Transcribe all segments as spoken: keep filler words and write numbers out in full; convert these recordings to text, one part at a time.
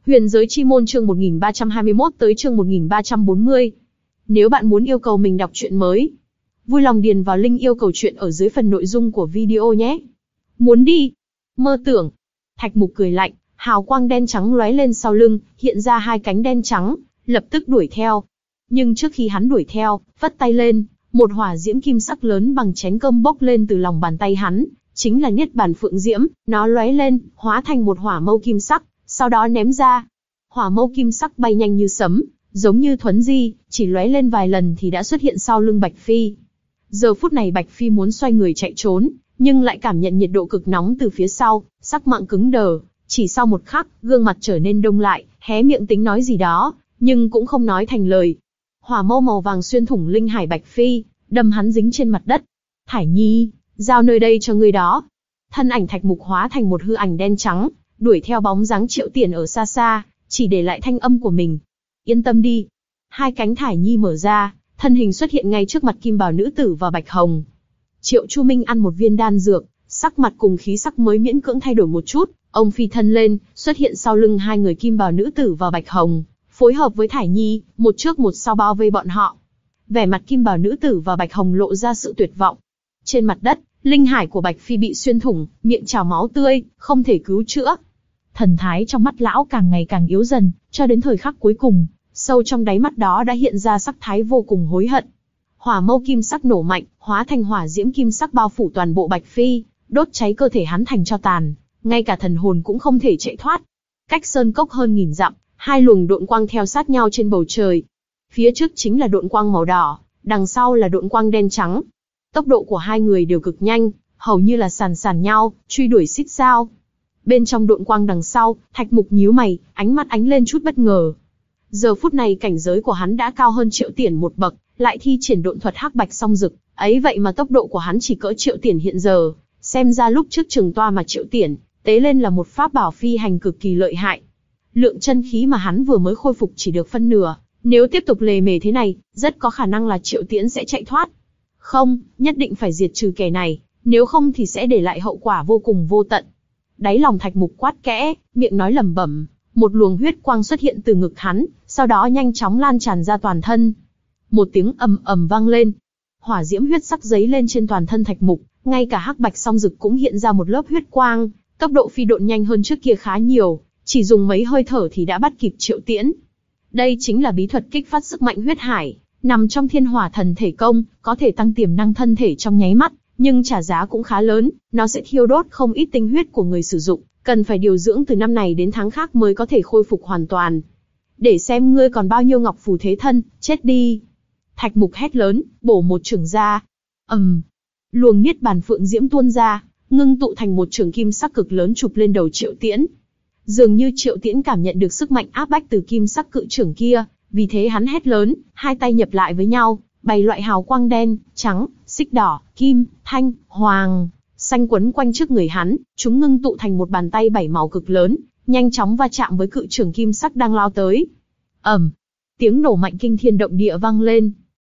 Huyền giới chi môn chương một nghìn ba trăm hai mươi mốt tới chương một nghìn ba trăm bốn mươi. Nếu bạn muốn yêu cầu mình đọc truyện mới, vui lòng điền vào link yêu cầu truyện ở dưới phần nội dung của video nhé. Muốn đi? Mơ tưởng. Thạch Mục cười lạnh, hào quang đen trắng lóe lên sau lưng, hiện ra hai cánh đen trắng, lập tức đuổi theo. Nhưng trước khi hắn đuổi theo, vất tay lên, một hỏa diễm kim sắc lớn bằng chén cơm bốc lên từ lòng bàn tay hắn, chính là Niết Bàn Phượng Diễm, nó lóe lên, hóa thành một hỏa mâu kim sắc, sau đó ném ra. Hỏa mâu kim sắc bay nhanh như sấm, giống như thuấn di, chỉ lóe lên vài lần thì đã xuất hiện sau lưng Bạch Phi. Giờ phút này Bạch Phi muốn xoay người chạy trốn, nhưng lại cảm nhận nhiệt độ cực nóng từ phía sau, sắc mặt cứng đờ, chỉ sau một khắc, gương mặt trở nên đông lại, hé miệng tính nói gì đó, nhưng cũng không nói thành lời. Hỏa mâu màu vàng xuyên thủng linh hải Bạch Phi, đâm hắn dính trên mặt đất. Thải Nhi, giao nơi đây cho ngươi đó. Thân ảnh Thạch Mục hóa thành một hư ảnh đen trắng, đuổi theo bóng dáng Triệu Tiền ở xa xa, chỉ để lại thanh âm của mình. Yên tâm đi. Hai cánh Thải Nhi mở ra, thân hình xuất hiện ngay trước mặt Kim Bào nữ tử và Bạch Hồng. Triệu Chu Minh ăn một viên đan dược, sắc mặt cùng khí sắc mới miễn cưỡng thay đổi một chút, ông phi thân lên, xuất hiện sau lưng hai người Kim Bào nữ tử và Bạch Hồng, phối hợp với Thải Nhi, một trước một sau bao vây bọn họ. Vẻ mặt Kim Bào nữ tử và Bạch Hồng lộ ra sự tuyệt vọng. Trên mặt đất, linh hải của Bạch Phi bị xuyên thủng, miệng trào máu tươi, không thể cứu chữa. Thần thái trong mắt lão càng ngày càng yếu dần, cho đến thời khắc cuối cùng, sâu trong đáy mắt đó đã hiện ra sắc thái vô cùng hối hận. Hỏa mâu kim sắc nổ mạnh, hóa thành hỏa diễm kim sắc bao phủ toàn bộ Bạch Phi, đốt cháy cơ thể hắn thành tro tàn, ngay cả thần hồn cũng không thể chạy thoát. Cách sơn cốc hơn nghìn dặm, hai luồng độn quang theo sát nhau trên bầu trời. Phía trước chính là độn quang màu đỏ, đằng sau là độn quang đen trắng. Tốc độ của hai người đều cực nhanh, hầu như là sàn sàn nhau, truy đuổi xích sao. Bên trong độn quang đằng sau, Thạch Mục nhíu mày, ánh mắt ánh lên chút bất ngờ. Giờ phút này cảnh giới của hắn đã cao hơn Triệu Tiền một bậc, lại thi triển độn thuật hắc bạch song dực, ấy vậy mà tốc độ của hắn chỉ cỡ Triệu Tiền hiện giờ, xem ra lúc trước trường toa mà Triệu Tiền tế lên là một pháp bảo phi hành cực kỳ lợi hại. Lượng chân khí mà hắn vừa mới khôi phục chỉ được phân nửa, nếu tiếp tục lề mề thế này, rất có khả năng là Triệu Tiễn sẽ chạy thoát. Không, nhất định phải diệt trừ kẻ này, nếu không thì sẽ để lại hậu quả vô cùng vô tận. Đáy lòng Thạch Mục quát kẽ, miệng nói lẩm bẩm, một luồng huyết quang xuất hiện từ ngực hắn, sau đó nhanh chóng lan tràn ra toàn thân. Một tiếng ầm ầm vang lên, hỏa diễm huyết sắc giấy lên trên toàn thân Thạch Mục, ngay cả hắc bạch song dực cũng hiện ra một lớp huyết quang, tốc độ phi độn nhanh hơn trước kia khá nhiều, chỉ dùng mấy hơi thở thì đã bắt kịp Triệu Tiễn. Đây chính là bí thuật kích phát sức mạnh huyết hải, nằm trong Thiên Hỏa Thần Thể Công, có thể tăng tiềm năng thân thể trong nháy mắt, nhưng trả giá cũng khá lớn, nó sẽ thiêu đốt không ít tinh huyết của người sử dụng, cần phải điều dưỡng từ năm này đến tháng khác mới có thể khôi phục hoàn toàn. Để xem ngươi còn bao nhiêu ngọc phù thế thân, chết đi. Thạch Mục hét lớn, bổ một chưởng ra. ầm, um, luồng Niết Bàn Phượng Diễm tuôn ra, ngưng tụ thành một chưởng kim sắc cực lớn chụp lên đầu Triệu Tiễn. Dường như Triệu Tiễn cảm nhận được sức mạnh áp bách từ kim sắc cự chưởng kia, vì thế hắn hét lớn, hai tay nhập lại với nhau, bảy loại hào quang đen, trắng, xích đỏ, kim, thanh, hoàng, xanh quấn quanh trước người hắn, chúng ngưng tụ thành một bàn tay bảy màu cực lớn, nhanh chóng va chạm với cự chưởng kim sắc đang lao tới. ầm, tiếng nổ mạnh kinh thiên động địa vang lên.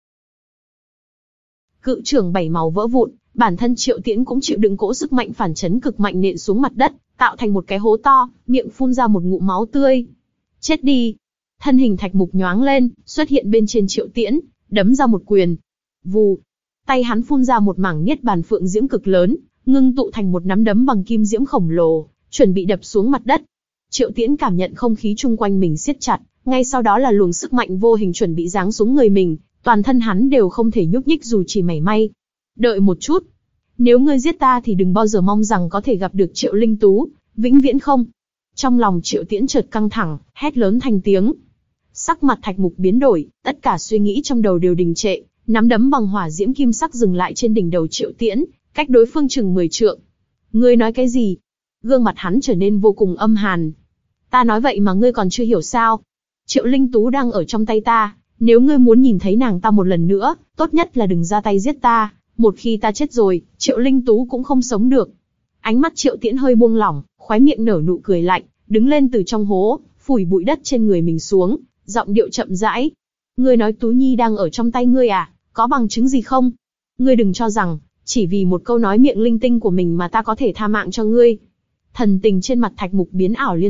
Cự chưởng bảy màu vỡ vụn, bản thân Triệu Tiễn cũng chịu đựng cỗ sức mạnh phản chấn cực mạnh nện xuống mặt đất, tạo thành một cái hố to, miệng phun ra một ngụm máu tươi. Chết đi! Thân hình Thạch Mục nhoáng lên, xuất hiện bên trên Triệu Tiễn, đấm ra một quyền. Vù! Tay hắn phun ra một mảng Niết Bàn Phượng Diễm cực lớn, ngưng tụ thành một nắm đấm bằng kim diễm khổng lồ, chuẩn bị đập xuống mặt đất. Triệu Tiễn cảm nhận không khí chung quanh mình siết chặt, ngay sau đó là luồng sức mạnh vô hình chuẩn bị giáng xuống người mình, toàn thân hắn đều không thể nhúc nhích dù chỉ mảy may. Đợi một chút, nếu ngươi giết ta thì đừng bao giờ mong rằng có thể gặp được Triệu Linh Tú, vĩnh viễn không. Trong lòng Triệu Tiễn chợt căng thẳng, hét lớn thành tiếng. Sắc mặt Thạch Mục biến đổi, tất cả suy nghĩ trong đầu đều đình trệ, nắm đấm bằng hỏa diễm kim sắc dừng lại trên đỉnh đầu Triệu Tiễn, cách đối phương chừng mười trượng. Ngươi nói cái gì? Gương mặt hắn trở nên vô cùng âm hàn. Ta nói vậy mà ngươi còn chưa hiểu sao? Triệu Linh Tú đang ở trong tay ta, nếu ngươi muốn nhìn thấy nàng ta một lần nữa, tốt nhất là đừng ra tay giết ta, một khi ta chết rồi, Triệu Linh Tú cũng không sống được. Ánh mắt Triệu Tiễn hơi buông lỏng, khóe miệng nở nụ cười lạnh, đứng lên từ trong hố, phủi bụi đất trên người mình xuống, giọng điệu chậm rãi. Ngươi nói Tú Nhi đang ở trong tay ngươi à, có bằng chứng gì không? Ngươi đừng cho rằng, chỉ vì một câu nói miệng linh tinh của mình mà ta có thể tha mạng cho ngươi. Thần tình trên mặt Thạch Mục biến ảo liên tục,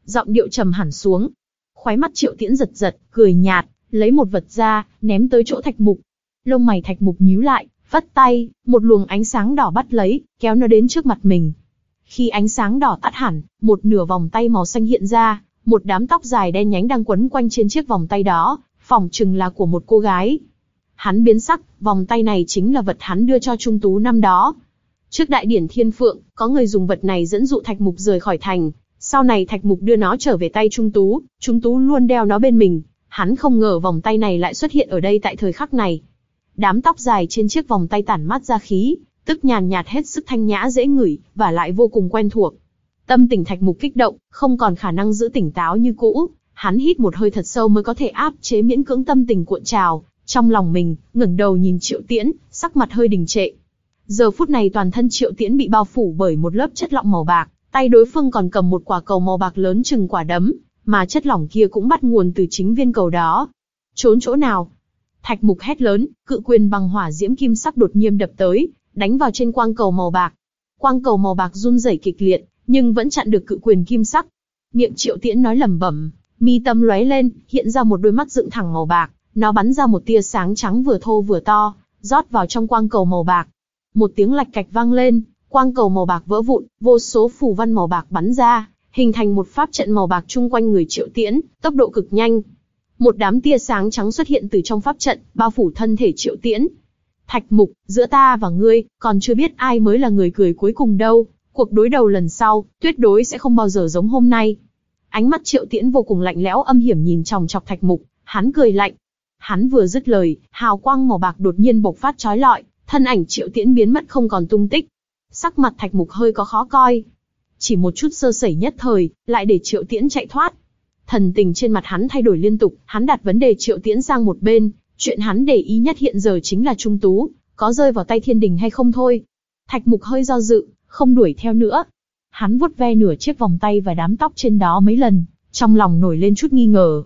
giọng điệu trầm hẳn xuống. Khóe mắt Triệu Tiễn giật giật, cười nhạt, lấy một vật ra, ném tới chỗ Thạch Mục. Lông mày Thạch Mục nhíu lại, vất tay, một luồng ánh sáng đỏ bắt lấy, kéo nó đến trước mặt mình. Khi ánh sáng đỏ tắt hẳn, một nửa vòng tay màu xanh hiện ra, một đám tóc dài đen nhánh đang quấn quanh trên chiếc vòng tay đó, phỏng chừng là của một cô gái. Hắn biến sắc, vòng tay này chính là vật hắn đưa cho Trung Tú năm đó. Trước đại điển Thiên Phượng, có người dùng vật này dẫn dụ Thạch Mục rời khỏi thành. Sau này Thạch Mục đưa nó trở về tay Trung Tú, Trung Tú luôn đeo nó bên mình. Hắn không ngờ vòng tay này lại xuất hiện ở đây tại thời khắc này. Đám tóc dài trên chiếc vòng tay tản mát ra khí, tức nhàn nhạt hết sức thanh nhã dễ ngửi, và lại vô cùng quen thuộc. Tâm tình Thạch Mục kích động, không còn khả năng giữ tỉnh táo như cũ. Hắn hít một hơi thật sâu mới có thể áp chế miễn cưỡng tâm tình cuộn trào trong lòng mình, ngẩng đầu nhìn Triệu Tiễn, sắc mặt hơi đình trệ. Giờ phút này toàn thân Triệu Tiễn bị bao phủ bởi một lớp chất lỏng màu bạc, tay đối phương còn cầm một quả cầu màu bạc lớn chừng quả đấm, mà chất lỏng kia cũng bắt nguồn từ chính viên cầu đó. Trốn chỗ nào? Thạch Mục hét lớn, cự quyền bằng hỏa diễm kim sắc đột nhiên đập tới, đánh vào trên quang cầu màu bạc. Quang cầu màu bạc run rẩy kịch liệt, nhưng vẫn chặn được cự quyền kim sắc. Miệng Triệu Tiễn nói lẩm bẩm, mi tâm lóe lên, hiện ra một đôi mắt dựng thẳng màu bạc, nó bắn ra một tia sáng trắng vừa thô vừa to, rót vào trong quang cầu màu bạc. Một tiếng lạch cạch vang lên, quang cầu màu bạc vỡ vụn, vô số phù văn màu bạc bắn ra, hình thành một pháp trận màu bạc chung quanh người Triệu Tiễn, tốc độ cực nhanh. Một đám tia sáng trắng xuất hiện từ trong pháp trận, bao phủ thân thể Triệu Tiễn. Thạch Mục, giữa ta và ngươi, còn chưa biết ai mới là người cười cuối cùng đâu. Cuộc đối đầu lần sau, tuyệt đối sẽ không bao giờ giống hôm nay. Ánh mắt Triệu Tiễn vô cùng lạnh lẽo âm hiểm nhìn chòng chọc Thạch Mục, hắn cười lạnh. Hắn vừa dứt lời, hào quang màu bạc đột nhiên bộc phát chói lọi, thân ảnh Triệu Tiễn biến mất không còn tung tích. Sắc mặt Thạch Mục hơi có khó coi. Chỉ một chút sơ sẩy nhất thời, lại để Triệu Tiễn chạy thoát. Thần tình trên mặt hắn thay đổi liên tục, hắn đặt vấn đề Triệu Tiễn sang một bên, chuyện hắn để ý nhất hiện giờ chính là Trung Tú, có rơi vào tay thiên đình hay không thôi. Thạch Mục hơi do dự, không đuổi theo nữa. Hắn vuốt ve nửa chiếc vòng tay và đám tóc trên đó mấy lần, trong lòng nổi lên chút nghi ngờ.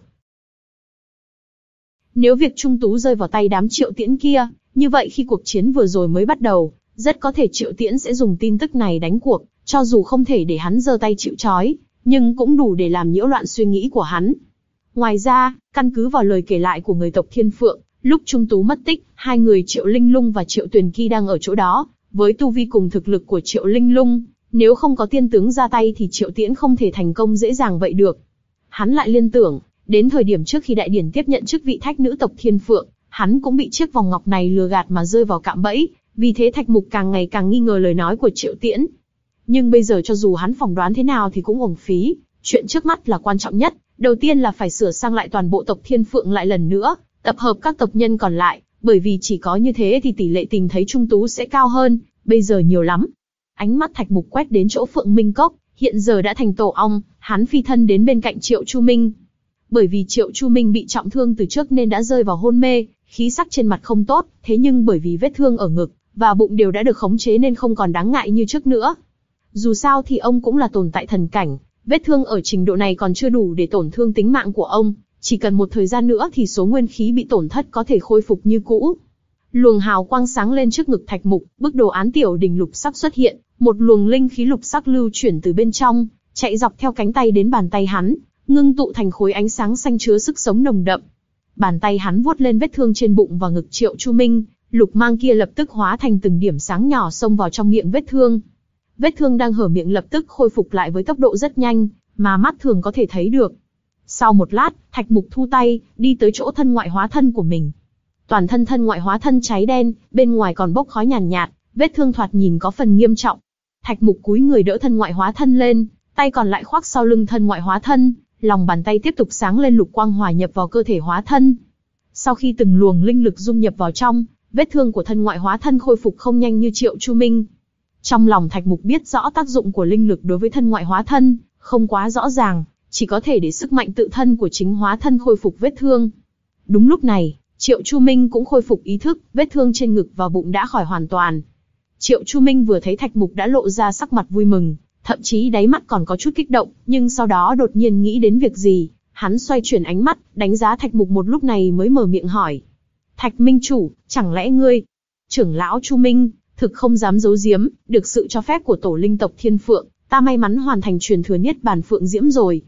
Nếu việc Trung Tú rơi vào tay đám Triệu Tiễn kia, như vậy khi cuộc chiến vừa rồi mới bắt đầu, rất có thể Triệu Tiễn sẽ dùng tin tức này đánh cuộc, cho dù không thể để hắn giơ tay chịu trói, nhưng cũng đủ để làm nhiễu loạn suy nghĩ của hắn. Ngoài ra, căn cứ vào lời kể lại của người tộc Thiên Phượng, lúc Trung Tú mất tích, hai người Triệu Linh Lung và Triệu Tuyền Kỳ đang ở chỗ đó, với tu vi cùng thực lực của Triệu Linh Lung, nếu không có tiên tướng ra tay thì Triệu Tiễn không thể thành công dễ dàng vậy được. Hắn lại liên tưởng, đến thời điểm trước khi đại điển tiếp nhận chức vị thách nữ tộc Thiên Phượng, hắn cũng bị chiếc vòng ngọc này lừa gạt mà rơi vào cạm bẫy, vì thế Thạch Mục càng ngày càng nghi ngờ lời nói của Triệu Tiễn. Nhưng bây giờ cho dù hắn phỏng đoán thế nào thì cũng uổng phí, chuyện trước mắt là quan trọng nhất, đầu tiên là phải sửa sang lại toàn bộ tộc Thiên Phượng lại lần nữa, tập hợp các tộc nhân còn lại, bởi vì chỉ có như thế thì tỷ lệ tìm thấy Trung Tú sẽ cao hơn, bây giờ nhiều lắm. Ánh mắt Thạch Mục quét đến chỗ Phượng Minh Cốc, hiện giờ đã thành tổ ong, hắn phi thân đến bên cạnh Triệu Chu Minh. Bởi vì Triệu Chu Minh bị trọng thương từ trước nên đã rơi vào hôn mê, khí sắc trên mặt không tốt, thế nhưng bởi vì vết thương ở ngực và bụng đều đã được khống chế nên không còn đáng ngại như trước nữa. Dù sao thì ông cũng là tồn tại thần cảnh, vết thương ở trình độ này còn chưa đủ để tổn thương tính mạng của ông, chỉ cần một thời gian nữa thì số nguyên khí bị tổn thất có thể khôi phục như cũ. Luồng hào quang sáng lên trước ngực Thạch Mục, bức đồ án tiểu đỉnh lục sắc xuất hiện, một luồng linh khí lục sắc lưu chuyển từ bên trong, chạy dọc theo cánh tay đến bàn tay hắn, ngưng tụ thành khối ánh sáng xanh chứa sức sống nồng đậm. Bàn tay hắn vuốt lên vết thương trên bụng và ngực Triệu Chu Minh, lục mang kia lập tức hóa thành từng điểm sáng nhỏ xông vào trong miệng vết thương. Vết thương đang hở miệng lập tức khôi phục lại với tốc độ rất nhanh, mà mắt thường có thể thấy được. Sau một lát, Thạch Mục thu tay, đi tới chỗ thân ngoại hóa thân của mình. Toàn thân thân ngoại hóa thân cháy đen, bên ngoài còn bốc khói nhàn nhạt, nhạt, vết thương thoạt nhìn có phần nghiêm trọng. Thạch Mục cúi người đỡ thân ngoại hóa thân lên, tay còn lại khoác sau lưng thân ngoại hóa thân, lòng bàn tay tiếp tục sáng lên lục quang hòa nhập vào cơ thể hóa thân. Sau khi từng luồng linh lực dung nhập vào trong, vết thương của thân ngoại hóa thân khôi phục không nhanh như Triệu Chu Minh. Trong lòng Thạch Mục biết rõ tác dụng của linh lực đối với thân ngoại hóa thân, không quá rõ ràng, chỉ có thể để sức mạnh tự thân của chính hóa thân khôi phục vết thương. Đúng lúc này, Triệu Chu Minh cũng khôi phục ý thức, vết thương trên ngực và bụng đã khỏi hoàn toàn. Triệu Chu Minh vừa thấy Thạch Mục đã lộ ra sắc mặt vui mừng, thậm chí đáy mắt còn có chút kích động, nhưng sau đó đột nhiên nghĩ đến việc gì, hắn xoay chuyển ánh mắt, đánh giá Thạch Mục một lúc này mới mở miệng hỏi. Thạch Minh chủ, chẳng lẽ ngươi, trưởng lão Chu Minh, thực không dám giấu giếm, được sự cho phép của tổ linh tộc Thiên Phượng, ta may mắn hoàn thành truyền thừa Niết Bàn Phượng Diễm rồi.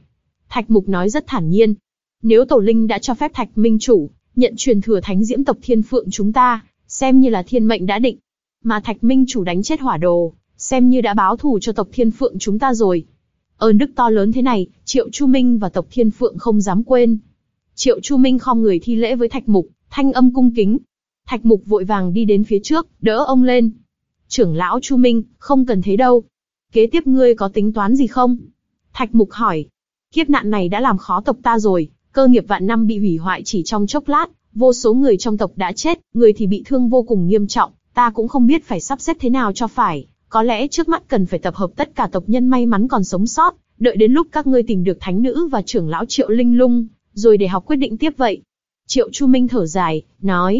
Thạch Mục nói rất thản nhiên. Nếu Tổ Linh đã cho phép Thạch Minh Chủ nhận truyền thừa Thánh Diễm tộc Thiên Phượng chúng ta, xem như là thiên mệnh đã định. Mà Thạch Minh Chủ đánh chết Hỏa Đồ, xem như đã báo thù cho tộc Thiên Phượng chúng ta rồi. Ơn đức to lớn thế này, Triệu Chu Minh và tộc Thiên Phượng không dám quên. Triệu Chu Minh khom người thi lễ với Thạch Mục, thanh âm cung kính. Thạch Mục vội vàng đi đến phía trước, đỡ ông lên. Trưởng lão Chu Minh, không cần thế đâu. Kế tiếp ngươi có tính toán gì không? Thạch Mục hỏi. Kiếp nạn này đã làm khó tộc ta rồi, cơ nghiệp vạn năm bị hủy hoại chỉ trong chốc lát, vô số người trong tộc đã chết, người thì bị thương vô cùng nghiêm trọng, ta cũng không biết phải sắp xếp thế nào cho phải. Có lẽ trước mắt cần phải tập hợp tất cả tộc nhân may mắn còn sống sót, đợi đến lúc các ngươi tìm được thánh nữ và trưởng lão Triệu Linh Lung, rồi để học quyết định tiếp vậy. Triệu Chu Minh thở dài, nói.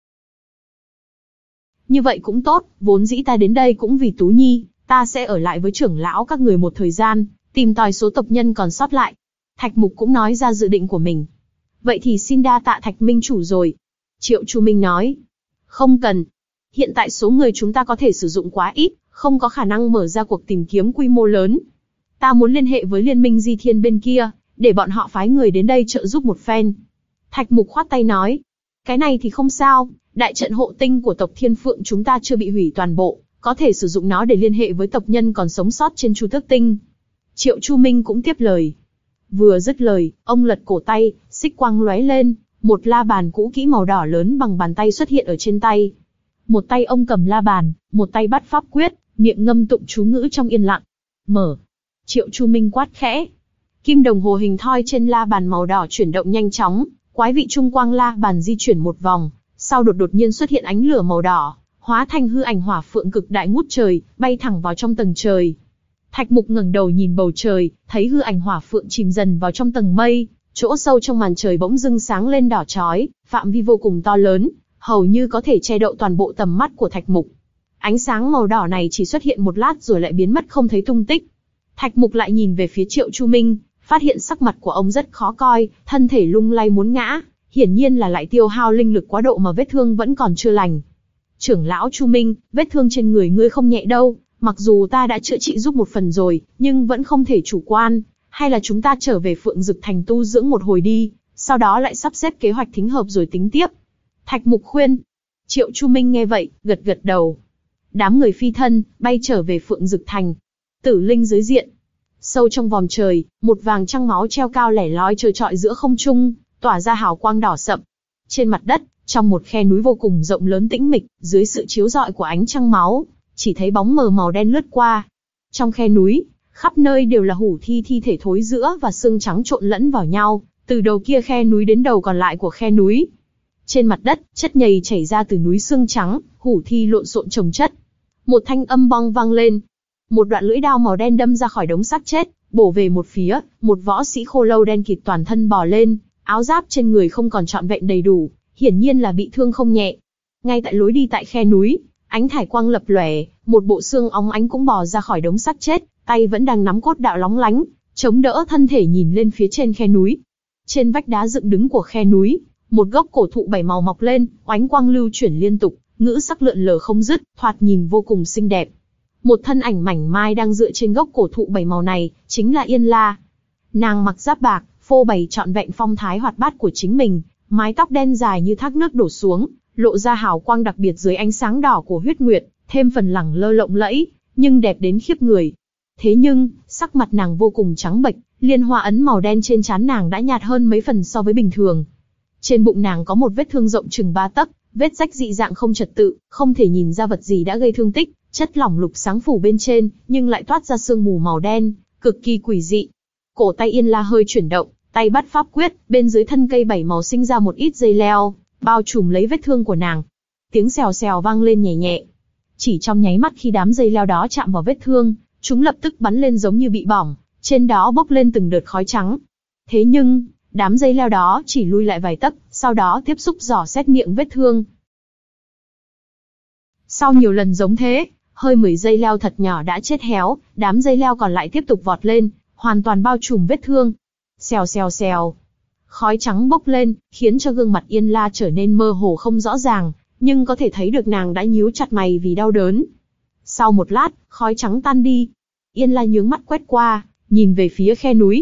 Như vậy cũng tốt, vốn dĩ ta đến đây cũng vì Tú Nhi, ta sẽ ở lại với trưởng lão các người một thời gian, tìm tòi số tộc nhân còn sót lại. Thạch Mục cũng nói ra dự định của mình. Vậy thì xin đa tạ Thạch Minh Chủ rồi. Triệu Chu Minh nói. Không cần. Hiện tại số người chúng ta có thể sử dụng quá ít, không có khả năng mở ra cuộc tìm kiếm quy mô lớn. Ta muốn liên hệ với Liên minh Di Thiên bên kia, để bọn họ phái người đến đây trợ giúp một phen. Thạch Mục khoát tay nói. Cái này thì không sao, đại trận hộ tinh của tộc Thiên Phượng chúng ta chưa bị hủy toàn bộ, có thể sử dụng nó để liên hệ với tộc nhân còn sống sót trên Chu Tước Tinh. Triệu Chu Minh cũng tiếp lời. Vừa dứt lời, ông lật cổ tay, xích quang lóe lên, một la bàn cũ kỹ màu đỏ lớn bằng bàn tay xuất hiện ở trên tay. Một tay ông cầm la bàn, một tay bắt pháp quyết, miệng ngâm tụng chú ngữ trong yên lặng. Mở. Triệu Chu Minh quát khẽ. Kim đồng hồ hình thoi trên la bàn màu đỏ chuyển động nhanh chóng, quái vị trung quang la bàn di chuyển một vòng, sau đột đột nhiên xuất hiện ánh lửa màu đỏ, hóa thành hư ảnh hỏa phượng cực đại ngút trời, bay thẳng vào trong tầng trời. Thạch Mục ngẩng đầu nhìn bầu trời, thấy hư ảnh hỏa phượng chìm dần vào trong tầng mây, chỗ sâu trong màn trời bỗng dưng sáng lên đỏ chói, phạm vi vô cùng to lớn, hầu như có thể che đậy toàn bộ tầm mắt của Thạch Mục. Ánh sáng màu đỏ này chỉ xuất hiện một lát rồi lại biến mất không thấy tung tích. Thạch Mục lại nhìn về phía Triệu Chu Minh, phát hiện sắc mặt của ông rất khó coi, thân thể lung lay muốn ngã, hiển nhiên là lại tiêu hao linh lực quá độ mà vết thương vẫn còn chưa lành. Trưởng lão Chu Minh, vết thương trên người ngươi không nhẹ đâu, mặc dù ta đã chữa trị giúp một phần rồi, nhưng vẫn không thể chủ quan, hay là chúng ta trở về Phượng Dực Thành tu dưỡng một hồi đi, sau đó lại sắp xếp kế hoạch thính hợp rồi tính tiếp. Thạch Mục khuyên. Triệu Chu Minh nghe vậy, gật gật đầu. Đám người phi thân, bay trở về Phượng Dực Thành. Tử linh dưới diện. Sâu trong vòm trời, một vàng trăng máu treo cao lẻ loi trơ trọi giữa không trung, tỏa ra hào quang đỏ sậm. Trên mặt đất, trong một khe núi vô cùng rộng lớn tĩnh mịch, dưới sự chiếu rọi của ánh trăng máu, chỉ thấy bóng mờ màu đen lướt qua. Trong khe núi, khắp nơi đều là hủ thi thi thể thối rữa và xương trắng trộn lẫn vào nhau, từ đầu kia khe núi đến đầu còn lại của khe núi. Trên mặt đất, chất nhầy chảy ra từ núi xương trắng, hủ thi lộn xộn chồng chất. Một thanh âm bong vang lên. Một đoạn lưỡi đao màu đen đâm ra khỏi đống xác chết, bổ về một phía, một võ sĩ khô lâu đen kịt toàn thân bò lên, áo giáp trên người không còn trọn vẹn đầy đủ, hiển nhiên là bị thương không nhẹ. Ngay tại lối đi tại khe núi, ánh thải quang lập lòe, một bộ xương óng ánh cũng bò ra khỏi đống xác chết, tay vẫn đang nắm cốt đạo lóng lánh, chống đỡ thân thể nhìn lên phía trên khe núi. Trên vách đá dựng đứng của khe núi, một gốc cổ thụ bảy màu mọc lên, oánh quang lưu chuyển liên tục, ngữ sắc lượn lờ không dứt, thoạt nhìn vô cùng xinh đẹp. Một thân ảnh mảnh mai đang dựa trên gốc cổ thụ bảy màu này, chính là Yên La. Nàng mặc giáp bạc, phô bày trọn vẹn phong thái hoạt bát của chính mình, mái tóc đen dài như thác nước đổ xuống, lộ ra hào quang đặc biệt dưới ánh sáng đỏ của huyết nguyệt, thêm phần lẳng lơ lộng lẫy, nhưng đẹp đến khiếp người. Thế nhưng, sắc mặt nàng vô cùng trắng bệch, liên hoa ấn màu đen trên trán nàng đã nhạt hơn mấy phần so với bình thường. Trên bụng nàng có một vết thương rộng chừng ba tấc, vết rách dị dạng không trật tự, không thể nhìn ra vật gì đã gây thương tích, chất lỏng lục sáng phủ bên trên, nhưng lại toát ra sương mù màu đen, cực kỳ quỷ dị. Cổ tay Yên La hơi chuyển động, tay bắt pháp quyết, bên dưới thân cây bảy màu sinh ra một ít dây leo, bao trùm lấy vết thương của nàng. Tiếng xèo xèo vang lên nhẹ nhẹ. Chỉ trong nháy mắt khi đám dây leo đó chạm vào vết thương, chúng lập tức bắn lên giống như bị bỏng, trên đó bốc lên từng đợt khói trắng. Thế nhưng, đám dây leo đó chỉ lui lại vài tấc, sau đó tiếp xúc dò xét miệng vết thương. Sau nhiều lần giống thế, hơi mười dây leo thật nhỏ đã chết héo, đám dây leo còn lại tiếp tục vọt lên, hoàn toàn bao trùm vết thương. Xèo xèo xèo. Khói trắng bốc lên, khiến cho gương mặt Yên La trở nên mơ hồ không rõ ràng, nhưng có thể thấy được nàng đã nhíu chặt mày vì đau đớn. Sau một lát, khói trắng tan đi. Yên La nhướng mắt quét qua, nhìn về phía khe núi.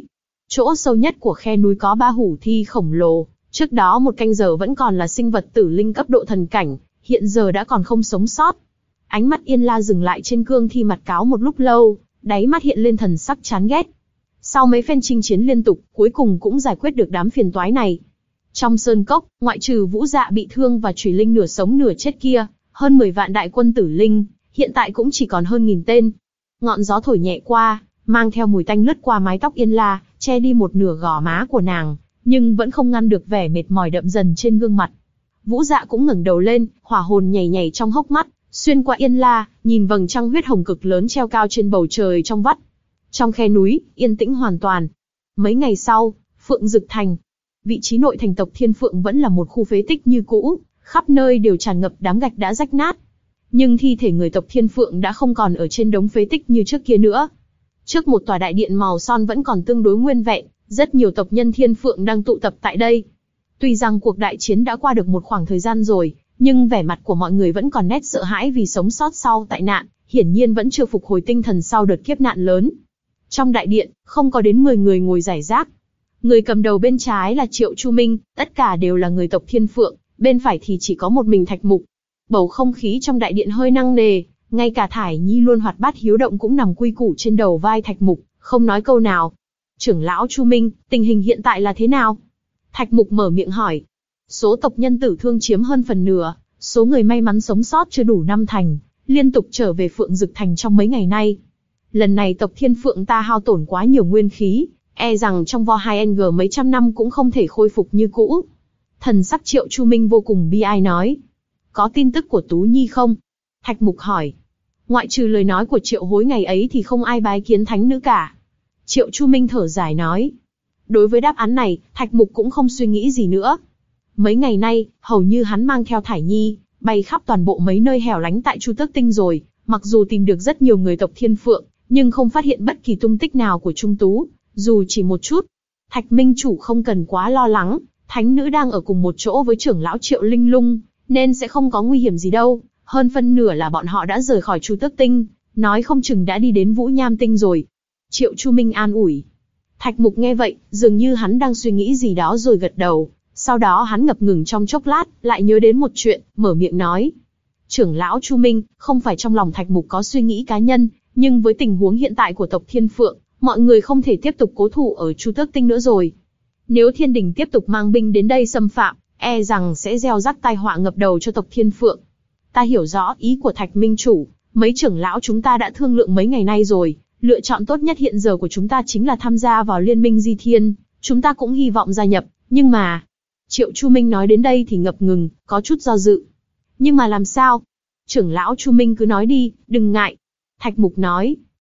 Chỗ sâu nhất của khe núi có ba hủ thi khổng lồ, trước đó một canh giờ vẫn còn là sinh vật tử linh cấp độ thần cảnh, hiện giờ đã còn không sống sót. Ánh mắt Yên La dừng lại trên cương thi mặt cáo một lúc lâu, đáy mắt hiện lên thần sắc chán ghét. Sau mấy phen chinh chiến liên tục, cuối cùng cũng giải quyết được đám phiền toái này. Trong sơn cốc, ngoại trừ Vũ Dạ bị thương và Chủy Linh nửa sống nửa chết kia, hơn mười vạn đại quân tử linh, hiện tại cũng chỉ còn hơn nghìn tên. Ngọn gió thổi nhẹ qua, mang theo mùi tanh lướt qua mái tóc Yên La, che đi một nửa gò má của nàng, nhưng vẫn không ngăn được vẻ mệt mỏi đậm dần trên gương mặt. Vũ Dạ cũng ngẩng đầu lên, hỏa hồn nhảy nhảy trong hốc mắt, xuyên qua Yên La, nhìn vầng trăng huyết hồng cực lớn treo cao trên bầu trời trong vắt. Trong khe núi, yên tĩnh hoàn toàn. Mấy ngày sau, Phượng Dực Thành. Vị trí nội thành tộc Thiên Phượng vẫn là một khu phế tích như cũ, khắp nơi đều tràn ngập đám gạch đã rách nát. Nhưng thi thể người tộc Thiên Phượng đã không còn ở trên đống phế tích như trước kia nữa. Trước một tòa đại điện màu son vẫn còn tương đối nguyên vẹn, rất nhiều tộc nhân Thiên Phượng đang tụ tập tại đây. Tuy rằng cuộc đại chiến đã qua được một khoảng thời gian rồi, nhưng vẻ mặt của mọi người vẫn còn nét sợ hãi vì sống sót sau tai nạn, hiển nhiên vẫn chưa phục hồi tinh thần sau đợt kiếp nạn lớn. Trong đại điện, không có đến mười người ngồi rải rác. Người cầm đầu bên trái là Triệu Chu Minh, tất cả đều là người tộc Thiên Phượng, bên phải thì chỉ có một mình Thạch Mục. Bầu không khí trong đại điện hơi nặng nề, ngay cả Thải Nhi luôn hoạt bát hiếu động cũng nằm quy củ trên đầu vai Thạch Mục, không nói câu nào. Trưởng lão Chu Minh, tình hình hiện tại là thế nào? Thạch Mục mở miệng hỏi. Số tộc nhân tử thương chiếm hơn phần nửa, số người may mắn sống sót chưa đủ năm thành, liên tục trở về Phượng Dực Thành trong mấy ngày nay. Lần này tộc Thiên Phượng ta hao tổn quá nhiều nguyên khí, e rằng trong vòng hai N G mấy trăm năm cũng không thể khôi phục như cũ. Thần sắc Triệu Chu Minh vô cùng bi ai nói. Có tin tức của Tú Nhi không? Thạch Mục hỏi. Ngoại trừ lời nói của Triệu Hối ngày ấy thì không ai bái kiến thánh nữ cả. Triệu Chu Minh thở dài nói. Đối với đáp án này, Thạch Mục cũng không suy nghĩ gì nữa. Mấy ngày nay, hầu như hắn mang theo Thải Nhi, bay khắp toàn bộ mấy nơi hẻo lánh tại Chu Tước Tinh rồi, mặc dù tìm được rất nhiều người tộc Thiên Phượng, nhưng không phát hiện bất kỳ tung tích nào của Trung Tú, dù chỉ một chút. Thạch Minh chủ không cần quá lo lắng, thánh nữ đang ở cùng một chỗ với trưởng lão Triệu Linh Lung, nên sẽ không có nguy hiểm gì đâu, hơn phân nửa là bọn họ đã rời khỏi Chu Tước Tinh, nói không chừng đã đi đến Vũ Nham Tinh rồi. Triệu Chu Minh an ủi. Thạch Mục nghe vậy, dường như hắn đang suy nghĩ gì đó rồi gật đầu, sau đó hắn ngập ngừng trong chốc lát, lại nhớ đến một chuyện, mở miệng nói. Trưởng lão Chu Minh, không phải trong lòng Thạch Mục có suy nghĩ cá nhân, nhưng với tình huống hiện tại của tộc Thiên Phượng, mọi người không thể tiếp tục cố thủ ở Chu Tước Tinh nữa rồi. Nếu Thiên Đình tiếp tục mang binh đến đây xâm phạm, e rằng sẽ gieo rắc tai họa ngập đầu cho tộc Thiên Phượng. Ta hiểu rõ ý của Thạch Minh chủ, mấy trưởng lão chúng ta đã thương lượng mấy ngày nay rồi, lựa chọn tốt nhất hiện giờ của chúng ta chính là tham gia vào Liên minh Di Thiên, chúng ta cũng hy vọng gia nhập, nhưng mà... Triệu Chu Minh nói đến đây thì ngập ngừng, có chút do dự. Nhưng mà làm sao? Trưởng lão Chu Minh cứ nói đi, đừng ngại. Thạch Mục nói.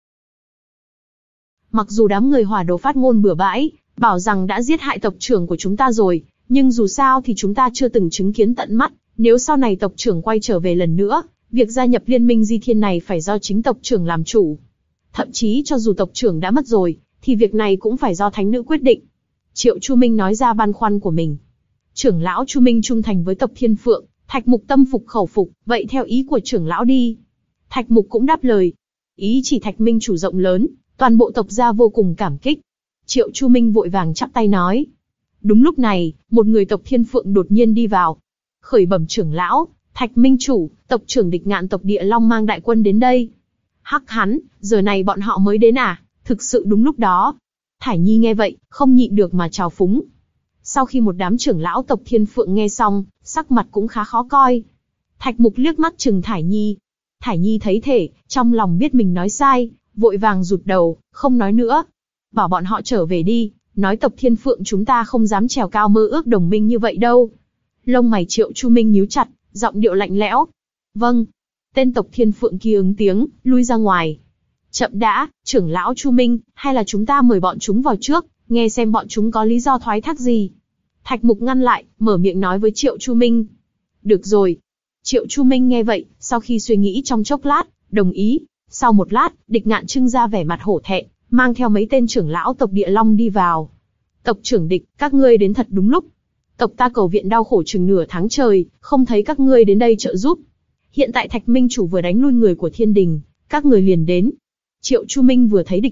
Mặc dù đám người Hỏa Đồ phát ngôn bừa bãi, bảo rằng đã giết hại tộc trưởng của chúng ta rồi, nhưng dù sao thì chúng ta chưa từng chứng kiến tận mắt, nếu sau này tộc trưởng quay trở về lần nữa, việc gia nhập Liên minh Di Thiên này phải do chính tộc trưởng làm chủ. Thậm chí cho dù tộc trưởng đã mất rồi, thì việc này cũng phải do thánh nữ quyết định. Triệu Chu Minh nói ra băn khoăn của mình. Trưởng lão Chu Minh trung thành với tộc Thiên Phượng, Thạch Mục tâm phục khẩu phục, vậy theo ý của trưởng lão đi. Thạch Mục cũng đáp lời. Ý chỉ Thạch Minh chủ rộng lớn, toàn bộ tộc gia vô cùng cảm kích. Triệu Chu Minh vội vàng chắp tay nói. Đúng lúc này, một người tộc Thiên Phượng đột nhiên đi vào. Khởi bẩm trưởng lão, Thạch Minh chủ, tộc trưởng Địch Ngạn tộc Địa Long mang đại quân đến đây. Hắc hắn, giờ này bọn họ mới đến à, thực sự đúng lúc đó. Thải Nhi nghe vậy, không nhịn được mà trào phúng. Sau khi một đám trưởng lão tộc Thiên Phượng nghe xong, sắc mặt cũng khá khó coi. Thạch Mục liếc mắt chừng Thải Nhi. Thải Nhi thấy thể, trong lòng biết mình nói sai, vội vàng rụt đầu, không nói nữa. Bảo bọn họ trở về đi, nói tộc Thiên Phượng chúng ta không dám trèo cao mơ ước đồng minh như vậy đâu. Lông mày Triệu Chu Minh nhíu chặt, giọng điệu lạnh lẽo. Vâng. Tên tộc Thiên Phượng kia ứng tiếng, lui ra ngoài. Chậm đã, trưởng lão Chu Minh, hay là chúng ta mời bọn chúng vào trước, nghe xem bọn chúng có lý do thoái thác gì. Thạch Mục ngăn lại, mở miệng nói với Triệu Chu Minh. Được rồi. Triệu Chu Minh nghe vậy, sau khi suy nghĩ trong chốc lát, đồng ý. Sau một lát, Địch Ngạn trưng ra vẻ mặt hổ thẹn, mang theo mấy tên trưởng lão tộc Địa Long đi vào. Tộc trưởng Địch, các ngươi đến thật đúng lúc. Tộc ta cầu viện đau khổ chừng nửa tháng trời, không thấy các ngươi đến đây trợ giúp. Hiện tại Thạch Minh chủ vừa đánh lui người của Thiên Đình, các người liền đến. Triệu Chu Minh vừa thấy Địch Ngạn,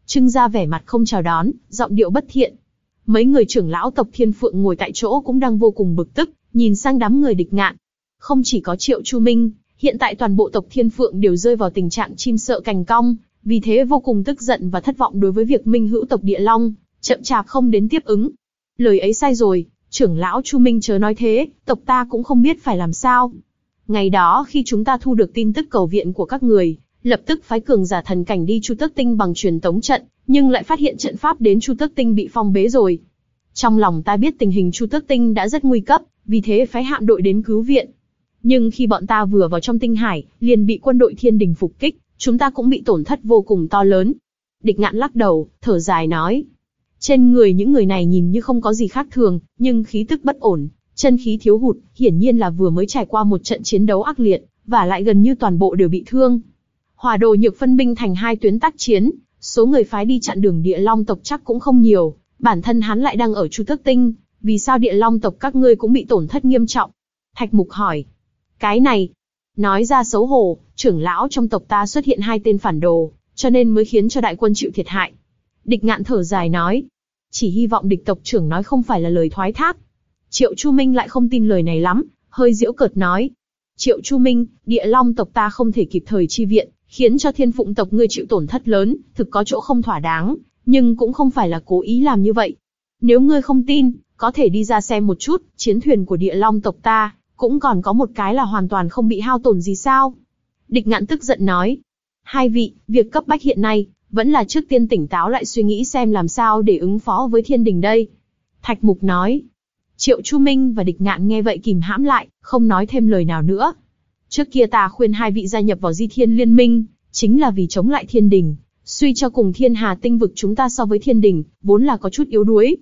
trưng ra vẻ mặt không chào đón, giọng điệu bất thiện. Mấy người trưởng lão tộc Thiên Phượng ngồi tại chỗ cũng đang vô cùng bực tức, nhìn sang đám người Địch Ngạn. Không chỉ có Triệu Chu Minh, hiện tại toàn bộ tộc Thiên Phượng đều rơi vào tình trạng chim sợ cành cong, vì thế vô cùng tức giận và thất vọng đối với việc Minh Hữu tộc Địa Long chậm chạp không đến tiếp ứng. Lời ấy sai rồi, trưởng lão Chu Minh chớ nói thế, tộc ta cũng không biết phải làm sao. Ngày đó khi chúng ta thu được tin tức cầu viện của các người, lập tức phái cường giả thần cảnh đi Chu Tước Tinh bằng truyền tống trận, nhưng lại phát hiện trận pháp đến Chu Tước Tinh bị phong bế rồi. Trong lòng ta biết tình hình Chu Tước Tinh đã rất nguy cấp, vì thế phái hạm đội đến cứu viện. Nhưng khi bọn ta vừa vào trong tinh hải, liền bị quân đội Thiên Đình phục kích, chúng ta cũng bị tổn thất vô cùng to lớn. Địch Ngạn lắc đầu, thở dài nói. Trên người những người này nhìn như không có gì khác thường, nhưng khí tức bất ổn, chân khí thiếu hụt, hiển nhiên là vừa mới trải qua một trận chiến đấu ác liệt, và lại gần như toàn bộ đều bị thương. Hỏa Đồ Nhược phân binh thành hai tuyến tác chiến, số người phái đi chặn đường Địa Long tộc chắc cũng không nhiều, bản thân hắn lại đang ở Chu Tước Tinh, vì sao Địa Long tộc các ngươi cũng bị tổn thất nghiêm trọng? Thạch Mục hỏi. Cái này, nói ra xấu hổ, trưởng lão trong tộc ta xuất hiện hai tên phản đồ, cho nên mới khiến cho đại quân chịu thiệt hại. Địch Ngạn thở dài nói. Chỉ hy vọng Địch tộc trưởng nói không phải là lời thoái thác. Triệu Chu Minh lại không tin lời này lắm, hơi giễu cợt nói. Triệu Chu Minh, Địa Long tộc ta không thể kịp thời chi viện, khiến cho Thiên Phụng tộc ngươi chịu tổn thất lớn, thực có chỗ không thỏa đáng, nhưng cũng không phải là cố ý làm như vậy. Nếu ngươi không tin, có thể đi ra xem một chút, chiến thuyền của Địa Long tộc ta, cũng còn có một cái là hoàn toàn không bị hao tổn gì sao? Địch Ngạn tức giận nói. Hai vị, việc cấp bách hiện nay, vẫn là trước tiên tỉnh táo lại suy nghĩ xem làm sao để ứng phó với Thiên Đình đây. Thạch Mục nói. Triệu Chu Minh và Địch Ngạn nghe vậy kìm hãm lại, không nói thêm lời nào nữa. Trước kia ta khuyên hai vị gia nhập vào Di Thiên Liên Minh, chính là vì chống lại Thiên Đình, suy cho cùng Thiên Hà tinh vực chúng ta so với Thiên Đình, vốn là có chút yếu đuối.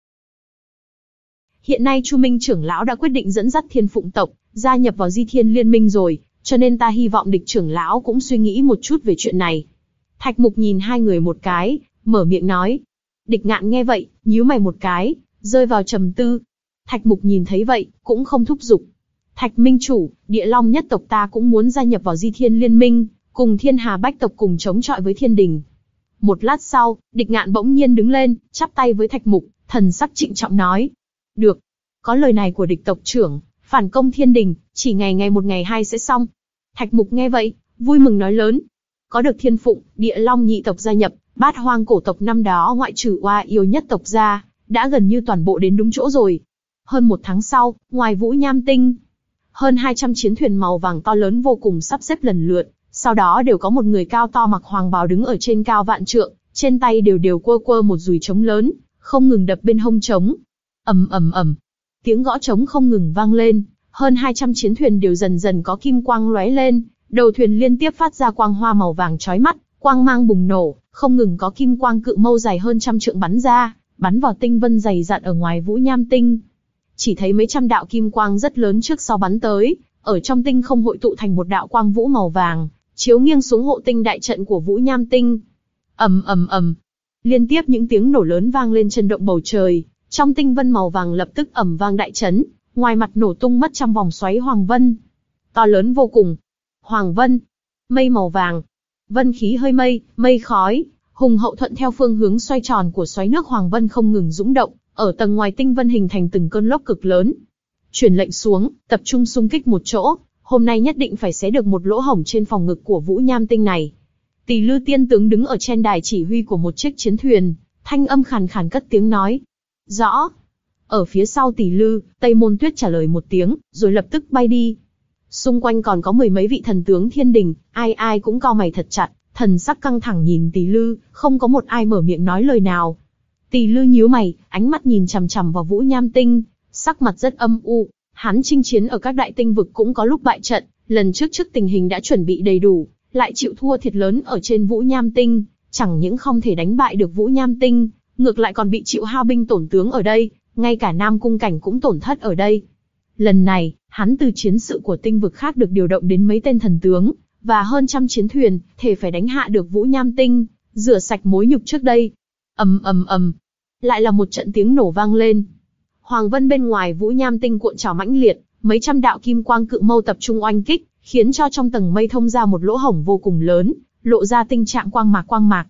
Hiện nay Chu Minh trưởng lão đã quyết định dẫn dắt Thiên Phụng tộc, gia nhập vào Di Thiên Liên Minh rồi, cho nên ta hy vọng Địch trưởng lão cũng suy nghĩ một chút về chuyện này. Thạch Mục nhìn hai người một cái, mở miệng nói. Địch Ngạn nghe vậy, nhíu mày một cái, rơi vào trầm tư. Thạch Mục nhìn thấy vậy, cũng không thúc giục. Thạch Minh chủ, Địa Long nhất tộc ta cũng muốn gia nhập vào Di Thiên Liên Minh, cùng Thiên Hà Bách tộc cùng chống chọi với Thiên Đình. Một lát sau, Địch Ngạn bỗng nhiên đứng lên, chắp tay với Thạch Mục, thần sắc trịnh trọng nói. Được, có lời này của Địch tộc trưởng, phản công Thiên Đình, chỉ ngày ngày một ngày hai sẽ xong. Thạch Mục nghe vậy, vui mừng nói lớn. Có được Thiên Phụng, Địa Long nhị tộc gia nhập, Bát Hoang cổ tộc năm đó ngoại trừ Oa Yêu nhất tộc ra, đã gần như toàn bộ đến đúng chỗ rồi. Hơn một tháng sau, ngoài Vũ Nham Tinh, hơn hai trăm chiến thuyền màu vàng to lớn vô cùng sắp xếp lần lượt, sau đó đều có một người cao to mặc hoàng bào đứng ở trên cao vạn trượng, trên tay đều đều quơ quơ một dùi trống lớn, không ngừng đập bên hông trống. Ầm ầm ầm, tiếng gõ trống không ngừng vang lên, hơn hai trăm chiến thuyền đều dần dần có kim quang lóe lên, đầu thuyền liên tiếp phát ra quang hoa màu vàng chói mắt, quang mang bùng nổ, không ngừng có kim quang cự mâu dài hơn trăm trượng bắn ra, bắn vào tinh vân dày dặn ở ngoài Vũ Nham Tinh. Chỉ thấy mấy trăm đạo kim quang rất lớn trước sau bắn tới, ở trong tinh không hội tụ thành một đạo quang vũ màu vàng, chiếu nghiêng xuống hộ tinh đại trận của Vũ Nham Tinh. Ầm ầm ầm, liên tiếp những tiếng nổ lớn vang lên chấn động bầu trời, trong tinh vân màu vàng lập tức ầm vang đại chấn, ngoài mặt nổ tung mất trăm vòng xoáy hoàng vân, to lớn vô cùng. Hoàng vân, mây màu vàng, vân khí hơi mây, mây khói, hùng hậu thuận theo phương hướng xoay tròn của xoáy nước hoàng vân không ngừng dũng động, ở tầng ngoài tinh vân hình thành từng cơn lốc cực lớn. Truyền lệnh xuống, tập trung xung kích một chỗ, hôm nay nhất định phải xé được một lỗ hổng trên phòng ngực của Vũ Nham Tinh này. Tỷ Lư tiên tướng đứng ở trên đài chỉ huy của một chiếc chiến thuyền, thanh âm khàn khàn cất tiếng nói. Rõ. Ở phía sau Tỷ Lư, Tây Môn Tuyết trả lời một tiếng, rồi lập tức bay đi. Xung quanh còn có mười mấy vị thần tướng Thiên Đình, ai ai cũng cau mày thật chặt, thần sắc căng thẳng nhìn Tỷ Lư, không có một ai mở miệng nói lời nào. Tỷ Lư nhíu mày, ánh mắt nhìn chằm chằm vào Vũ Nham Tinh, sắc mặt rất âm u. Hắn chinh chiến ở các đại tinh vực cũng có lúc bại trận, lần trước trước tình hình đã chuẩn bị đầy đủ, lại chịu thua thiệt lớn ở trên Vũ Nham Tinh, chẳng những không thể đánh bại được Vũ Nham Tinh, ngược lại còn bị chịu hao binh tổn tướng ở đây, ngay cả Nam Cung Cảnh cũng tổn thất ở đây. Lần này, hắn từ chiến sự của tinh vực khác được điều động đến mấy tên thần tướng, và hơn trăm chiến thuyền, thể phải đánh hạ được Vũ Nham Tinh, rửa sạch mối nhục trước đây. Ầm ầm ầm, lại là một trận tiếng nổ vang lên. Hoàng vân bên ngoài Vũ Nham Tinh cuộn trào mãnh liệt, mấy trăm đạo kim quang cự mâu tập trung oanh kích, khiến cho trong tầng mây thông ra một lỗ hổng vô cùng lớn, lộ ra tình trạng quang mạc quang mạc.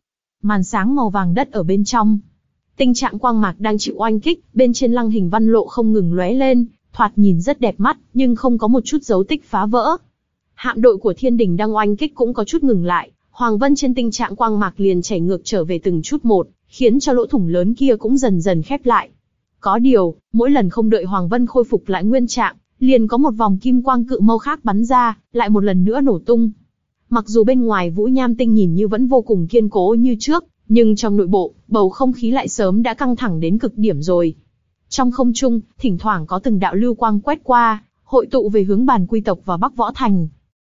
màn sáng màu vàng đất ở bên trong. Tinh trạng quang mạc đang chịu oanh kích, bên trên lăng hình văn lộ không ngừng lóe lên, thoạt nhìn rất đẹp mắt, nhưng không có một chút dấu tích phá vỡ. Hạm đội của Thiên Đình đang oanh kích cũng có chút ngừng lại, hoàng vân trên tinh trạng quang mạc liền chảy ngược trở về từng chút một, khiến cho lỗ thủng lớn kia cũng dần dần khép lại. Có điều, mỗi lần không đợi hoàng vân khôi phục lại nguyên trạng, liền có một vòng kim quang cự mâu khác bắn ra, lại một lần nữa nổ tung. Mặc dù bên ngoài Vũ Nham Tinh nhìn như vẫn vô cùng kiên cố như trước, nhưng trong nội bộ, bầu không khí lại sớm đã căng thẳng đến cực điểm rồi. Trong không trung, thỉnh thoảng có từng đạo lưu quang quét qua, hội tụ về hướng Bản Quy tộc và Bắc Võ Thành.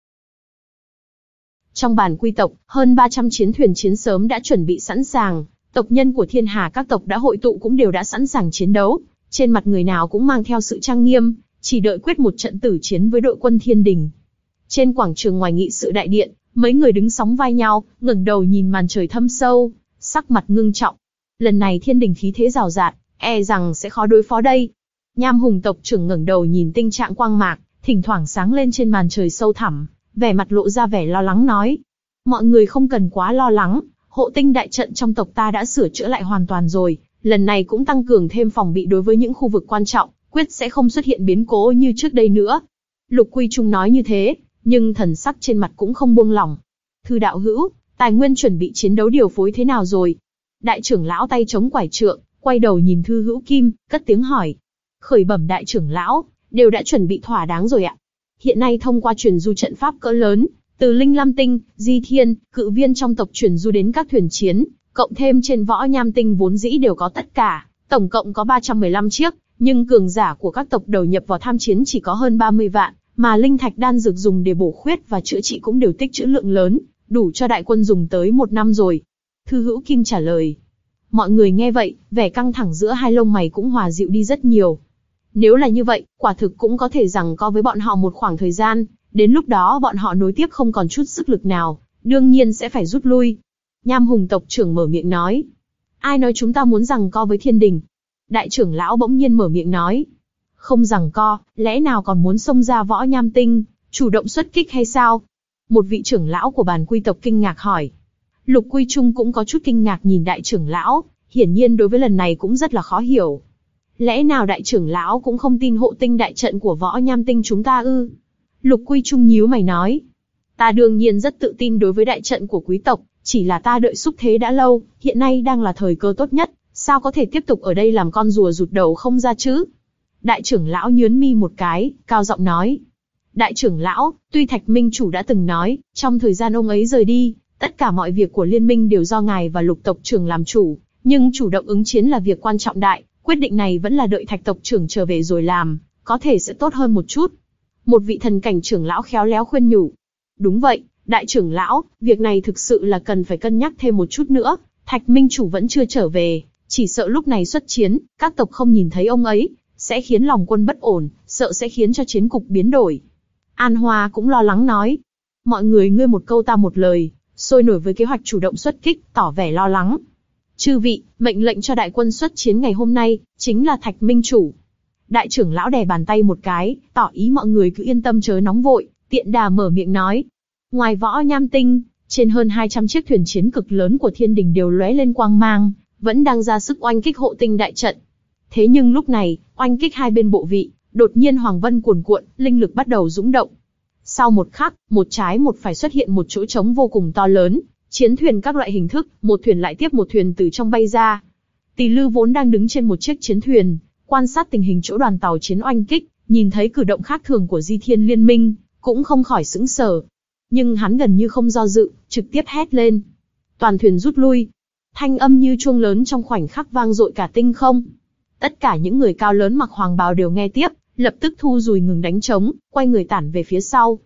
Trong Bản Quy tộc, hơn ba trăm chiến thuyền chiến sớm đã chuẩn bị sẵn sàng, tộc nhân của thiên hà các tộc đã hội tụ cũng đều đã sẵn sàng chiến đấu, trên mặt người nào cũng mang theo sự trang nghiêm, chỉ đợi quyết một trận tử chiến với đội quân Thiên Đình. Trên quảng trường ngoài nghị sự đại điện, mấy người đứng sóng vai nhau, ngẩng đầu nhìn màn trời thâm sâu, sắc mặt ngưng trọng. Lần này Thiên Đình khí thế rào rạt, e rằng sẽ khó đối phó đây. Nham Hùng tộc trưởng ngẩng đầu nhìn tinh trạng quang mạc, thỉnh thoảng sáng lên trên màn trời sâu thẳm, vẻ mặt lộ ra vẻ lo lắng nói: mọi người không cần quá lo lắng, hộ tinh đại trận trong tộc ta đã sửa chữa lại hoàn toàn rồi, lần này cũng tăng cường thêm phòng bị đối với những khu vực quan trọng, quyết sẽ không xuất hiện biến cố như trước đây nữa. Lục Quy Trung nói như thế, nhưng thần sắc trên mặt cũng không buông lỏng. Thư đạo hữu, tài nguyên chuẩn bị chiến đấu điều phối thế nào rồi? Đại trưởng lão tay chống quải trượng, quay đầu nhìn Thư Hữu Kim, cất tiếng hỏi. Khởi bẩm đại trưởng lão, đều đã chuẩn bị thỏa đáng rồi ạ. Hiện nay thông qua truyền du trận pháp cỡ lớn, từ Linh Lam Tinh, Di Thiên, cự viên trong tộc truyền du đến các thuyền chiến, cộng thêm trên Võ Nham Tinh vốn dĩ đều có tất cả, tổng cộng có ba trăm mười lăm chiếc, nhưng cường giả của các tộc đầu nhập vào tham chiến chỉ có hơn ba mươi vạn, mà linh thạch đan dược dùng để bổ khuyết và chữa trị cũng đều tích trữ lượng lớn, đủ cho đại quân dùng tới một năm rồi. Thư Hữu Kim trả lời. Mọi người nghe vậy, vẻ căng thẳng giữa hai lông mày cũng hòa dịu đi rất nhiều. Nếu là như vậy, quả thực cũng có thể giằng co với bọn họ một khoảng thời gian, đến lúc đó bọn họ nối tiếp không còn chút sức lực nào, đương nhiên sẽ phải rút lui. Nham Hùng tộc trưởng mở miệng nói. Ai nói chúng ta muốn giằng co với Thiên Đình? Đại trưởng lão bỗng nhiên mở miệng nói. Không giằng co, lẽ nào còn muốn xông ra Võ Nham Tinh, chủ động xuất kích hay sao? Một vị trưởng lão của Bản Quy tộc kinh ngạc hỏi. Lục Quy Trung cũng có chút kinh ngạc nhìn đại trưởng lão, hiển nhiên đối với lần này cũng rất là khó hiểu. Lẽ nào đại trưởng lão cũng không tin hộ tinh đại trận của Võ Nham Tinh chúng ta ư? Lục Quy Trung nhíu mày nói. Ta đương nhiên rất tự tin đối với đại trận của quý tộc, chỉ là ta đợi xúc thế đã lâu, hiện nay đang là thời cơ tốt nhất, sao có thể tiếp tục ở đây làm con rùa rụt đầu không ra chứ? Đại trưởng lão nhướng mi một cái, cao giọng nói. Đại trưởng lão, tuy Thạch Minh chủ đã từng nói, trong thời gian ông ấy rời đi, tất cả mọi việc của liên minh đều do ngài và Lục tộc trưởng làm chủ, nhưng chủ động ứng chiến là việc quan trọng đại, quyết định này vẫn là đợi Thạch tộc trưởng trở về rồi làm, có thể sẽ tốt hơn một chút. Một vị thần cảnh trưởng lão khéo léo khuyên nhủ. Đúng vậy, đại trưởng lão, việc này thực sự là cần phải cân nhắc thêm một chút nữa, Thạch Minh chủ vẫn chưa trở về, chỉ sợ lúc này xuất chiến, các tộc không nhìn thấy ông ấy, sẽ khiến lòng quân bất ổn, sợ sẽ khiến cho chiến cục biến đổi. An Hoa cũng lo lắng nói. Mọi người ngươi một câu ta một lời, sôi nổi với kế hoạch chủ động xuất kích, tỏ vẻ lo lắng. Chư vị, mệnh lệnh cho đại quân xuất chiến ngày hôm nay, chính là Thạch Minh chủ. Đại trưởng lão đè bàn tay một cái, tỏ ý mọi người cứ yên tâm chớ nóng vội, tiện đà mở miệng nói. Ngoài Võ Nham Tinh, trên hơn hai trăm chiếc thuyền chiến cực lớn của Thiên Đình đều lóe lên quang mang, vẫn đang ra sức oanh kích hộ tinh đại trận. Thế nhưng lúc này, oanh kích hai bên bộ vị, đột nhiên hoàng vân cuồn cuộn, linh lực bắt đầu dũng động. Sau một khắc, một trái một phải xuất hiện một chỗ trống vô cùng to lớn, chiến thuyền các loại hình thức, một thuyền lại tiếp một thuyền từ trong bay ra. Tỷ Lư vốn đang đứng trên một chiếc chiến thuyền, quan sát tình hình chỗ đoàn tàu chiến oanh kích, nhìn thấy cử động khác thường của Di Thiên Liên Minh, cũng không khỏi sững sờ. Nhưng hắn gần như không do dự, trực tiếp hét lên. Toàn thuyền rút lui. Thanh âm như chuông lớn trong khoảnh khắc vang dội cả tinh không. Tất cả những người cao lớn mặc hoàng bào đều nghe tiếp, lập tức thu dùi ngừng đánh trống, quay người tản về phía sau.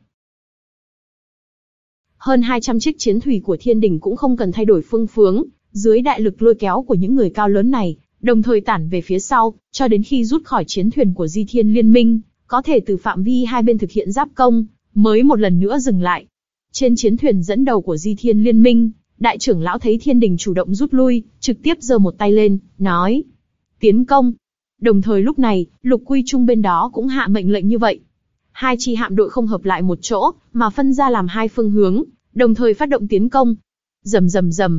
Hơn hai trăm chiếc chiến thủy của Thiên Đình cũng không cần thay đổi phương hướng, dưới đại lực lôi kéo của những người cao lớn này, đồng thời tản về phía sau, cho đến khi rút khỏi chiến thuyền của Di Thiên Liên Minh, có thể từ phạm vi hai bên thực hiện giáp công, mới một lần nữa dừng lại. Trên chiến thuyền dẫn đầu của Di Thiên Liên Minh, đại trưởng lão thấy Thiên Đình chủ động rút lui, trực tiếp giơ một tay lên, nói: tiến công. Đồng thời lúc này, Lục Quy Trung bên đó cũng hạ mệnh lệnh như vậy. Hai chi hạm đội không hợp lại một chỗ, mà phân ra làm hai phương hướng, đồng thời phát động tiến công. Rầm rầm rầm.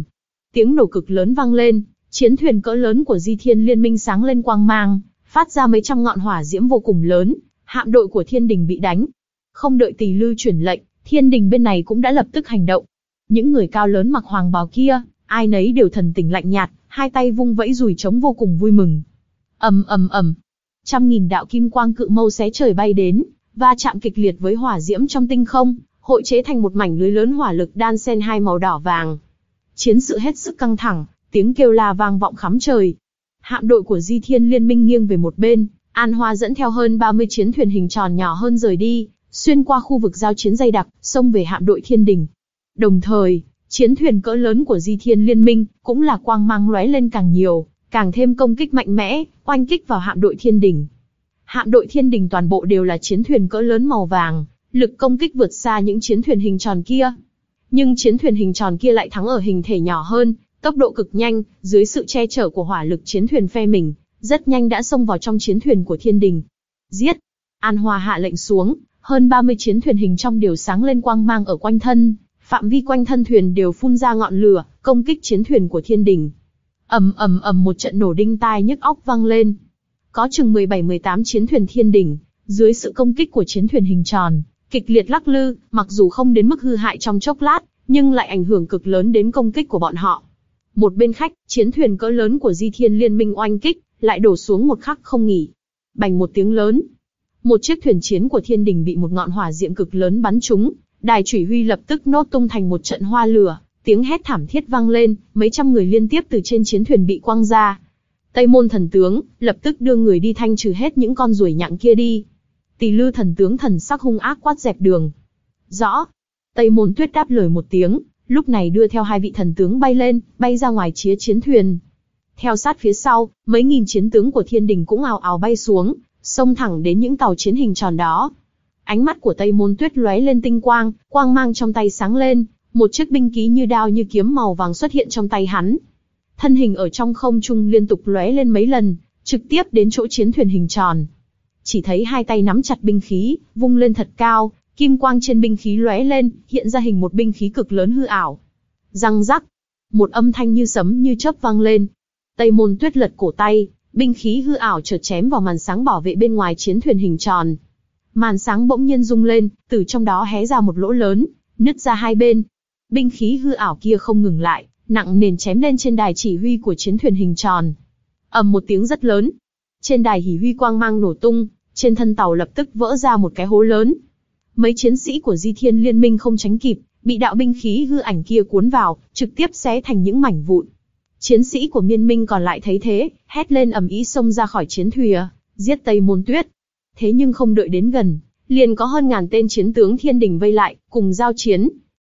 Tiếng nổ cực lớn vang lên, chiến thuyền cỡ lớn của Di Thiên Liên Minh sáng lên quang mang, phát ra mấy trăm ngọn hỏa diễm vô cùng lớn, hạm đội của Thiên Đình bị đánh. Không đợi Tỳ Lư truyền lệnh, Thiên Đình bên này cũng đã lập tức hành động. Những người cao lớn mặc hoàng bào kia, ai nấy đều thần tình lạnh nhạt, hai tay vung vẫy dùi trống vô cùng vui mừng. Ầm ầm ầm, trăm nghìn đạo kim quang cự mâu xé trời bay đến, va chạm kịch liệt với hỏa diễm trong tinh không, hội chế thành một mảnh lưới lớn hỏa lực đan xen hai màu đỏ vàng. Chiến sự hết sức căng thẳng, tiếng kêu la vang vọng khắp trời. Hạm đội của Di Thiên Liên Minh nghiêng về một bên, An Hoa dẫn theo hơn ba mươi chiến thuyền hình tròn nhỏ hơn rời đi, xuyên qua khu vực giao chiến dày đặc, xông về hạm đội Thiên Đình. Đồng thời, chiến thuyền cỡ lớn của Di Thiên Liên Minh cũng là quang mang lóe lên càng nhiều, càng thêm công kích mạnh mẽ, oanh kích vào hạm đội Thiên Đình. Hạm đội Thiên Đình toàn bộ đều là chiến thuyền cỡ lớn màu vàng, lực công kích vượt xa những chiến thuyền hình tròn kia. Nhưng chiến thuyền hình tròn kia lại thắng ở hình thể nhỏ hơn, tốc độ cực nhanh, dưới sự che chở của hỏa lực chiến thuyền phe mình, rất nhanh đã xông vào trong chiến thuyền của Thiên Đình. Giết! An Hoa hạ lệnh xuống, hơn ba mươi chiến thuyền hình trong đều sáng lên quang mang ở quanh thân, phạm vi quanh thân thuyền đều phun ra ngọn lửa, công kích chiến thuyền của Thiên Đình. Ầm ầm ầm, một trận nổ đinh tai nhức óc vang lên. Có chừng mười bảy mười tám chiến thuyền Thiên Đình, dưới sự công kích của chiến thuyền hình tròn, kịch liệt lắc lư, mặc dù không đến mức hư hại trong chốc lát, nhưng lại ảnh hưởng cực lớn đến công kích của bọn họ. Một bên khách, chiến thuyền cỡ lớn của Di Thiên Liên Minh oanh kích, lại đổ xuống một khắc không nghỉ. Bành một tiếng lớn, một chiếc thuyền chiến của Thiên Đình bị một ngọn hỏa diệm cực lớn bắn trúng, đài chỉ huy lập tức nốt tung thành một trận hoa lửa, tiếng hét thảm thiết vang lên, mấy trăm người liên tiếp từ trên chiến thuyền bị quăng ra. Tây Môn thần tướng lập tức đưa người đi thanh trừ hết những con ruồi nhặng kia đi. Tỳ Lư thần tướng thần sắc hung ác quát dẹp đường. Rõ. Tây Môn Tuyết đáp lời một tiếng, lúc này đưa theo hai vị thần tướng bay lên, bay ra ngoài chía chiến thuyền. Theo sát phía sau, mấy nghìn chiến tướng của Thiên Đình cũng ào ào bay xuống, xông thẳng đến những tàu chiến hình tròn đó. Ánh mắt của Tây Môn Tuyết lóe lên tinh quang, quang mang trong tay sáng lên, một chiếc binh khí như đao như kiếm màu vàng xuất hiện trong tay hắn. Thân hình ở trong không trung liên tục lóe lên mấy lần, trực tiếp đến chỗ chiến thuyền hình tròn. Chỉ thấy hai tay nắm chặt binh khí, vung lên thật cao, kim quang trên binh khí lóe lên, hiện ra hình một binh khí cực lớn hư ảo. Răng rắc, một âm thanh như sấm như chớp vang lên. Tây Môn Tuyết lật cổ tay, binh khí hư ảo chợt chém vào màn sáng bảo vệ bên ngoài chiến thuyền hình tròn. Màn sáng bỗng nhiên rung lên, từ trong đó hé ra một lỗ lớn, nứt ra hai bên. Binh khí hư ảo kia không ngừng lại, nặng nề chém lên trên đài chỉ huy của chiến thuyền hình tròn. Ầm một tiếng rất lớn, trên đài hỉ huy quang mang nổ tung, trên thân tàu lập tức vỡ ra một cái hố lớn. Mấy chiến sĩ của Di Thiên Liên Minh không tránh kịp, bị đạo binh khí hư ảnh kia cuốn vào, trực tiếp xé thành những mảnh vụn. Chiến sĩ của Miên Minh còn lại thấy thế, hét lên ầm ĩ xông ra khỏi chiến thuyền, giết Tây Môn Tuyết. Thế nhưng không đợi đến gần, liền có hơn ngàn tên chiến tướng Thiên Đình vây lại, cùng giao chiến.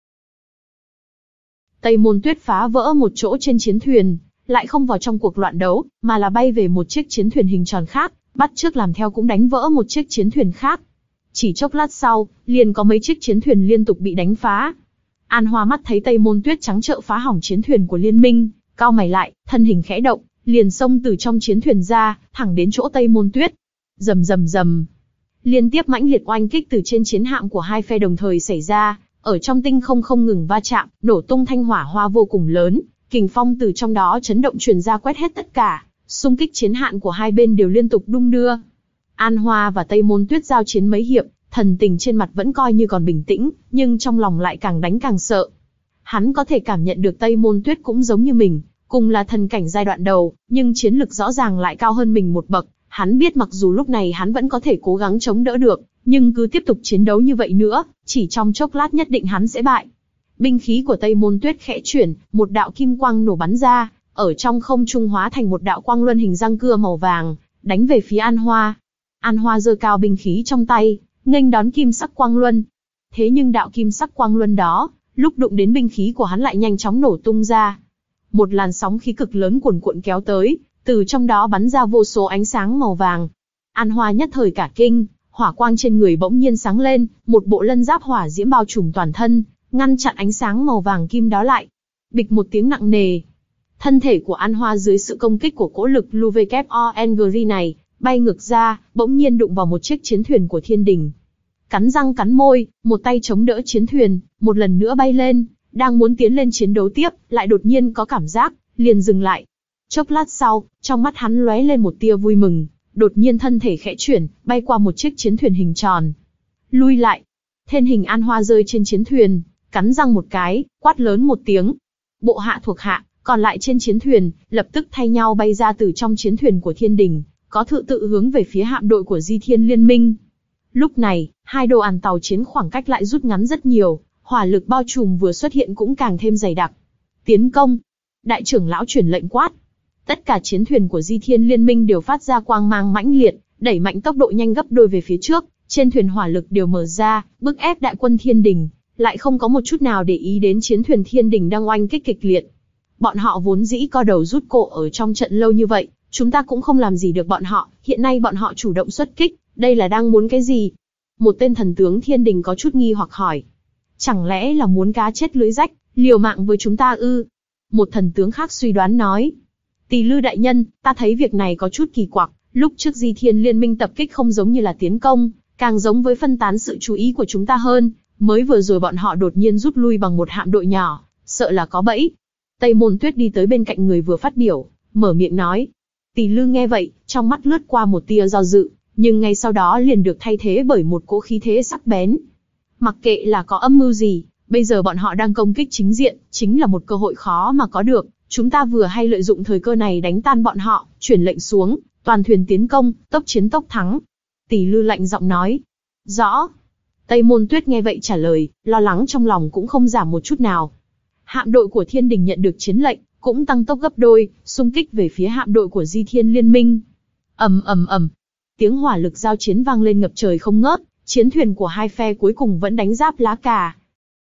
Tây Môn Tuyết phá vỡ một chỗ trên chiến thuyền, lại không vào trong cuộc loạn đấu, mà là bay về một chiếc chiến thuyền hình tròn khác, bắt chước làm theo cũng đánh vỡ một chiếc chiến thuyền khác. Chỉ chốc lát sau, liền có mấy chiếc chiến thuyền liên tục bị đánh phá. An Hoa mắt thấy Tây Môn Tuyết trắng trợn phá hỏng chiến thuyền của Liên Minh, cau mày lại, thân hình khẽ động, liền xông từ trong chiến thuyền ra, thẳng đến chỗ Tây Môn Tuyết. Rầm rầm rầm, liên tiếp mãnh liệt oanh kích từ trên chiến hạm của hai phe đồng thời xảy ra, ở trong tinh không không ngừng va chạm, nổ tung thanh hỏa hoa vô cùng lớn, kình phong từ trong đó chấn động truyền ra quét hết tất cả, xung kích chiến hạm của hai bên đều liên tục đung đưa. An Hoa và Tây Môn Tuyết giao chiến mấy hiệp, thần tình trên mặt vẫn coi như còn bình tĩnh, nhưng trong lòng lại càng đánh càng sợ. Hắn có thể cảm nhận được Tây Môn Tuyết cũng giống như mình, cùng là thần cảnh giai đoạn đầu, nhưng chiến lực rõ ràng lại cao hơn mình một bậc. Hắn biết mặc dù lúc này hắn vẫn có thể cố gắng chống đỡ được, nhưng cứ tiếp tục chiến đấu như vậy nữa, chỉ trong chốc lát nhất định hắn sẽ bại. Binh khí của Tây Môn Tuyết khẽ chuyển, một đạo kim quang nổ bắn ra, ở trong không trung hóa thành một đạo quang luân hình răng cưa màu vàng, đánh về phía An Hoa. An Hoa giơ cao binh khí trong tay, nghênh đón kim sắc quang luân. Thế nhưng đạo kim sắc quang luân đó, lúc đụng đến binh khí của hắn lại nhanh chóng nổ tung ra. Một làn sóng khí cực lớn cuồn cuộn kéo tới, từ trong đó bắn ra vô số ánh sáng màu vàng. An Hoa nhất thời cả kinh, hỏa quang trên người bỗng nhiên sáng lên, một bộ lân giáp hỏa diễm bao trùm toàn thân, ngăn chặn ánh sáng màu vàng kim đó lại. Bịch một tiếng nặng nề, thân thể của An Hoa dưới sự công kích của cỗ lực Luvekeongri này, bay ngược ra, bỗng nhiên đụng vào một chiếc chiến thuyền của Thiên Đình. Cắn răng cắn môi, một tay chống đỡ chiến thuyền, một lần nữa bay lên, đang muốn tiến lên chiến đấu tiếp, lại đột nhiên có cảm giác, liền dừng lại. Chốc lát sau, trong mắt hắn lóe lên một tia vui mừng, đột nhiên thân thể khẽ chuyển, bay qua một chiếc chiến thuyền hình tròn. Lui lại. Thân hình An Hoa rơi trên chiến thuyền, cắn răng một cái, quát lớn một tiếng. Bộ hạ thuộc hạ, còn lại trên chiến thuyền, lập tức thay nhau bay ra từ trong chiến thuyền của Thiên Đình, có thứ tự hướng về phía hạm đội của Di Thiên Liên Minh. Lúc này, hai đồ àn tàu chiến khoảng cách lại rút ngắn rất nhiều, hỏa lực bao trùm vừa xuất hiện cũng càng thêm dày đặc. Tiến công! Đại trưởng lão truyền lệnh quát. Tất cả chiến thuyền của Di Thiên Liên Minh đều phát ra quang mang mãnh liệt, đẩy mạnh tốc độ nhanh gấp đôi về phía trước, trên thuyền hỏa lực đều mở ra, bức ép đại quân Thiên Đình, lại không có một chút nào để ý đến chiến thuyền Thiên Đình đang oanh kích kịch liệt. Bọn họ vốn dĩ co đầu rút cổ ở trong trận lâu như vậy, chúng ta cũng không làm gì được bọn họ, hiện nay bọn họ chủ động xuất kích, đây là đang muốn cái gì? Một tên thần tướng Thiên Đình có chút nghi hoặc hỏi. Chẳng lẽ là muốn cá chết lưới rách, liều mạng với chúng ta ư? Một thần tướng khác suy đoán nói. Tỳ Lư đại nhân, ta thấy việc này có chút kỳ quặc, lúc trước Di Thiên Liên Minh tập kích không giống như là tiến công, càng giống với phân tán sự chú ý của chúng ta hơn, mới vừa rồi bọn họ đột nhiên rút lui bằng một hạm đội nhỏ, sợ là có bẫy. Tây Môn Tuyết đi tới bên cạnh người vừa phát biểu, mở miệng nói. Tỳ Lư nghe vậy, trong mắt lướt qua một tia do dự, nhưng ngay sau đó liền được thay thế bởi một cỗ khí thế sắc bén. Mặc kệ là có âm mưu gì, bây giờ bọn họ đang công kích chính diện, chính là một cơ hội khó mà có được, chúng ta vừa hay lợi dụng thời cơ này đánh tan bọn họ, chuyển lệnh xuống, toàn thuyền tiến công, tốc chiến tốc thắng. Tỳ Lư lạnh giọng nói. Rõ. Tây Môn Tuyết nghe vậy trả lời, lo lắng trong lòng cũng không giảm một chút nào. Hạm đội của Thiên Đình nhận được chiến lệnh, cũng tăng tốc gấp đôi, xung kích về phía hạm đội của Di Thiên Liên Minh. Ầm ầm ầm, tiếng hỏa lực giao chiến vang lên ngập trời không ngớt, chiến thuyền của hai phe cuối cùng vẫn đánh giáp lá cà.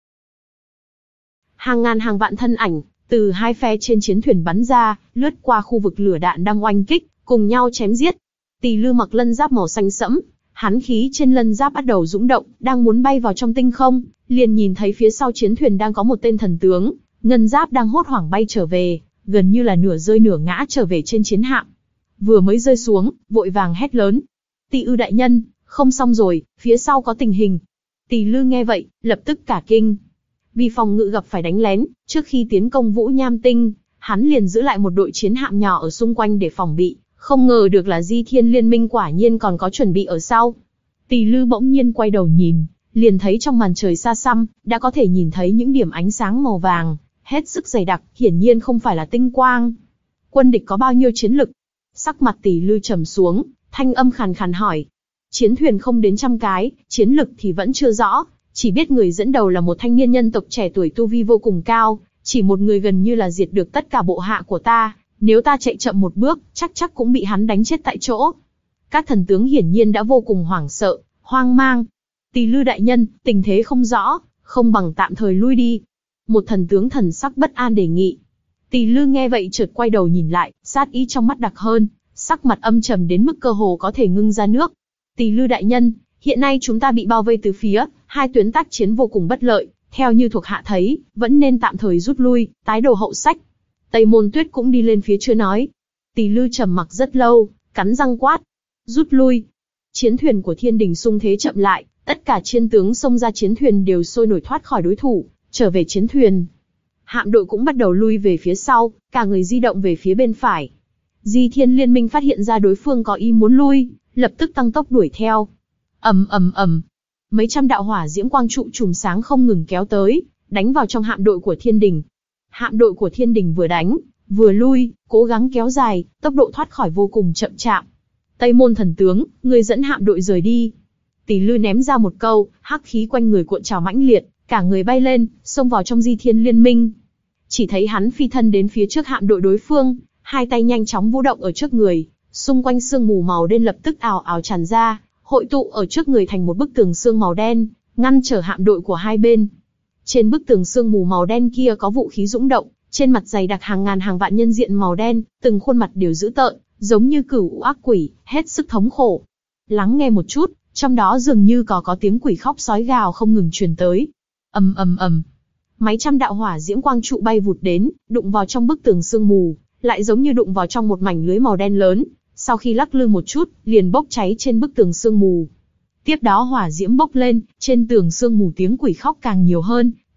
Hàng ngàn hàng vạn thân ảnh từ hai phe trên chiến thuyền bắn ra, lướt qua khu vực lửa đạn đang oanh kích, cùng nhau chém giết. Tỳ Lư mặc lân giáp màu xanh sẫm, hắn khí trên lân giáp bắt đầu dũng động, đang muốn bay vào trong tinh không, liền nhìn thấy phía sau chiến thuyền đang có một tên thần tướng, ngân giáp đang hốt hoảng bay trở về, gần như là nửa rơi nửa ngã trở về trên chiến hạm. Vừa mới rơi xuống, vội vàng hét lớn. Tỳ Ư đại nhân, không xong rồi, phía sau có tình hình. Tỳ Lư nghe vậy, lập tức cả kinh. Vì phòng ngự gặp phải đánh lén, trước khi tiến công Vũ Nham Tinh, hắn liền giữ lại một đội chiến hạm nhỏ ở xung quanh để phòng bị, không ngờ được là Di Thiên Liên Minh quả nhiên còn có chuẩn bị ở sau. Tỳ Lư bỗng nhiên quay đầu nhìn, liền thấy trong màn trời xa xăm, đã có thể nhìn thấy những điểm ánh sáng màu vàng, hết sức dày đặc, hiển nhiên không phải là tinh quang. Quân địch có bao nhiêu chiến lực? Sắc mặt Tỳ Lư trầm xuống, thanh âm khàn khàn hỏi. Chiến thuyền không đến trăm cái, chiến lực thì vẫn chưa rõ, chỉ biết người dẫn đầu là một thanh niên nhân tộc trẻ tuổi tu vi vô cùng cao, chỉ một người gần như là diệt được tất cả bộ hạ của ta, nếu ta chạy chậm một bước, chắc chắc cũng bị hắn đánh chết tại chỗ. Các thần tướng hiển nhiên đã vô cùng hoảng sợ, hoang mang. Tỳ Lư đại nhân, tình thế không rõ, không bằng tạm thời lui đi. Một thần tướng thần sắc bất an đề nghị. Tỳ Lư nghe vậy chợt quay đầu nhìn lại, sát ý trong mắt đặc hơn, sắc mặt âm trầm đến mức cơ hồ có thể ngưng ra nước. Tỳ Lư đại nhân, hiện nay chúng ta bị bao vây từ phía, hai tuyến tác chiến vô cùng bất lợi, theo như thuộc hạ thấy, vẫn nên tạm thời rút lui, tái đồ hậu sách. Tây Môn Tuyết cũng đi lên phía trước nói. Tỳ Lư trầm mặc rất lâu, cắn răng quát. Rút lui. Chiến thuyền của Thiên Đình xung thế chậm lại, tất cả chiến tướng xông ra chiến thuyền đều sôi nổi thoát khỏi đối thủ, trở về chiến thuyền. Hạm đội cũng bắt đầu lui về phía sau, cả người di động về phía bên phải. Di Thiên Liên Minh phát hiện ra đối phương có ý muốn lui, lập tức tăng tốc đuổi theo. Ầm ầm ầm, mấy trăm đạo hỏa diễm quang trụ chùm sáng không ngừng kéo tới, đánh vào trong hạm đội của Thiên Đình. Hạm đội của Thiên Đình vừa đánh, vừa lui, cố gắng kéo dài, tốc độ thoát khỏi vô cùng chậm chạp. Tây Môn thần tướng, người dẫn hạm đội rời đi. Tỳ Lư ném ra một câu, hắc khí quanh người cuộn trào mãnh liệt, cả người bay lên, xông vào trong Di Thiên Liên Minh. Chỉ thấy hắn phi thân đến phía trước hạm đội đối phương, hai tay nhanh chóng vũ động ở trước người, xung quanh sương mù màu đen lập tức ào ào tràn ra, hội tụ ở trước người thành một bức tường sương màu đen, ngăn trở hạm đội của hai bên. Trên bức tường sương mù màu đen kia có vũ khí dũng động, trên mặt dày đặc hàng ngàn hàng vạn nhân diện màu đen, từng khuôn mặt đều dữ tợn, giống như cửu ác quỷ, hết sức thống khổ. Lắng nghe một chút, trong đó dường như có có tiếng quỷ khóc sói gào không ngừng truyền tới. Ầm ầm ầm, mấy trăm đạo hỏa diễm quang trụ bay vụt đến, đụng vào trong bức tường sương mù, lại giống như đụng vào trong một mảnh lưới màu đen lớn. Sau khi lắc lư một chút, liền bốc cháy trên bức tường sương mù. Tiếp đó hỏa diễm bốc lên, trên tường sương mù tiếng quỷ khóc càng nhiều hơn,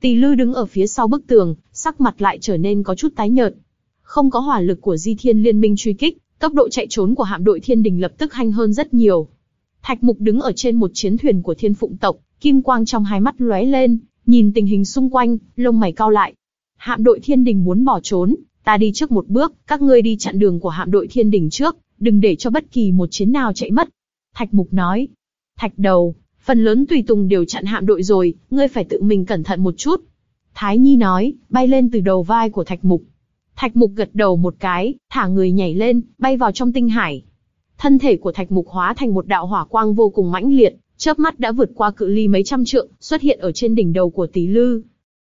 Tỷ Lư đứng ở phía sau bức tường, sắc mặt lại trở nên có chút tái nhợt. Không có hỏa lực của Di Thiên Liên Minh truy kích, tốc độ chạy trốn của hạm đội Thiên Đình lập tức nhanh hơn rất nhiều. Thạch Mục đứng ở trên một chiến thuyền của Thiên Phụng tộc, kim quang trong hai mắt lóe lên, nhìn tình hình xung quanh, lông mày cau lại. Hạm đội Thiên Đình muốn bỏ trốn, ta đi trước một bước, các ngươi đi chặn đường của hạm đội Thiên Đình trước, đừng để cho bất kỳ một chiến nào chạy mất. Thạch Mục nói. Thạch Đầu, phần lớn tùy tùng đều chặn hạm đội rồi, ngươi phải tự mình cẩn thận một chút. Thái Nhi nói, bay lên từ đầu vai của Thạch Mục. Thạch Mục gật đầu một cái, thả người nhảy lên, bay vào trong tinh hải. Thân thể của Thạch Mục hóa thành một đạo hỏa quang vô cùng mãnh liệt, chớp mắt đã vượt qua cự ly mấy trăm trượng, xuất hiện ở trên đỉnh đầu của Tỷ Lư.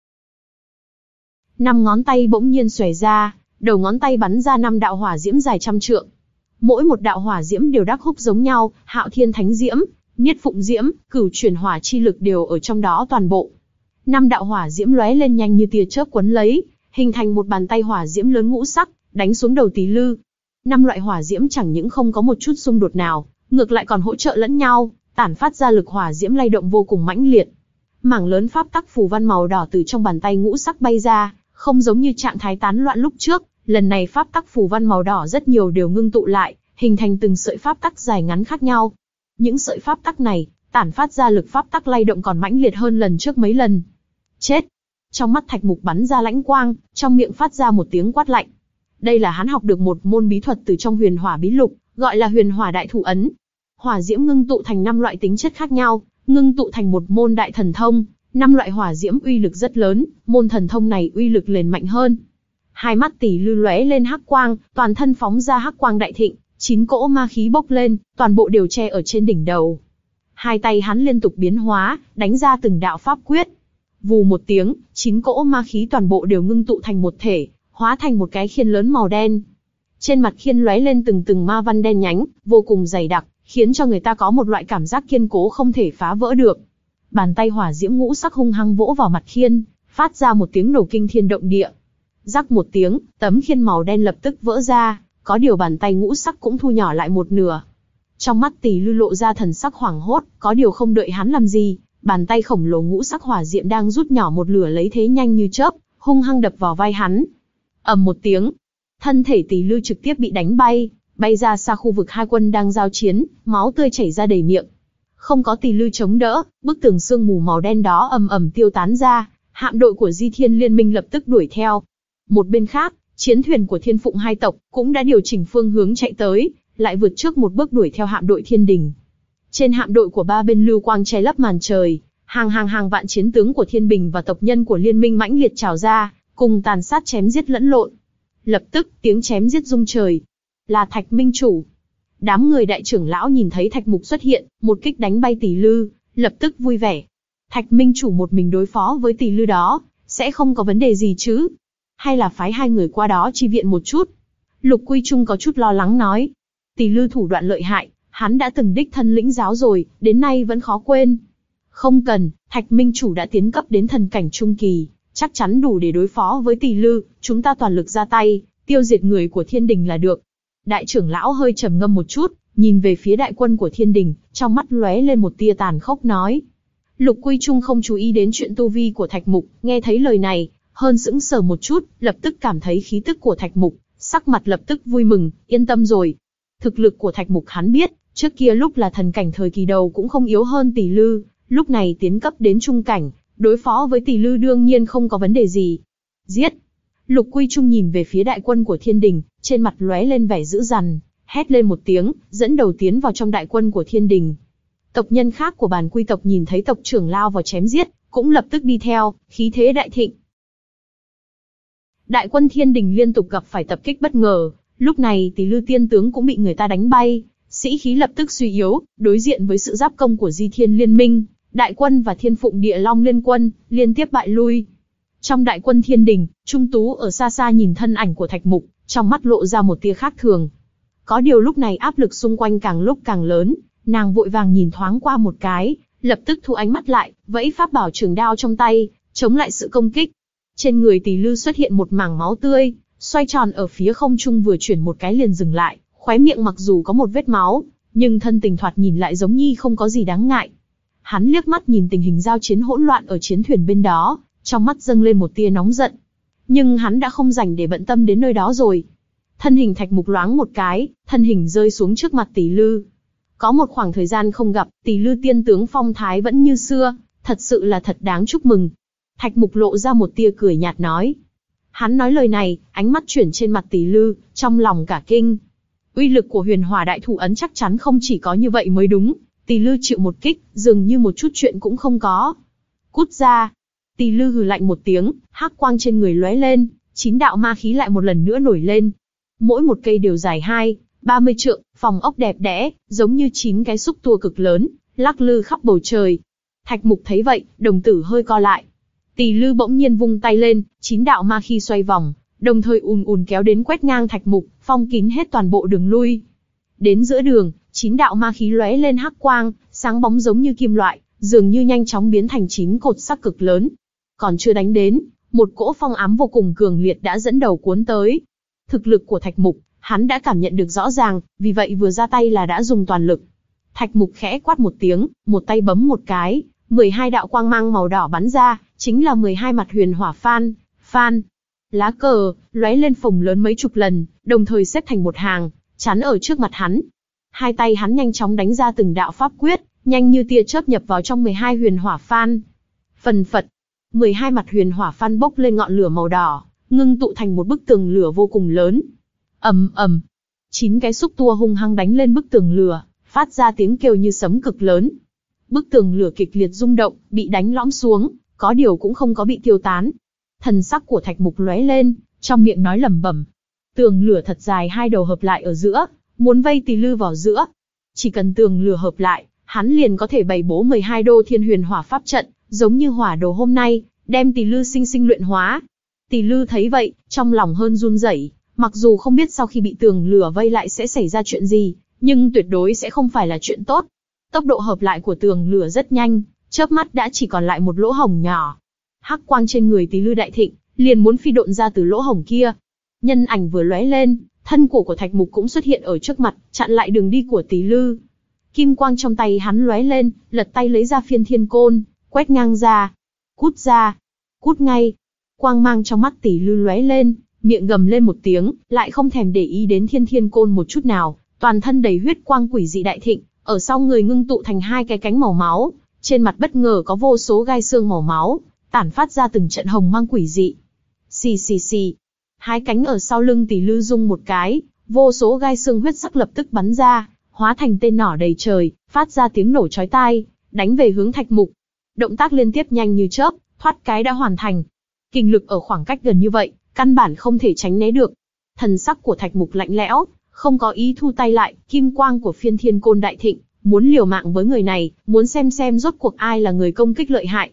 Năm ngón tay bỗng nhiên xòe ra, đầu ngón tay bắn ra năm đạo hỏa diễm dài trăm trượng. Mỗi một đạo hỏa diễm đều đắc húc giống nhau, Hạo Thiên Thánh Diễm, Niết Phụng Diễm, Cửu Chuyển Hỏa chi lực đều ở trong đó toàn bộ. Năm đạo hỏa diễm lóe lên nhanh như tia chớp quấn lấy, hình thành một bàn tay hỏa diễm lớn ngũ sắc, đánh xuống đầu Tỷ Lư. Năm loại hỏa diễm chẳng những không có một chút xung đột nào, ngược lại còn hỗ trợ lẫn nhau, tản phát ra lực hỏa diễm lay động vô cùng mãnh liệt. Mảng lớn pháp tắc phù văn màu đỏ từ trong bàn tay ngũ sắc bay ra, không giống như trạng thái tán loạn lúc trước, lần này pháp tắc phù văn màu đỏ rất nhiều đều ngưng tụ lại, hình thành từng sợi pháp tắc dài ngắn khác nhau. Những sợi pháp tắc này, tản phát ra lực pháp tắc lay động còn mãnh liệt hơn lần trước mấy lần. Chết! Trong mắt Thạch Mục bắn ra lãnh quang, trong miệng phát ra một tiếng quát lạnh. Đây là hắn học được một môn bí thuật từ trong Huyền Hỏa Bí Lục, gọi là Huyền Hỏa Đại Thủ Ấn. Hỏa diễm ngưng tụ thành năm loại tính chất khác nhau, ngưng tụ thành một môn đại thần thông. Năm loại hỏa diễm uy lực rất lớn, môn thần thông này uy lực liền mạnh hơn. Hai mắt Tỷ Lư lóe lên hắc quang, toàn thân phóng ra hắc quang đại thịnh, chín cỗ ma khí bốc lên, toàn bộ đều che ở trên đỉnh đầu. Hai tay hắn liên tục biến hóa, đánh ra từng đạo pháp quyết. Vù một tiếng, chín cỗ ma khí toàn bộ đều ngưng tụ thành một thể, hóa thành một cái khiên lớn màu đen. Trên mặt khiên lóe lên từng từng ma văn đen nhánh, vô cùng dày đặc, khiến cho người ta có một loại cảm giác kiên cố không thể phá vỡ được. Bàn tay hỏa diễm ngũ sắc hung hăng vỗ vào mặt khiên, phát ra một tiếng nổ kinh thiên động địa. Rắc một tiếng, tấm khiên màu đen lập tức vỡ ra, có điều bàn tay ngũ sắc cũng thu nhỏ lại một nửa. Trong mắt Tỷ Lư lộ ra thần sắc hoảng hốt, có điều không đợi hắn làm gì, bàn tay khổng lồ ngũ sắc hỏa diệm đang rút nhỏ một lửa lấy thế nhanh như chớp, hung hăng đập vào vai hắn. Ầm một tiếng, thân thể Tỷ Lư trực tiếp bị đánh bay, bay ra xa khu vực hai quân đang giao chiến, máu tươi chảy ra đầy miệng. Không có Tỷ Lư chống đỡ, bức tường sương mù màu đen đó ầm ầm tiêu tán ra, hạm đội của Di Thiên Liên Minh lập tức đuổi theo. Một bên khác, chiến thuyền của Thiên Phụng hai tộc cũng đã điều chỉnh phương hướng chạy tới, lại vượt trước một bước đuổi theo hạm đội Thiên Đình. Trên hạm đội của ba bên lưu quang che lấp màn trời, hàng hàng hàng vạn chiến tướng của Thiên Bình và tộc nhân của Liên Minh mãnh liệt trào ra, cùng tàn sát chém giết lẫn lộn. Lập tức, tiếng chém giết rung trời. Là Thạch Minh Chủ. Đám người đại trưởng lão nhìn thấy Thạch Mục xuất hiện, một kích đánh bay Tỷ Lư, lập tức vui vẻ. Thạch Minh Chủ một mình đối phó với Tỷ Lư đó, sẽ không có vấn đề gì chứ? Hay là phái hai người qua đó chi viện một chút? Lục Quy Trung có chút lo lắng nói. Tỷ Lư thủ đoạn lợi hại, hắn đã từng đích thân lĩnh giáo rồi, đến nay vẫn khó quên. Không cần, Thạch Minh Chủ đã tiến cấp đến thần cảnh trung kỳ, chắc chắn đủ để đối phó với Tỷ Lư, chúng ta toàn lực ra tay, tiêu diệt người của Thiên Đình là được. Đại trưởng lão hơi trầm ngâm một chút, nhìn về phía đại quân của Thiên Đình, trong mắt lóe lên một tia tàn khốc nói. Lục Quy Trung không chú ý đến chuyện tu vi của Thạch Mục, nghe thấy lời này, hơn sững sờ một chút, lập tức cảm thấy khí tức của Thạch Mục, sắc mặt lập tức vui mừng, yên tâm rồi. Thực lực của Thạch Mục hắn biết, trước kia lúc là thần cảnh thời kỳ đầu cũng không yếu hơn Tỷ Lư, lúc này tiến cấp đến trung cảnh, đối phó với Tỷ Lư đương nhiên không có vấn đề gì. Giết! Lục Quy Trung nhìn về phía đại quân của Thiên Đình, trên mặt lóe lên vẻ dữ dằn, hét lên một tiếng, dẫn đầu tiến vào trong đại quân của Thiên Đình. Tộc nhân khác của Bàn Quy tộc nhìn thấy tộc trưởng lao vào chém giết, cũng lập tức đi theo, khí thế đại thịnh. Đại quân Thiên Đình liên tục gặp phải tập kích bất ngờ, lúc này Tỷ Lư tiên tướng cũng bị người ta đánh bay, sĩ khí lập tức suy yếu, đối diện với sự giáp công của Di Thiên Liên Minh, đại quân và Thiên Phụng Địa Long liên quân, liên tiếp bại lui. Trong đại quân Thiên Đình, Trung Tú ở xa xa nhìn thân ảnh của Thạch Mục, trong mắt lộ ra một tia khác thường. Có điều lúc này áp lực xung quanh càng lúc càng lớn, nàng vội vàng nhìn thoáng qua một cái, lập tức thu ánh mắt lại, vẫy pháp bảo trường đao trong tay, chống lại sự công kích. Trên người Tỷ Lư xuất hiện một mảng máu tươi, xoay tròn ở phía không trung vừa chuyển một cái liền dừng lại, khóe miệng mặc dù có một vết máu, nhưng thân tình thoạt nhìn lại giống như không có gì đáng ngại. Hắn liếc mắt nhìn tình hình giao chiến hỗn loạn ở chiến thuyền bên đó, trong mắt dâng lên một tia nóng giận. Nhưng hắn đã không rảnh để bận tâm đến nơi đó rồi. Thân hình Thạch Mục loáng một cái, thân hình rơi xuống trước mặt Tỷ Lư. Có một khoảng thời gian không gặp, Tỷ Lư tiên tướng phong thái vẫn như xưa, thật sự là thật đáng chúc mừng. Thạch Mục lộ ra một tia cười nhạt nói. Hắn nói lời này, ánh mắt chuyển trên mặt Tỷ Lư, trong lòng cả kinh. Uy lực của Huyền Hỏa Đại Thủ Ấn chắc chắn không chỉ có như vậy mới đúng. Tỷ Lư chịu một kích, dường như một chút chuyện cũng không có. Cút ra! Tỷ Lư hừ lạnh một tiếng, hắc quang trên người lóe lên, chín đạo ma khí lại một lần nữa nổi lên. Mỗi một cây đều dài hai, ba mươi trượng, phòng ốc đẹp đẽ, giống như chín cái xúc tua cực lớn, lắc lư khắp bầu trời. Thạch Mục thấy vậy, đồng tử hơi co lại. Tỷ Lư bỗng nhiên vung tay lên, chín đạo ma khí xoay vòng, đồng thời ùn ùn kéo đến quét ngang Thạch Mục, phong kín hết toàn bộ đường lui. Đến giữa đường, chín đạo ma khí lóe lên hắc quang, sáng bóng giống như kim loại, dường như nhanh chóng biến thành chín cột sắc cực lớn. Còn chưa đánh đến, một cỗ phong ám vô cùng cường liệt đã dẫn đầu cuốn tới. Thực lực của Thạch Mục, hắn đã cảm nhận được rõ ràng, vì vậy vừa ra tay là đã dùng toàn lực. Thạch Mục khẽ quát một tiếng, một tay bấm một cái, mười hai đạo quang mang màu đỏ bắn ra, chính là mười hai mặt huyền hỏa phan, phan. Lá cờ, lóe lên phồng lớn mấy chục lần, đồng thời xếp thành một hàng, chắn ở trước mặt hắn. Hai tay hắn nhanh chóng đánh ra từng đạo pháp quyết, nhanh như tia chớp nhập vào trong mười hai huyền hỏa phan. Phần phật, mười hai mặt huyền hỏa phan bốc lên ngọn lửa màu đỏ, ngưng tụ thành một bức tường lửa vô cùng lớn. Ầm ầm, chín cái xúc tua hung hăng đánh lên bức tường lửa, phát ra tiếng kêu như sấm cực lớn. Bức tường lửa kịch liệt rung động, bị đánh lõm xuống, có điều cũng không có bị tiêu tán. Thần sắc của Thạch Mục lóe lên, trong miệng nói lẩm bẩm. Tường lửa thật dài hai đầu hợp lại ở giữa, muốn vây Tỷ Lư vào giữa. Chỉ cần tường lửa hợp lại, hắn liền có thể bày bố mười hai đô thiên huyền hỏa pháp trận, giống như hỏa đồ hôm nay, đem Tỷ Lư sinh sinh luyện hóa. Tỷ Lư thấy vậy, trong lòng hơn run rẩy, mặc dù không biết sau khi bị tường lửa vây lại sẽ xảy ra chuyện gì, nhưng tuyệt đối sẽ không phải là chuyện tốt. Tốc độ hợp lại của tường lửa rất nhanh, chớp mắt đã chỉ còn lại một lỗ hổng nhỏ. Hắc quang trên người Tỷ Lư đại thịnh, liền muốn phi độn ra từ lỗ hổng kia. Nhân ảnh vừa lóe lên, thân cổ của Thạch Mục cũng xuất hiện ở trước mặt, chặn lại đường đi của Tỷ Lư. Kim quang trong tay hắn lóe lên, lật tay lấy ra phiên thiên côn, quét ngang ra. Cút ra! Cút ngay! Quang mang trong mắt Tỷ Lư lóe lên, miệng gầm lên một tiếng, lại không thèm để ý đến thiên thiên côn một chút nào, toàn thân đầy huyết quang quỷ dị đại thịnh, ở sau người ngưng tụ thành hai cái cánh màu máu, trên mặt bất ngờ có vô số gai xương màu máu, tản phát ra từng trận hồng mang quỷ dị. Xì xì xì, hai cánh ở sau lưng Tỷ Lư rung một cái, vô số gai xương huyết sắc lập tức bắn ra, hóa thành tên nỏ đầy trời, phát ra tiếng nổ chói tai, đánh về hướng Thạch Mục. Động tác liên tiếp nhanh như chớp, thoát cái đã hoàn thành. Kình lực ở khoảng cách gần như vậy, căn bản không thể tránh né được. Thần sắc của Thạch Mục lạnh lẽo, không có ý thu tay lại, kim quang của phiên thiên côn đại thịnh, muốn liều mạng với người này, muốn xem xem rốt cuộc ai là người công kích lợi hại.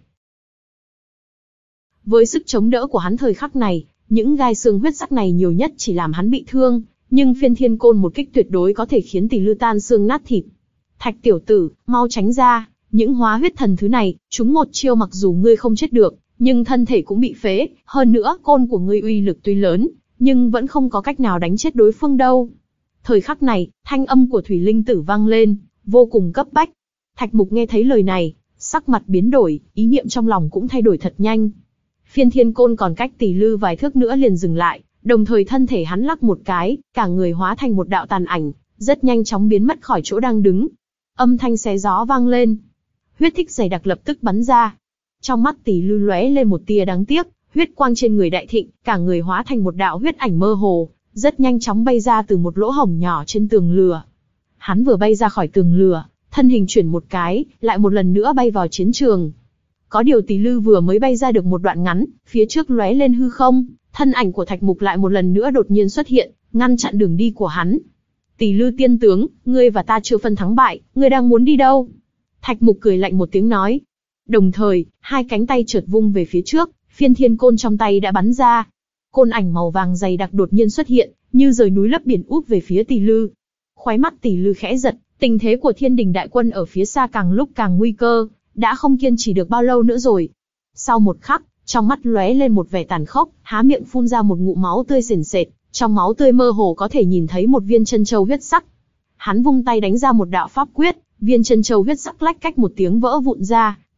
Với sức chống đỡ của hắn thời khắc này, những gai xương huyết sắc này nhiều nhất chỉ làm hắn bị thương, nhưng phiên thiên côn một kích tuyệt đối có thể khiến Tỷ Lư tan xương nát thịt. Thạch tiểu tử, mau tránh ra, những hóa huyết thần thứ này, chúng một chiêu mặc dù ngươi không chết được, nhưng thân thể cũng bị phế, hơn nữa côn của ngươi uy lực tuy lớn, nhưng vẫn không có cách nào đánh chết đối phương đâu. Thời khắc này, thanh âm của Thủy Linh Tử vang lên, vô cùng cấp bách. Thạch Mục nghe thấy lời này, sắc mặt biến đổi, ý niệm trong lòng cũng thay đổi thật nhanh. Phiên thiên côn còn cách Tỷ Lư vài thước nữa liền dừng lại, đồng thời thân thể hắn lắc một cái, cả người hóa thành một đạo tàn ảnh, rất nhanh chóng biến mất khỏi chỗ đang đứng. Âm thanh xé gió vang lên, huyết thích dày đặc lập tức bắn ra. Trong mắt Tỷ Lư lóe lên một tia đáng tiếc, huyết quang trên người đại thịnh, cả người hóa thành một đạo huyết ảnh mơ hồ, rất nhanh chóng bay ra từ một lỗ hổng nhỏ trên tường lửa. Hắn vừa bay ra khỏi tường lửa, thân hình chuyển một cái, lại một lần nữa bay vào chiến trường. Có điều Tỷ Lư vừa mới bay ra được một đoạn ngắn, phía trước lóe lên hư không, thân ảnh của Thạch Mục lại một lần nữa đột nhiên xuất hiện, ngăn chặn đường đi của hắn. Tỷ Lư tiên tướng, ngươi và ta chưa phân thắng bại, ngươi đang muốn đi đâu? Thạch Mục cười lạnh một tiếng nói. Đồng thời, hai cánh tay chợt vung về phía trước, phiên thiên côn trong tay đã bắn ra. Côn ảnh màu vàng dày đặc đột nhiên xuất hiện, như rời núi lấp biển úp về phía Tỷ Lư. Khóe mắt Tỷ Lư khẽ giật, tình thế của thiên đình đại quân ở phía xa càng lúc càng nguy cơ, đã không kiên trì được bao lâu nữa rồi. Sau một khắc, trong mắt lóe lên một vẻ tàn khốc, há miệng phun ra một ngụm máu tươi sền sệt, trong máu tươi mơ hồ có thể nhìn thấy một viên chân châu huyết sắc. Hắn vung tay đánh ra một đạo pháp quyết, viên chân châu huyết sắc lách cách một tiếng vỡ vụn ra,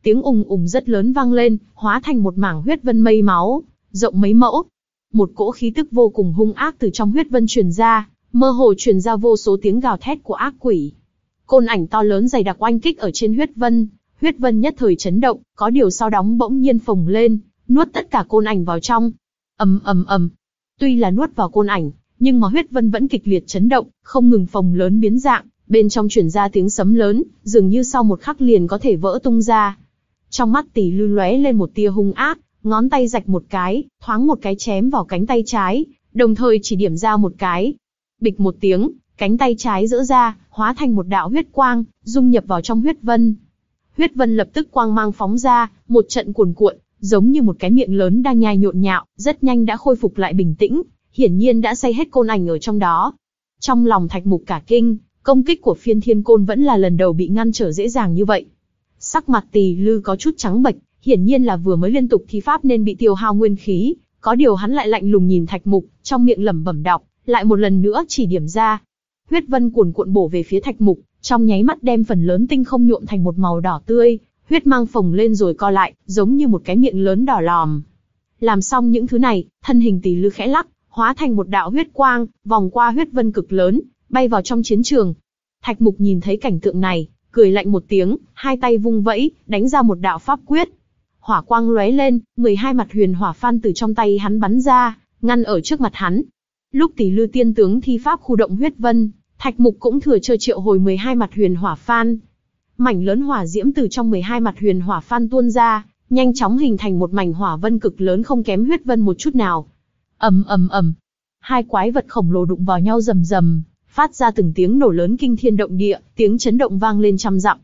tiếng ùng ùng rất lớn vang lên, hóa thành một mảng huyết vân mây máu, rộng mấy mẫu. Một cỗ khí tức vô cùng hung ác từ trong huyết vân truyền ra, mơ hồ truyền ra vô số tiếng gào thét của ác quỷ. Côn ảnh to lớn dày đặc oanh kích ở trên huyết vân, huyết vân nhất thời chấn động, có điều sau đó bỗng nhiên phồng lên, nuốt tất cả côn ảnh vào trong. Ầm ầm ầm. Tuy là nuốt vào côn ảnh, nhưng mà huyết vân vẫn kịch liệt chấn động, không ngừng phồng lớn biến dạng, bên trong truyền ra tiếng sấm lớn, dường như sau một khắc liền có thể vỡ tung ra. Trong mắt Tỷ Lư lóe lên một tia hung ác, ngón tay rạch một cái, thoáng một cái chém vào cánh tay trái, đồng thời chỉ điểm ra một cái. Bịch một tiếng, cánh tay trái giỡ ra, hóa thành một đạo huyết quang, dung nhập vào trong huyết vân. Huyết vân lập tức quang mang phóng ra, một trận cuồn cuộn, giống như một cái miệng lớn đang nhai nhộn nhạo, rất nhanh đã khôi phục lại bình tĩnh, hiển nhiên đã xay hết côn ảnh ở trong đó. Trong lòng Thạch Mục cả kinh, công kích của Phiên Thiên Côn vẫn là lần đầu bị ngăn trở dễ dàng như vậy. Sắc mặt Tỷ Lư có chút trắng bệch, hiển nhiên là vừa mới liên tục thi pháp nên bị tiêu hao nguyên khí, có điều hắn lại lạnh lùng nhìn Thạch Mục, trong miệng lẩm bẩm đọc, lại một lần nữa chỉ điểm ra. Huyết vân cuồn cuộn bổ về phía Thạch Mục, trong nháy mắt đem phần lớn tinh không nhuộm thành một màu đỏ tươi, huyết mang phồng lên rồi co lại, giống như một cái miệng lớn đỏ lòm. Làm xong những thứ này, thân hình Tỷ Lư khẽ lắc, hóa thành một đạo huyết quang, vòng qua huyết vân cực lớn, bay vào trong chiến trường. Thạch Mục nhìn thấy cảnh tượng này, cười lạnh một tiếng, hai tay vung vẫy, đánh ra một đạo pháp quyết. Hỏa quang lóe lên, mười hai mặt huyền hỏa phan từ trong tay hắn bắn ra, ngăn ở trước mặt hắn. Lúc Tỷ Lư tiên tướng thi pháp khu động huyết vân, Thạch Mục cũng thừa cơ triệu hồi mười hai mặt huyền hỏa phan. Mảnh lớn hỏa diễm từ trong mười hai mặt huyền hỏa phan tuôn ra, nhanh chóng hình thành một mảnh hỏa vân cực lớn không kém huyết vân một chút nào. Ầm ầm ầm. Hai quái vật khổng lồ đụng vào nhau rầm rầm, phát ra từng tiếng nổ lớn kinh thiên động địa, tiếng chấn động vang lên trăm dặm.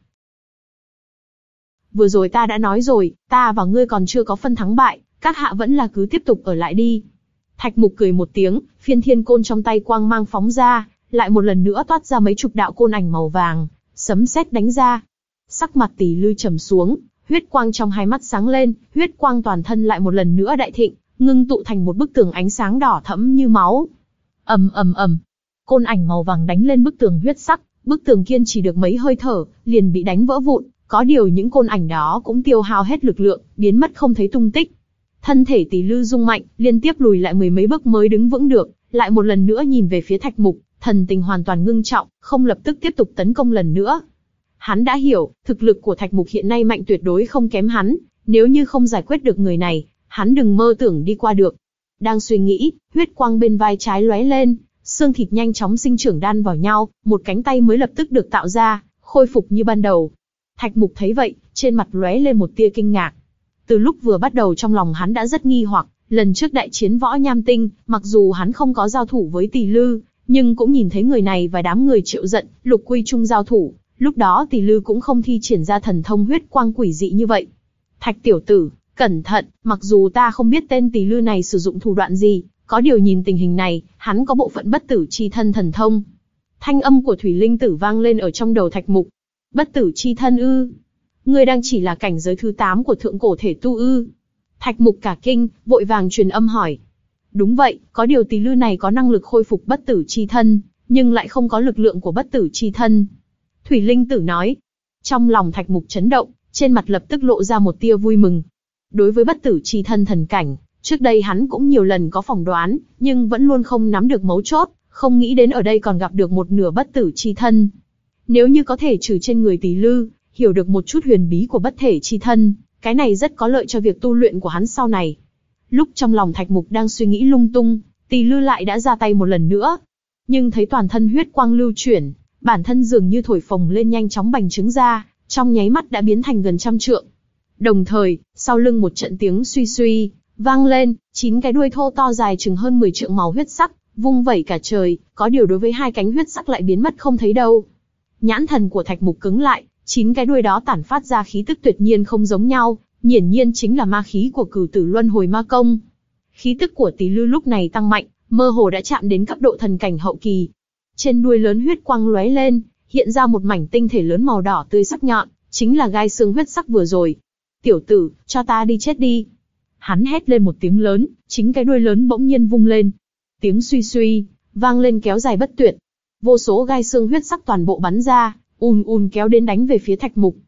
Vừa rồi ta đã nói rồi, ta và ngươi còn chưa có phân thắng bại, các hạ vẫn là cứ tiếp tục ở lại đi. Thạch Mục cười một tiếng, Phiên Thiên Côn trong tay quang mang phóng ra, lại một lần nữa toát ra mấy chục đạo côn ảnh màu vàng, sấm sét đánh ra. Sắc mặt Tỷ Lư trầm xuống, huyết quang trong hai mắt sáng lên, huyết quang toàn thân lại một lần nữa đại thịnh, ngưng tụ thành một bức tường ánh sáng đỏ thẫm như máu. Ầm ầm ầm. Côn ảnh màu vàng đánh lên bức tường huyết sắc, bức tường kiên chỉ được mấy hơi thở, liền bị đánh vỡ vụn, có điều những côn ảnh đó cũng tiêu hao hết lực lượng, biến mất không thấy tung tích. Thân thể Tỷ Lư rung mạnh, liên tiếp lùi lại mười mấy bước mới đứng vững được, lại một lần nữa nhìn về phía Thạch Mục, thần tình hoàn toàn ngưng trọng, không lập tức tiếp tục tấn công lần nữa. Hắn đã hiểu, thực lực của Thạch Mục hiện nay mạnh tuyệt đối không kém hắn, nếu như không giải quyết được người này, hắn đừng mơ tưởng đi qua được. Đang suy nghĩ, huyết quang bên vai trái lóe lên, xương thịt nhanh chóng sinh trưởng đan vào nhau, một cánh tay mới lập tức được tạo ra, khôi phục như ban đầu. Thạch Mục thấy vậy, trên mặt lóe lên một tia kinh ngạc. Từ lúc vừa bắt đầu trong lòng hắn đã rất nghi hoặc, lần trước đại chiến võ nham tinh, mặc dù hắn không có giao thủ với Tỷ Lư, nhưng cũng nhìn thấy người này và đám người Triệu Giận, Lục Quy Trung giao thủ, lúc đó Tỷ Lư cũng không thi triển ra thần thông huyết quang quỷ dị như vậy. Thạch tiểu tử, cẩn thận, mặc dù ta không biết tên Tỷ Lư này sử dụng thủ đoạn gì, có điều nhìn tình hình này, hắn có bộ phận bất tử chi thân thần thông. Thanh âm của Thủy Linh Tử vang lên ở trong đầu Thạch Mục. Bất tử chi thân ư? Ngươi đang chỉ là cảnh giới thứ tám của thượng cổ thể tu ư? Thạch Mục cả kinh, vội vàng truyền âm hỏi. Đúng vậy, có điều Tỷ Lư này có năng lực khôi phục bất tử chi thân, nhưng lại không có lực lượng của bất tử chi thân. Thủy Linh Tử nói. Trong lòng Thạch Mục chấn động, trên mặt lập tức lộ ra một tia vui mừng. Đối với bất tử chi thân thần cảnh, trước đây hắn cũng nhiều lần có phỏng đoán, nhưng vẫn luôn không nắm được mấu chốt, không nghĩ đến ở đây còn gặp được một nửa bất tử chi thân. Nếu như có thể trừ trên người Tỷ Lư, hiểu được một chút huyền bí của bất thể chi thân, cái này rất có lợi cho việc tu luyện của hắn sau này. Lúc trong lòng Thạch Mục đang suy nghĩ lung tung, Tỷ Lư lại đã ra tay một lần nữa. Nhưng thấy toàn thân huyết quang lưu chuyển, bản thân dường như thổi phồng lên nhanh chóng bành trướng ra, trong nháy mắt đã biến thành gần trăm trượng. Đồng thời, sau lưng một trận tiếng suy suy, vang lên, chín cái đuôi thô to dài chừng hơn mười trượng màu huyết sắc, vung vẩy cả trời, có điều đối với hai cánh huyết sắc lại biến mất không thấy đâu. Nhãn thần của Thạch Mục cứng lại, chín cái đuôi đó tản phát ra khí tức tuyệt nhiên không giống nhau, hiển nhiên chính là ma khí của Cửu Tử Luân Hồi Ma Công. Khí tức của Tỷ Lư lúc này tăng mạnh, mơ hồ đã chạm đến cấp độ thần cảnh hậu kỳ. Trên đuôi lớn huyết quang lóe lên, hiện ra một mảnh tinh thể lớn màu đỏ tươi sắc nhọn, chính là gai xương huyết sắc vừa rồi. Tiểu tử, cho ta đi chết đi. Hắn hét lên một tiếng lớn, chính cái đuôi lớn bỗng nhiên vung lên. Tiếng suy suy, vang lên kéo dài bất tuyệt. Vô số gai xương huyết sắc toàn bộ bắn ra, ùn ùn kéo đến đánh về phía Thạch Mục.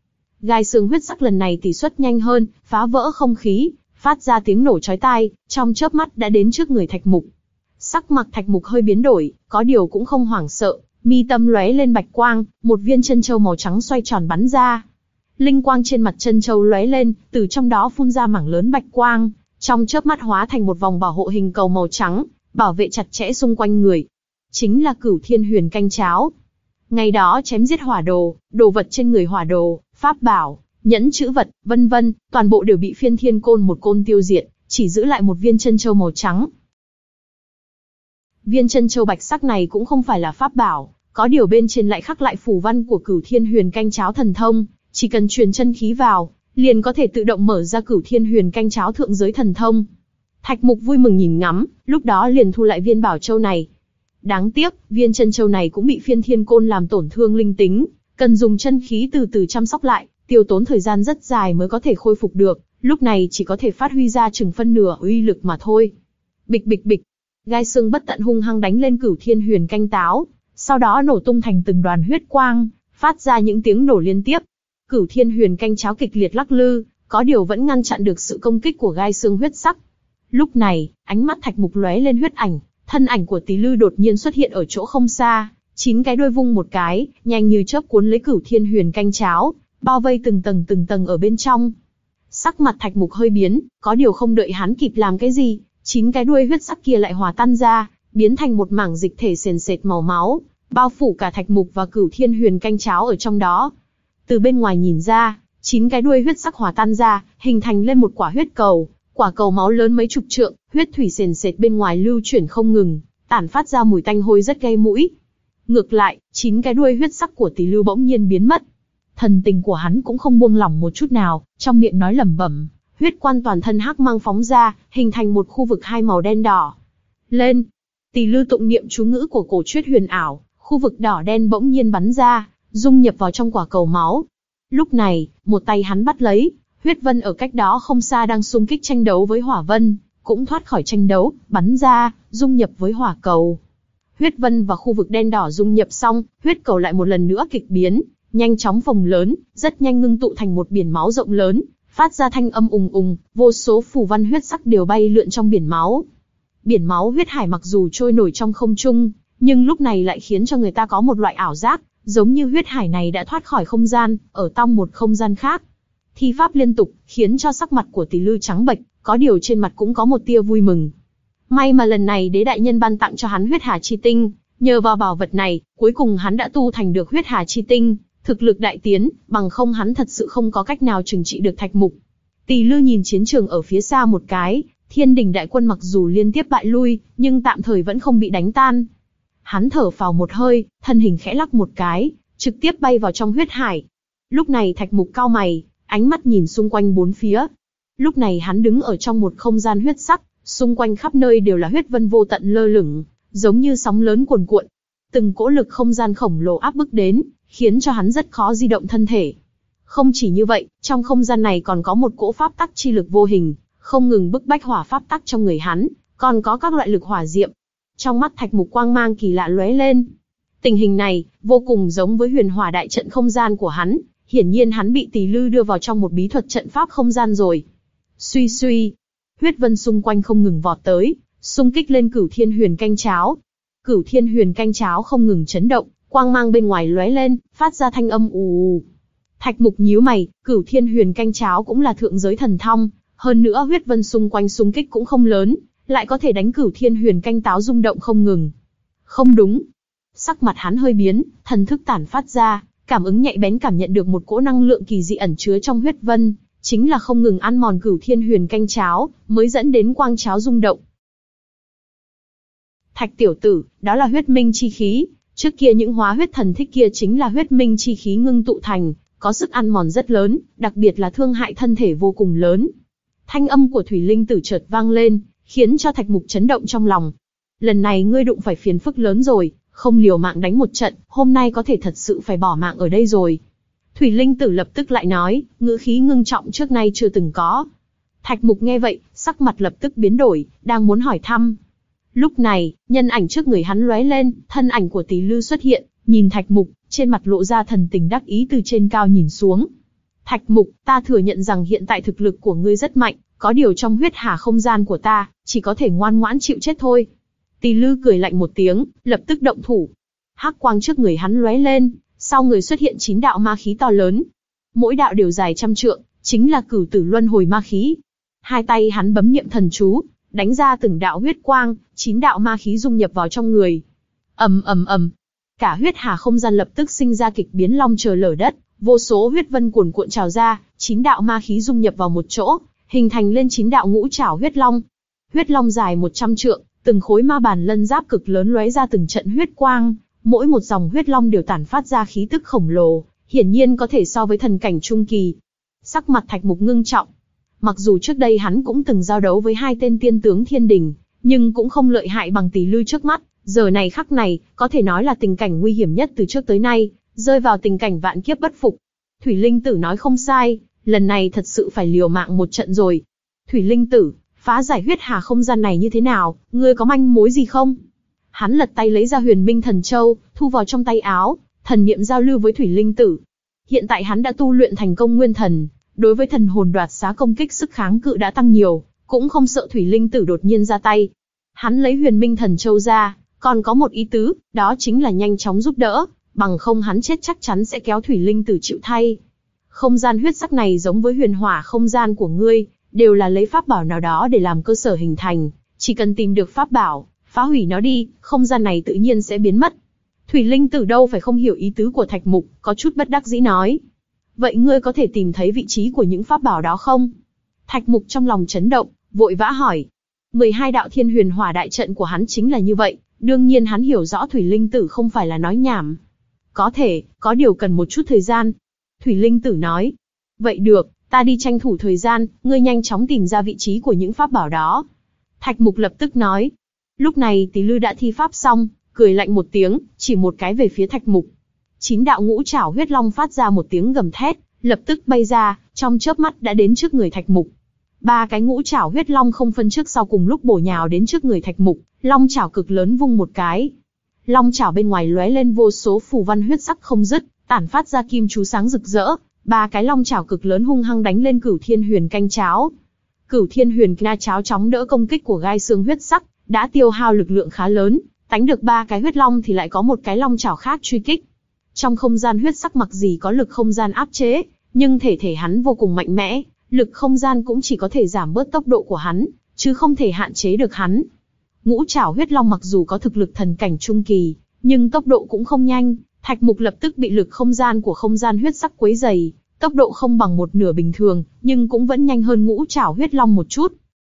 gai xương huyết sắc lần này tỷ suất nhanh hơn, phá vỡ không khí, phát ra tiếng nổ chói tai, trong chớp mắt đã đến trước người Thạch Mục. Sắc mặt Thạch Mục hơi biến đổi, có điều cũng không hoảng sợ, mi tâm lóe lên bạch quang, một viên chân châu màu trắng xoay tròn bắn ra. Linh quang trên mặt chân châu lóe lên, từ trong đó phun ra mảng lớn bạch quang, trong chớp mắt hóa thành một vòng bảo hộ hình cầu màu trắng, bảo vệ chặt chẽ xung quanh người. Chính là Cửu Thiên Huyền Canh Cháo. Ngày đó chém giết hỏa đồ, đồ vật trên người hỏa đồ, pháp bảo, nhẫn chữ vật, vân vân, toàn bộ đều bị Phiên Thiên Côn một côn tiêu diệt, chỉ giữ lại một viên chân châu màu trắng. Viên chân châu bạch sắc này cũng không phải là pháp bảo, có điều bên trên lại khắc lại phù văn của Cửu Thiên Huyền Canh Cháo thần thông, chỉ cần truyền chân khí vào, liền có thể tự động mở ra Cửu Thiên Huyền Canh Cháo thượng giới thần thông. Thạch Mục vui mừng nhìn ngắm, lúc đó liền thu lại viên bảo châu này. Đáng tiếc, viên chân châu này cũng bị Phiên Thiên Côn làm tổn thương linh tính, cần dùng chân khí từ từ chăm sóc lại, tiêu tốn thời gian rất dài mới có thể khôi phục được, lúc này chỉ có thể phát huy ra chừng phân nửa uy lực mà thôi. Bịch bịch bịch, gai xương bất tận hung hăng đánh lên Cửu Thiên Huyền Canh Táo, sau đó nổ tung thành từng đoàn huyết quang, phát ra những tiếng nổ liên tiếp. Cửu Thiên Huyền Canh Cháo kịch liệt lắc lư, có điều vẫn ngăn chặn được sự công kích của gai xương huyết sắc. Lúc này, ánh mắt Thạch Mục lóe lên huyết ảnh, thân ảnh của Tỷ Lư đột nhiên xuất hiện ở chỗ không xa, chín cái đuôi vung một cái, nhanh như chớp cuốn lấy Cửu Thiên Huyền Canh Cháo, bao vây từng tầng từng tầng ở bên trong. Sắc mặt Thạch Mục hơi biến, có điều không đợi hắn kịp làm cái gì, chín cái đuôi huyết sắc kia lại hòa tan ra, biến thành một mảng dịch thể sền sệt màu máu, bao phủ cả Thạch Mục và Cửu Thiên Huyền Canh Cháo ở trong đó. Từ bên ngoài nhìn ra, chín cái đuôi huyết sắc hòa tan ra, hình thành lên một quả huyết cầu, quả cầu máu lớn mấy chục trượng, huyết thủy sền sệt bên ngoài lưu chuyển không ngừng, tản phát ra mùi tanh hôi rất gây mũi. Ngược lại, chín cái đuôi huyết sắc của Tỷ Lư bỗng nhiên biến mất. Thần tình của hắn cũng không buông lỏng một chút nào, trong miệng nói lẩm bẩm, huyết quan toàn thân hắc mang phóng ra, hình thành một khu vực hai màu đen đỏ. Lên! Tỷ Lư tụng niệm chú ngữ của cổ truyết huyền ảo, khu vực đỏ đen bỗng nhiên bắn ra, dung nhập vào trong quả cầu máu. Lúc này, một tay hắn bắt lấy, huyết vân ở cách đó không xa đang xung kích tranh đấu với hỏa vân, cũng thoát khỏi tranh đấu, bắn ra, dung nhập với hỏa cầu. Huyết vân và khu vực đen đỏ dung nhập xong, huyết cầu lại một lần nữa kịch biến, nhanh chóng phồng lớn, rất nhanh ngưng tụ thành một biển máu rộng lớn, phát ra thanh âm ùng ùng, vô số phù văn huyết sắc đều bay lượn trong biển máu. Biển máu huyết hải mặc dù trôi nổi trong không trung, nhưng lúc này lại khiến cho người ta có một loại ảo giác, giống như huyết hải này đã thoát khỏi không gian, ở trong một không gian khác. Thi pháp liên tục, khiến cho sắc mặt của Tỷ Lư trắng bệch, có điều trên mặt cũng có một tia vui mừng. May mà lần này đế đại nhân ban tặng cho hắn huyết hà chi tinh, nhờ vào bảo vật này, cuối cùng hắn đã tu thành được huyết hà chi tinh, thực lực đại tiến, bằng không hắn thật sự không có cách nào trừng trị được Thạch Mục. Tỷ Lư nhìn chiến trường ở phía xa một cái, Thiên Đình đại quân mặc dù liên tiếp bại lui, nhưng tạm thời vẫn không bị đánh tan. Hắn thở phào một hơi, thân hình khẽ lắc một cái, trực tiếp bay vào trong huyết hải. Lúc này Thạch Mục cau mày, ánh mắt nhìn xung quanh bốn phía. Lúc này hắn đứng ở trong một không gian huyết sắc, xung quanh khắp nơi đều là huyết vân vô tận lơ lửng, giống như sóng lớn cuồn cuộn. Từng cỗ lực không gian khổng lồ áp bức đến, khiến cho hắn rất khó di động thân thể. Không chỉ như vậy, trong không gian này còn có một cỗ pháp tắc chi lực vô hình, không ngừng bức bách hỏa pháp tắc trong người hắn, còn có các loại lực hỏa diệm. Trong mắt Thạch Mục quang mang kỳ lạ lóe lên. Tình hình này, vô cùng giống với huyền hỏa đại trận không gian của hắn, hiển nhiên hắn bị Tỷ Lư đưa vào trong một bí thuật trận pháp không gian rồi. Suy suy, huyết vân xung quanh không ngừng vọt tới, xung kích lên Cửu Thiên Huyền Canh Cháo. Cửu Thiên Huyền Canh Cháo không ngừng chấn động, quang mang bên ngoài lóe lên, phát ra thanh âm ù ù. Thạch Mục nhíu mày, Cửu Thiên Huyền Canh Cháo cũng là thượng giới thần thông, hơn nữa huyết vân xung quanh xung kích cũng không lớn, lại có thể đánh Cửu Thiên Huyền Canh Táo rung động không ngừng. Không đúng. Sắc mặt hắn hơi biến, thần thức tản phát ra, cảm ứng nhạy bén cảm nhận được một cỗ năng lượng kỳ dị ẩn chứa trong huyết vân, chính là không ngừng ăn mòn Cửu Thiên Huyền Canh Cháo, mới dẫn đến quang cháo rung động. Thạch tiểu tử, đó là huyết minh chi khí, trước kia những hóa huyết thần thích kia chính là huyết minh chi khí ngưng tụ thành, có sức ăn mòn rất lớn, đặc biệt là thương hại thân thể vô cùng lớn. Thanh âm của Thủy Linh Tử chợt vang lên, khiến cho Thạch Mục chấn động trong lòng. Lần này ngươi đụng phải phiền phức lớn rồi, không liều mạng đánh một trận, hôm nay có thể thật sự phải bỏ mạng ở đây rồi. Thủy Linh Tử lập tức lại nói, ngữ khí ngưng trọng trước nay chưa từng có. Thạch Mục nghe vậy, sắc mặt lập tức biến đổi, đang muốn hỏi thăm. Lúc này, nhân ảnh trước người hắn lóe lên, thân ảnh của Tỷ Lư xuất hiện, nhìn Thạch Mục, trên mặt lộ ra thần tình đắc ý từ trên cao nhìn xuống. Thạch Mục, ta thừa nhận rằng hiện tại thực lực của ngươi rất mạnh, có điều trong huyết hà không gian của ta, chỉ có thể ngoan ngoãn chịu chết thôi. Tỳ Lư cười lạnh một tiếng, lập tức động thủ. Hắc quang trước người hắn lóe lên, sau người xuất hiện chín đạo ma khí to lớn. Mỗi đạo đều dài trăm trượng, chính là cửu tử luân hồi ma khí. Hai tay hắn bấm niệm thần chú, đánh ra từng đạo huyết quang, chín đạo ma khí dung nhập vào trong người. Ầm ầm ầm, cả huyết hà không gian lập tức sinh ra kịch biến long trời lở đất, vô số huyết vân cuồn cuộn trào ra, chín đạo ma khí dung nhập vào một chỗ, hình thành lên chín đạo ngũ trảo huyết long. Huyết long dài một trăm trượng, từng khối ma bản lân giáp cực lớn lóe ra từng trận huyết quang, mỗi một dòng huyết long đều tản phát ra khí tức khổng lồ, hiển nhiên có thể so với thần cảnh trung kỳ. Sắc mặt Thạch Mục ngưng trọng. Mặc dù trước đây hắn cũng từng giao đấu với hai tên tiên tướng thiên đình, nhưng cũng không lợi hại bằng Tỳ Lư trước mắt, giờ này khắc này, có thể nói là tình cảnh nguy hiểm nhất từ trước tới nay, rơi vào tình cảnh vạn kiếp bất phục. Thủy Linh Tử nói không sai, lần này thật sự phải liều mạng một trận rồi. Thủy Linh Tử, phá giải huyết hà không gian này như thế nào, ngươi có manh mối gì không? Hắn lật tay lấy ra Huyền Minh Thần Châu, thu vào trong tay áo, thần niệm giao lưu với Thủy Linh Tử. Hiện tại hắn đã tu luyện thành công nguyên thần, đối với thần hồn đoạt xá công kích sức kháng cự đã tăng nhiều, cũng không sợ Thủy Linh Tử đột nhiên ra tay. Hắn lấy Huyền Minh Thần Châu ra, còn có một ý tứ, đó chính là nhanh chóng giúp đỡ, bằng không hắn chết chắc chắn sẽ kéo Thủy Linh Tử chịu thay. Không gian huyết sắc này giống với huyền hỏa không gian của ngươi, đều là lấy pháp bảo nào đó để làm cơ sở hình thành, chỉ cần tìm được pháp bảo, phá hủy nó đi, không gian này tự nhiên sẽ biến mất. Thủy Linh Tử đâu phải không hiểu ý tứ của Thạch Mục, có chút bất đắc dĩ nói. Vậy ngươi có thể tìm thấy vị trí của những pháp bảo đó không? Thạch Mục trong lòng chấn động, vội vã hỏi. mười hai đạo thiên huyền hỏa đại trận của hắn chính là như vậy, đương nhiên hắn hiểu rõ Thủy Linh Tử không phải là nói nhảm. Có thể, có điều cần một chút thời gian. Thủy Linh Tử nói. Vậy được, ta đi tranh thủ thời gian, ngươi nhanh chóng tìm ra vị trí của những pháp bảo đó. Thạch Mục lập tức nói. Lúc này Tỳ Lư đã thi pháp xong, cười lạnh một tiếng, chỉ một cái về phía Thạch Mục. Chín đạo ngũ trảo huyết long phát ra một tiếng gầm thét, lập tức bay ra, trong chớp mắt đã đến trước người Thạch Mục. Ba cái ngũ trảo huyết long không phân trước sau cùng lúc bổ nhào đến trước người Thạch Mục, long trảo cực lớn vung một cái. Long trảo bên ngoài lóe lên vô số phù văn huyết sắc không dứt, tản phát ra kim chú sáng rực rỡ. Ba cái long trảo cực lớn hung hăng đánh lên Cửu Thiên Huyền canh cháo. Cửu Thiên Huyền na cháo chóng đỡ công kích của gai xương huyết sắc, đã tiêu hao lực lượng khá lớn, đánh được ba cái huyết long thì lại có một cái long trảo khác truy kích. Trong không gian huyết sắc mặc gì có lực không gian áp chế, nhưng thể thể hắn vô cùng mạnh mẽ, lực không gian cũng chỉ có thể giảm bớt tốc độ của hắn, chứ không thể hạn chế được hắn. Ngũ trảo huyết long mặc dù có thực lực thần cảnh trung kỳ, nhưng tốc độ cũng không nhanh. Thạch Mục lập tức bị lực không gian của không gian huyết sắc quấy dày, tốc độ không bằng một nửa bình thường, nhưng cũng vẫn nhanh hơn ngũ trảo huyết long một chút.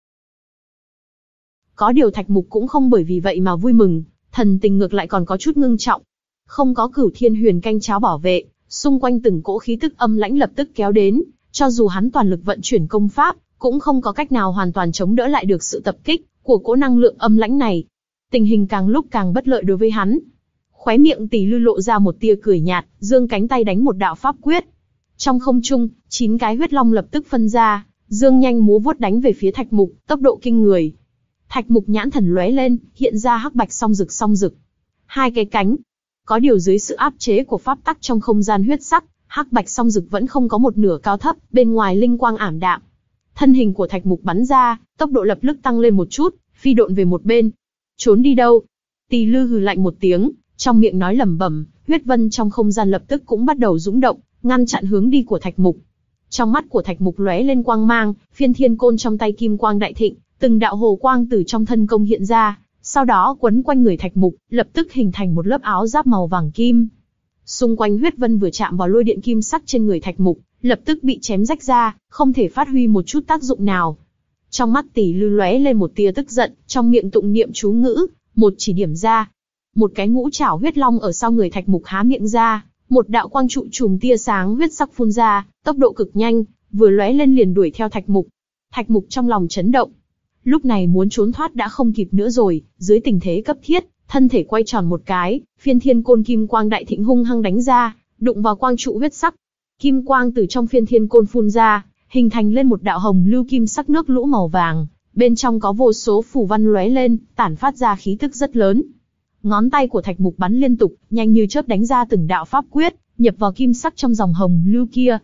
Có điều Thạch Mục cũng không bởi vì vậy mà vui mừng, thần tình ngược lại còn có chút ngưng trọng. Không có Cửu Thiên Huyền canh cháo bảo vệ, xung quanh từng cỗ khí tức âm lãnh lập tức kéo đến, cho dù hắn toàn lực vận chuyển công pháp, cũng không có cách nào hoàn toàn chống đỡ lại được sự tập kích của cỗ năng lượng âm lãnh này. Tình hình càng lúc càng bất lợi đối với hắn. Khóe miệng Tỳ Lư lộ ra một tia cười nhạt, giương cánh tay đánh một đạo pháp quyết. Trong không trung, chín cái huyết long lập tức phân ra, dương nhanh múa vuốt đánh về phía Thạch Mục, tốc độ kinh người. Thạch Mục nhãn thần lóe lên, hiện ra hắc bạch song rực song rực. Hai cái cánh. Có điều dưới sự áp chế của pháp tắc trong không gian huyết sắc, hắc bạch song rực vẫn không có một nửa cao thấp, bên ngoài linh quang ảm đạm. Thân hình của Thạch Mục bắn ra, tốc độ lập tức tăng lên một chút, phi độn về một bên. Trốn đi đâu? Tỳ Lư hừ lạnh một tiếng, trong miệng nói lẩm bẩm, huyết vân trong không gian lập tức cũng bắt đầu dũng động, ngăn chặn hướng đi của Thạch Mục. Trong mắt của Thạch Mục lóe lên quang mang, phiên thiên côn trong tay kim quang đại thịnh, từng đạo hồ quang từ trong thân công hiện ra, sau đó quấn quanh người Thạch Mục, lập tức hình thành một lớp áo giáp màu vàng kim. Xung quanh huyết vân vừa chạm vào lôi điện kim sắc trên người Thạch Mục, lập tức bị chém rách ra, không thể phát huy một chút tác dụng nào. Trong mắt Tỳ Lư lóe lên một tia tức giận, trong miệng tụng niệm chú ngữ, một chỉ điểm ra. Một cái ngũ trảo huyết long ở sau người Thạch Mục há miệng ra, một đạo quang trụ chùm tia sáng huyết sắc phun ra, tốc độ cực nhanh, vừa lóe lên liền đuổi theo Thạch Mục. Thạch Mục trong lòng chấn động. Lúc này muốn trốn thoát đã không kịp nữa rồi, dưới tình thế cấp thiết, thân thể quay tròn một cái, phiên thiên côn kim quang đại thịnh hung hăng đánh ra, đụng vào quang trụ huyết sắc. Kim quang từ trong phiên thiên côn phun ra, hình thành lên một đạo hồng lưu kim sắc nước lũ màu vàng, bên trong có vô số phù văn lóe lên, tản phát ra khí tức rất lớn. Ngón tay của Thạch Mục bắn liên tục, nhanh như chớp đánh ra từng đạo pháp quyết, nhập vào kim sắc trong dòng hồng lưu kia.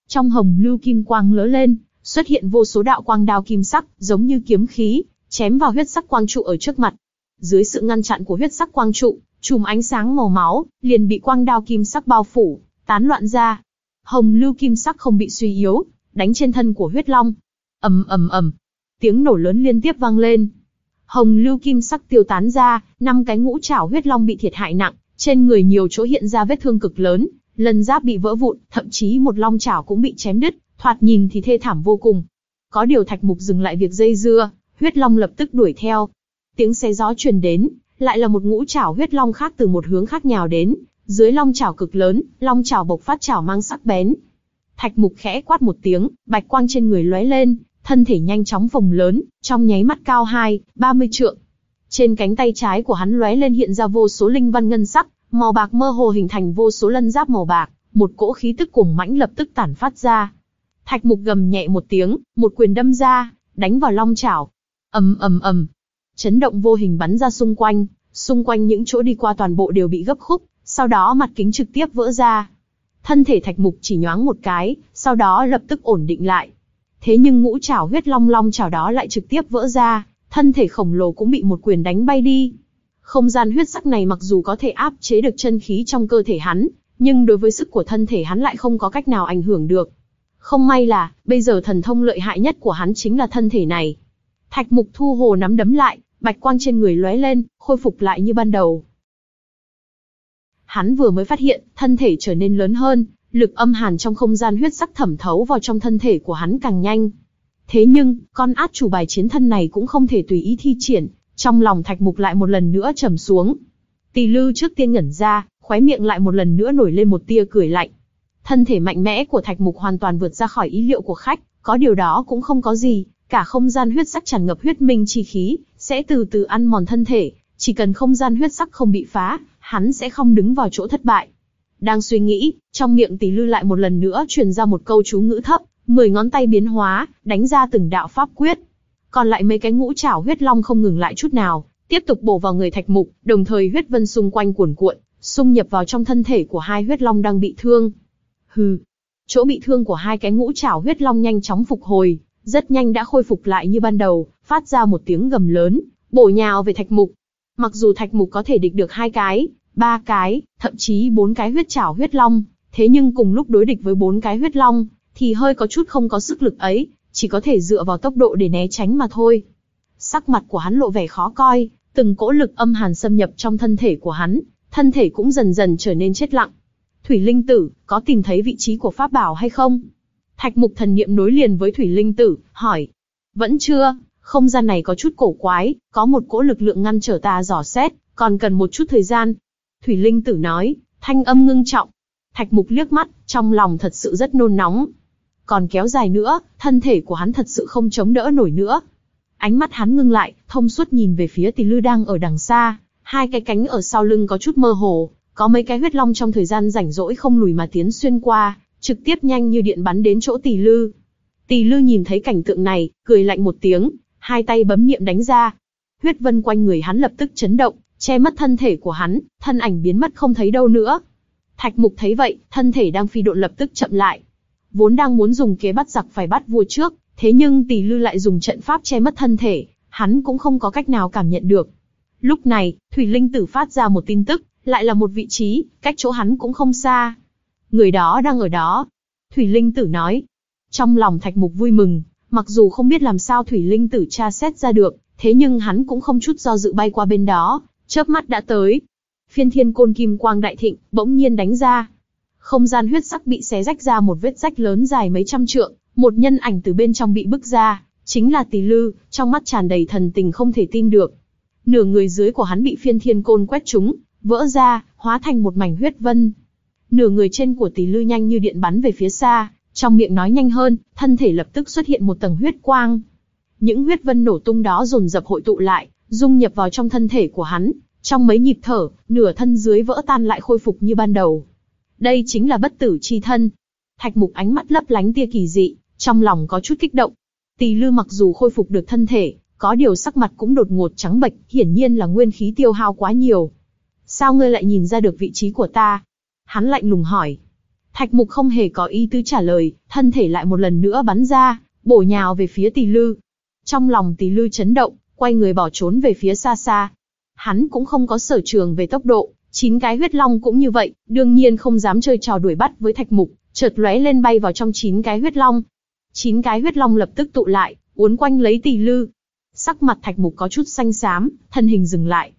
Trong hồng lưu kim quang lóe lên, xuất hiện vô số đạo quang đao kim sắc, giống như kiếm khí, chém vào huyết sắc quang trụ ở trước mặt. Dưới sự ngăn chặn của huyết sắc quang trụ, chùm ánh sáng màu máu liền bị quang đao kim sắc bao phủ, tán loạn ra. Hồng lưu kim sắc không bị suy yếu, đánh trên thân của huyết long. Ầm ầm ầm, tiếng nổ lớn liên tiếp vang lên. Hồng lưu kim sắc tiêu tán ra, năm cái ngũ trảo huyết long bị thiệt hại nặng, trên người nhiều chỗ hiện ra vết thương cực lớn, lân giáp bị vỡ vụn, thậm chí một long trảo cũng bị chém đứt, thoạt nhìn thì thê thảm vô cùng. Có điều Thạch Mục dừng lại việc dây dưa, huyết long lập tức đuổi theo. Tiếng xé gió truyền đến, lại là một ngũ trảo huyết long khác từ một hướng khác nhào đến, dưới long trảo cực lớn, long trảo bộc phát trảo mang sắc bén. Thạch Mục khẽ quát một tiếng, bạch quang trên người lóe lên, thân thể nhanh chóng phồng lớn, trong nháy mắt cao hai, ba mươi trượng. Trên cánh tay trái của hắn lóe lên hiện ra vô số linh văn ngân sắc, màu bạc mơ hồ hình thành vô số lân giáp màu bạc, một cỗ khí tức cuồng mãnh lập tức tản phát ra. Thạch Mục gầm nhẹ một tiếng, một quyền đâm ra, đánh vào long chảo. Ầm ầm ầm, chấn động vô hình bắn ra xung quanh, xung quanh những chỗ đi qua toàn bộ đều bị gấp khúc, sau đó mặt kính trực tiếp vỡ ra. Thân thể Thạch Mục chỉ nhoáng một cái, sau đó lập tức ổn định lại. Thế nhưng ngũ trảo huyết long long chảo đó lại trực tiếp vỡ ra, thân thể khổng lồ cũng bị một quyền đánh bay đi. Không gian huyết sắc này mặc dù có thể áp chế được chân khí trong cơ thể hắn, nhưng đối với sức của thân thể hắn lại không có cách nào ảnh hưởng được. Không may là, bây giờ thần thông lợi hại nhất của hắn chính là thân thể này. Thạch Mục thu hồ nắm đấm lại, bạch quang trên người lóe lên, khôi phục lại như ban đầu. Hắn vừa mới phát hiện, thân thể trở nên lớn hơn, lực âm hàn trong không gian huyết sắc thẩm thấu vào trong thân thể của hắn càng nhanh. Thế nhưng, con át chủ bài chiến thân này cũng không thể tùy ý thi triển, trong lòng Thạch Mục lại một lần nữa trầm xuống. Tỳ Lư trước tiên ngẩn ra, khóe miệng lại một lần nữa nổi lên một tia cười lạnh. Thân thể mạnh mẽ của Thạch Mục hoàn toàn vượt ra khỏi ý liệu của khách, có điều đó cũng không có gì, cả không gian huyết sắc tràn ngập huyết minh chi khí, sẽ từ từ ăn mòn thân thể, chỉ cần không gian huyết sắc không bị phá, hắn sẽ không đứng vào chỗ thất bại. Đang suy nghĩ, trong miệng Tỳ Lư lại một lần nữa truyền ra một câu chú ngữ thấp, mười ngón tay biến hóa, đánh ra từng đạo pháp quyết. Còn lại mấy cái ngũ trảo huyết long không ngừng lại chút nào, tiếp tục bổ vào người Thạch Mục, đồng thời huyết vân xung quanh cuồn cuộn, xung nhập vào trong thân thể của hai huyết long đang bị thương. Hừ, chỗ bị thương của hai cái ngũ trảo huyết long nhanh chóng phục hồi, rất nhanh đã khôi phục lại như ban đầu, phát ra một tiếng gầm lớn, bổ nhào về Thạch Mục. Mặc dù Thạch Mục có thể địch được hai cái, ba cái, thậm chí bốn cái huyết trảo huyết long, thế nhưng cùng lúc đối địch với bốn cái huyết long, thì hơi có chút không có sức lực ấy, chỉ có thể dựa vào tốc độ để né tránh mà thôi. Sắc mặt của hắn lộ vẻ khó coi, từng cỗ lực âm hàn xâm nhập trong thân thể của hắn, thân thể cũng dần dần trở nên chết lặng. Thủy Linh Tử, có tìm thấy vị trí của pháp bảo hay không? Thạch Mục thần niệm nối liền với Thủy Linh Tử, hỏi. Vẫn chưa, không gian này có chút cổ quái, có một cỗ lực lượng ngăn trở ta dò xét, còn cần một chút thời gian. Thủy Linh Tử nói, thanh âm ngưng trọng. Thạch Mục liếc mắt, trong lòng thật sự rất nôn nóng. Còn kéo dài nữa, thân thể của hắn thật sự không chống đỡ nổi nữa. Ánh mắt hắn ngưng lại, thông suốt nhìn về phía Tỳ Lư đang ở đằng xa, hai cái cánh ở sau lưng có chút mơ hồ, có mấy cái huyết long trong thời gian rảnh rỗi không lùi mà tiến xuyên qua, trực tiếp nhanh như điện bắn đến chỗ Tỳ Lư. Tỳ Lư nhìn thấy cảnh tượng này, cười lạnh một tiếng, hai tay bấm niệm đánh ra. Huyết vân quanh người hắn lập tức chấn động, che mất thân thể của hắn, thân ảnh biến mất không thấy đâu nữa. Thạch Mục thấy vậy, thân thể đang phi độn lập tức chậm lại. Vốn đang muốn dùng kế bắt giặc phải bắt vua trước, thế nhưng Tỳ Lư lại dùng trận pháp che mất thân thể, hắn cũng không có cách nào cảm nhận được. Lúc này, Thủy Linh Tử phát ra một tin tức, lại là một vị trí, cách chỗ hắn cũng không xa. Người đó đang ở đó. Thủy Linh Tử nói. Trong lòng Thạch Mục vui mừng, mặc dù không biết làm sao Thủy Linh Tử tra xét ra được, thế nhưng hắn cũng không chút do dự bay qua bên đó, chớp mắt đã tới. Phiên Thiên Côn kim quang đại thịnh, bỗng nhiên đánh ra. Không gian huyết sắc bị xé rách ra một vết rách lớn dài mấy trăm trượng, một nhân ảnh từ bên trong bị bức ra, chính là Tỳ Lư, trong mắt tràn đầy thần tình không thể tin được. Nửa người dưới của hắn bị Phiên Thiên Côn quét trúng, vỡ ra, hóa thành một mảnh huyết vân. Nửa người trên của Tỳ Lư nhanh như điện bắn về phía xa, trong miệng nói nhanh hơn, thân thể lập tức xuất hiện một tầng huyết quang. Những huyết vân nổ tung đó dồn dập hội tụ lại, dung nhập vào trong thân thể của hắn. Trong mấy nhịp thở, nửa thân dưới vỡ tan lại khôi phục như ban đầu. Đây chính là bất tử chi thân. Thạch Mục ánh mắt lấp lánh tia kỳ dị, trong lòng có chút kích động. Tỳ Lư mặc dù khôi phục được thân thể, có điều sắc mặt cũng đột ngột trắng bệch, hiển nhiên là nguyên khí tiêu hao quá nhiều. Sao ngươi lại nhìn ra được vị trí của ta? Hắn lạnh lùng hỏi. Thạch Mục không hề có ý tứ trả lời, thân thể lại một lần nữa bắn ra, bổ nhào về phía Tỳ Lư. Trong lòng Tỳ Lư chấn động, quay người bỏ trốn về phía xa xa. Hắn cũng không có sở trường về tốc độ, chín cái huyết long cũng như vậy, đương nhiên không dám chơi trò đuổi bắt với Thạch Mục, chợt lóe lên bay vào trong chín cái huyết long. Chín cái huyết long lập tức tụ lại, uốn quanh lấy Tỳ Lư. Sắc mặt Thạch Mục có chút xanh xám, thân hình dừng lại.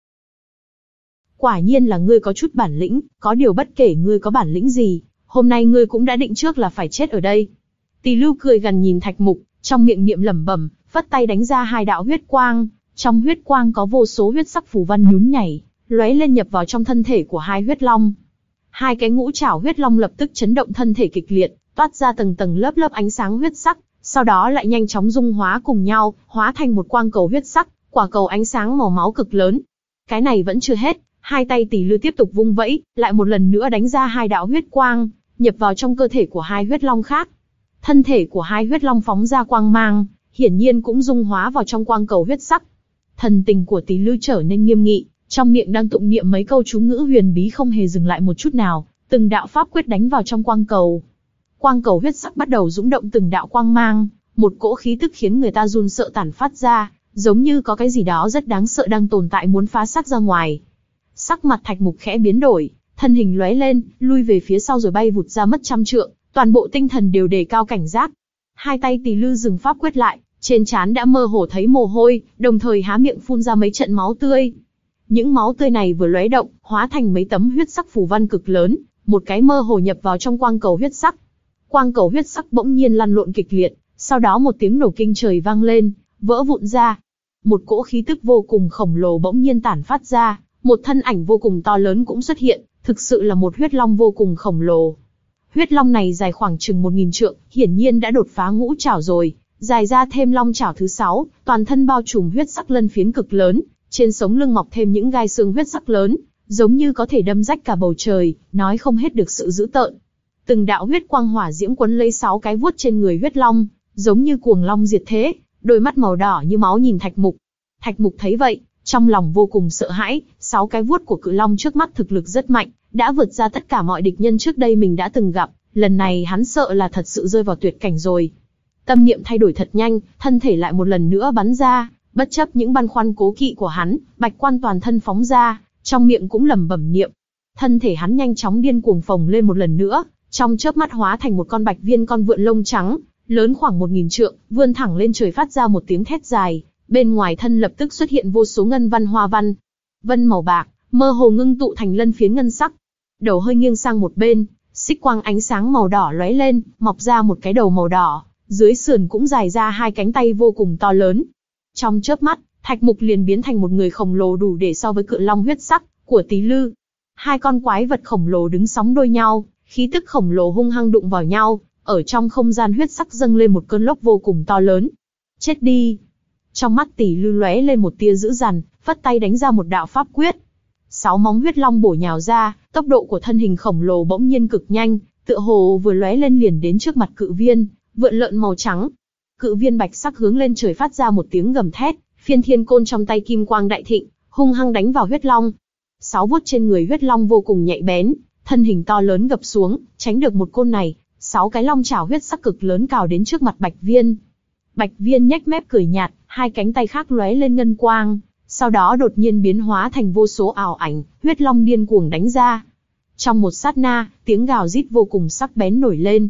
Quả nhiên là ngươi có chút bản lĩnh, có điều bất kể ngươi có bản lĩnh gì, hôm nay ngươi cũng đã định trước là phải chết ở đây. Tỳ Lư cười gằn nhìn Thạch Mục, trong miệng niệm lẩm bẩm, phất tay đánh ra hai đạo huyết quang, trong huyết quang có vô số huyết sắc phù văn nhún nhảy, lóe lên nhập vào trong thân thể của hai huyết long. Hai cái ngũ trảo huyết long lập tức chấn động thân thể kịch liệt, toát ra tầng tầng lớp lớp ánh sáng huyết sắc, sau đó lại nhanh chóng dung hóa cùng nhau, hóa thành một quang cầu huyết sắc, quả cầu ánh sáng màu máu cực lớn. Cái này vẫn chưa hết, hai tay Tỳ Lư tiếp tục vung vẫy, lại một lần nữa đánh ra hai đạo huyết quang, nhập vào trong cơ thể của hai huyết long khác. Thân thể của hai huyết long phóng ra quang mang, hiển nhiên cũng dung hóa vào trong quang cầu huyết sắc. Thần tình của Tỳ Lư trở nên nghiêm nghị, trong miệng đang tụng niệm mấy câu chú ngữ huyền bí không hề dừng lại một chút nào, từng đạo pháp quyết đánh vào trong quang cầu. Quang cầu huyết sắc bắt đầu dũng động từng đạo quang mang, một cỗ khí tức khiến người ta run sợ tản phát ra, giống như có cái gì đó rất đáng sợ đang tồn tại muốn phá xác ra ngoài. Sắc mặt Thạch Mục khẽ biến đổi, thân hình lóe lên, lui về phía sau rồi bay vụt ra mất trăm trượng, toàn bộ tinh thần đều đề cao cảnh giác. Hai tay Tỳ Lư dừng pháp quyết lại, trên trán đã mơ hồ thấy mồ hôi, đồng thời há miệng phun ra mấy trận máu tươi. Những máu tươi này vừa lóe động, hóa thành mấy tấm huyết sắc phù văn cực lớn, một cái mơ hồ nhập vào trong quang cầu huyết sắc. Quang cầu huyết sắc bỗng nhiên lăn lộn kịch liệt, sau đó một tiếng nổ kinh trời vang lên, vỡ vụn ra. Một cỗ khí tức vô cùng khổng lồ bỗng nhiên tản phát ra, một thân ảnh vô cùng to lớn cũng xuất hiện, thực sự là một huyết long vô cùng khổng lồ. Huyết long này dài khoảng chừng một nghìn trượng, hiển nhiên đã đột phá ngũ trảo rồi, dài ra thêm long trảo thứ sáu, toàn thân bao trùm huyết sắc lân phiến cực lớn, trên sống lưng mọc thêm những gai xương huyết sắc lớn, giống như có thể đâm rách cả bầu trời, nói không hết được sự dữ tợn. Từng đạo huyết quang hỏa diễm quấn lấy sáu cái vuốt trên người huyết long, giống như cuồng long diệt thế, đôi mắt màu đỏ như máu nhìn Thạch Mục. Thạch Mục thấy vậy, trong lòng vô cùng sợ hãi, sáu cái vuốt của cự long trước mắt thực lực rất mạnh, đã vượt ra tất cả mọi địch nhân trước đây mình đã từng gặp, lần này hắn sợ là thật sự rơi vào tuyệt cảnh rồi. Tâm niệm thay đổi thật nhanh, thân thể lại một lần nữa bắn ra, bất chấp những băn khoăn cố kỵ của hắn, bạch quan toàn thân phóng ra, trong miệng cũng lẩm bẩm niệm. Thân thể hắn nhanh chóng điên cuồng phồng lên một lần nữa, trong chớp mắt hóa thành một con bạch viên con vượn lông trắng, lớn khoảng một nghìn trượng, vươn thẳng lên trời phát ra một tiếng thét dài, bên ngoài thân lập tức xuất hiện vô số ngân văn hoa văn. Vân màu bạc, mơ hồ ngưng tụ thành lân phiến ngân sắc. Đầu hơi nghiêng sang một bên, xích quang ánh sáng màu đỏ lóe lên, mọc ra một cái đầu màu đỏ, dưới sườn cũng dài ra hai cánh tay vô cùng to lớn. Trong chớp mắt, Thạch Mục liền biến thành một người khổng lồ đủ để so với cự long huyết sắc của Tỳ Lư. Hai con quái vật khổng lồ đứng sóng đôi nhau, khí tức khổng lồ hung hăng đụng vào nhau, ở trong không gian huyết sắc dâng lên một cơn lốc vô cùng to lớn. Chết đi! Trong mắt Tỳ Lư lóe lên một tia dữ dằn, phất tay đánh ra một đạo pháp quyết. Sáu móng huyết long bổ nhào ra, tốc độ của thân hình khổng lồ bỗng nhiên cực nhanh, tựa hồ vừa lóe lên liền đến trước mặt cự viên, vượn lợn màu trắng. Cự viên bạch sắc hướng lên trời phát ra một tiếng gầm thét, phiên thiên côn trong tay kim quang đại thịnh, hung hăng đánh vào huyết long. Sáu vuốt trên người huyết long vô cùng nhạy bén, thân hình to lớn gập xuống, tránh được một côn này, sáu cái long chảo huyết sắc cực lớn cào đến trước mặt bạch viên. Bạch viên nhếch mép cười nhạt, hai cánh tay khác lóe lên ngân quang, sau đó đột nhiên biến hóa thành vô số ảo ảnh, huyết long điên cuồng đánh ra. Trong một sát na, tiếng gào rít vô cùng sắc bén nổi lên.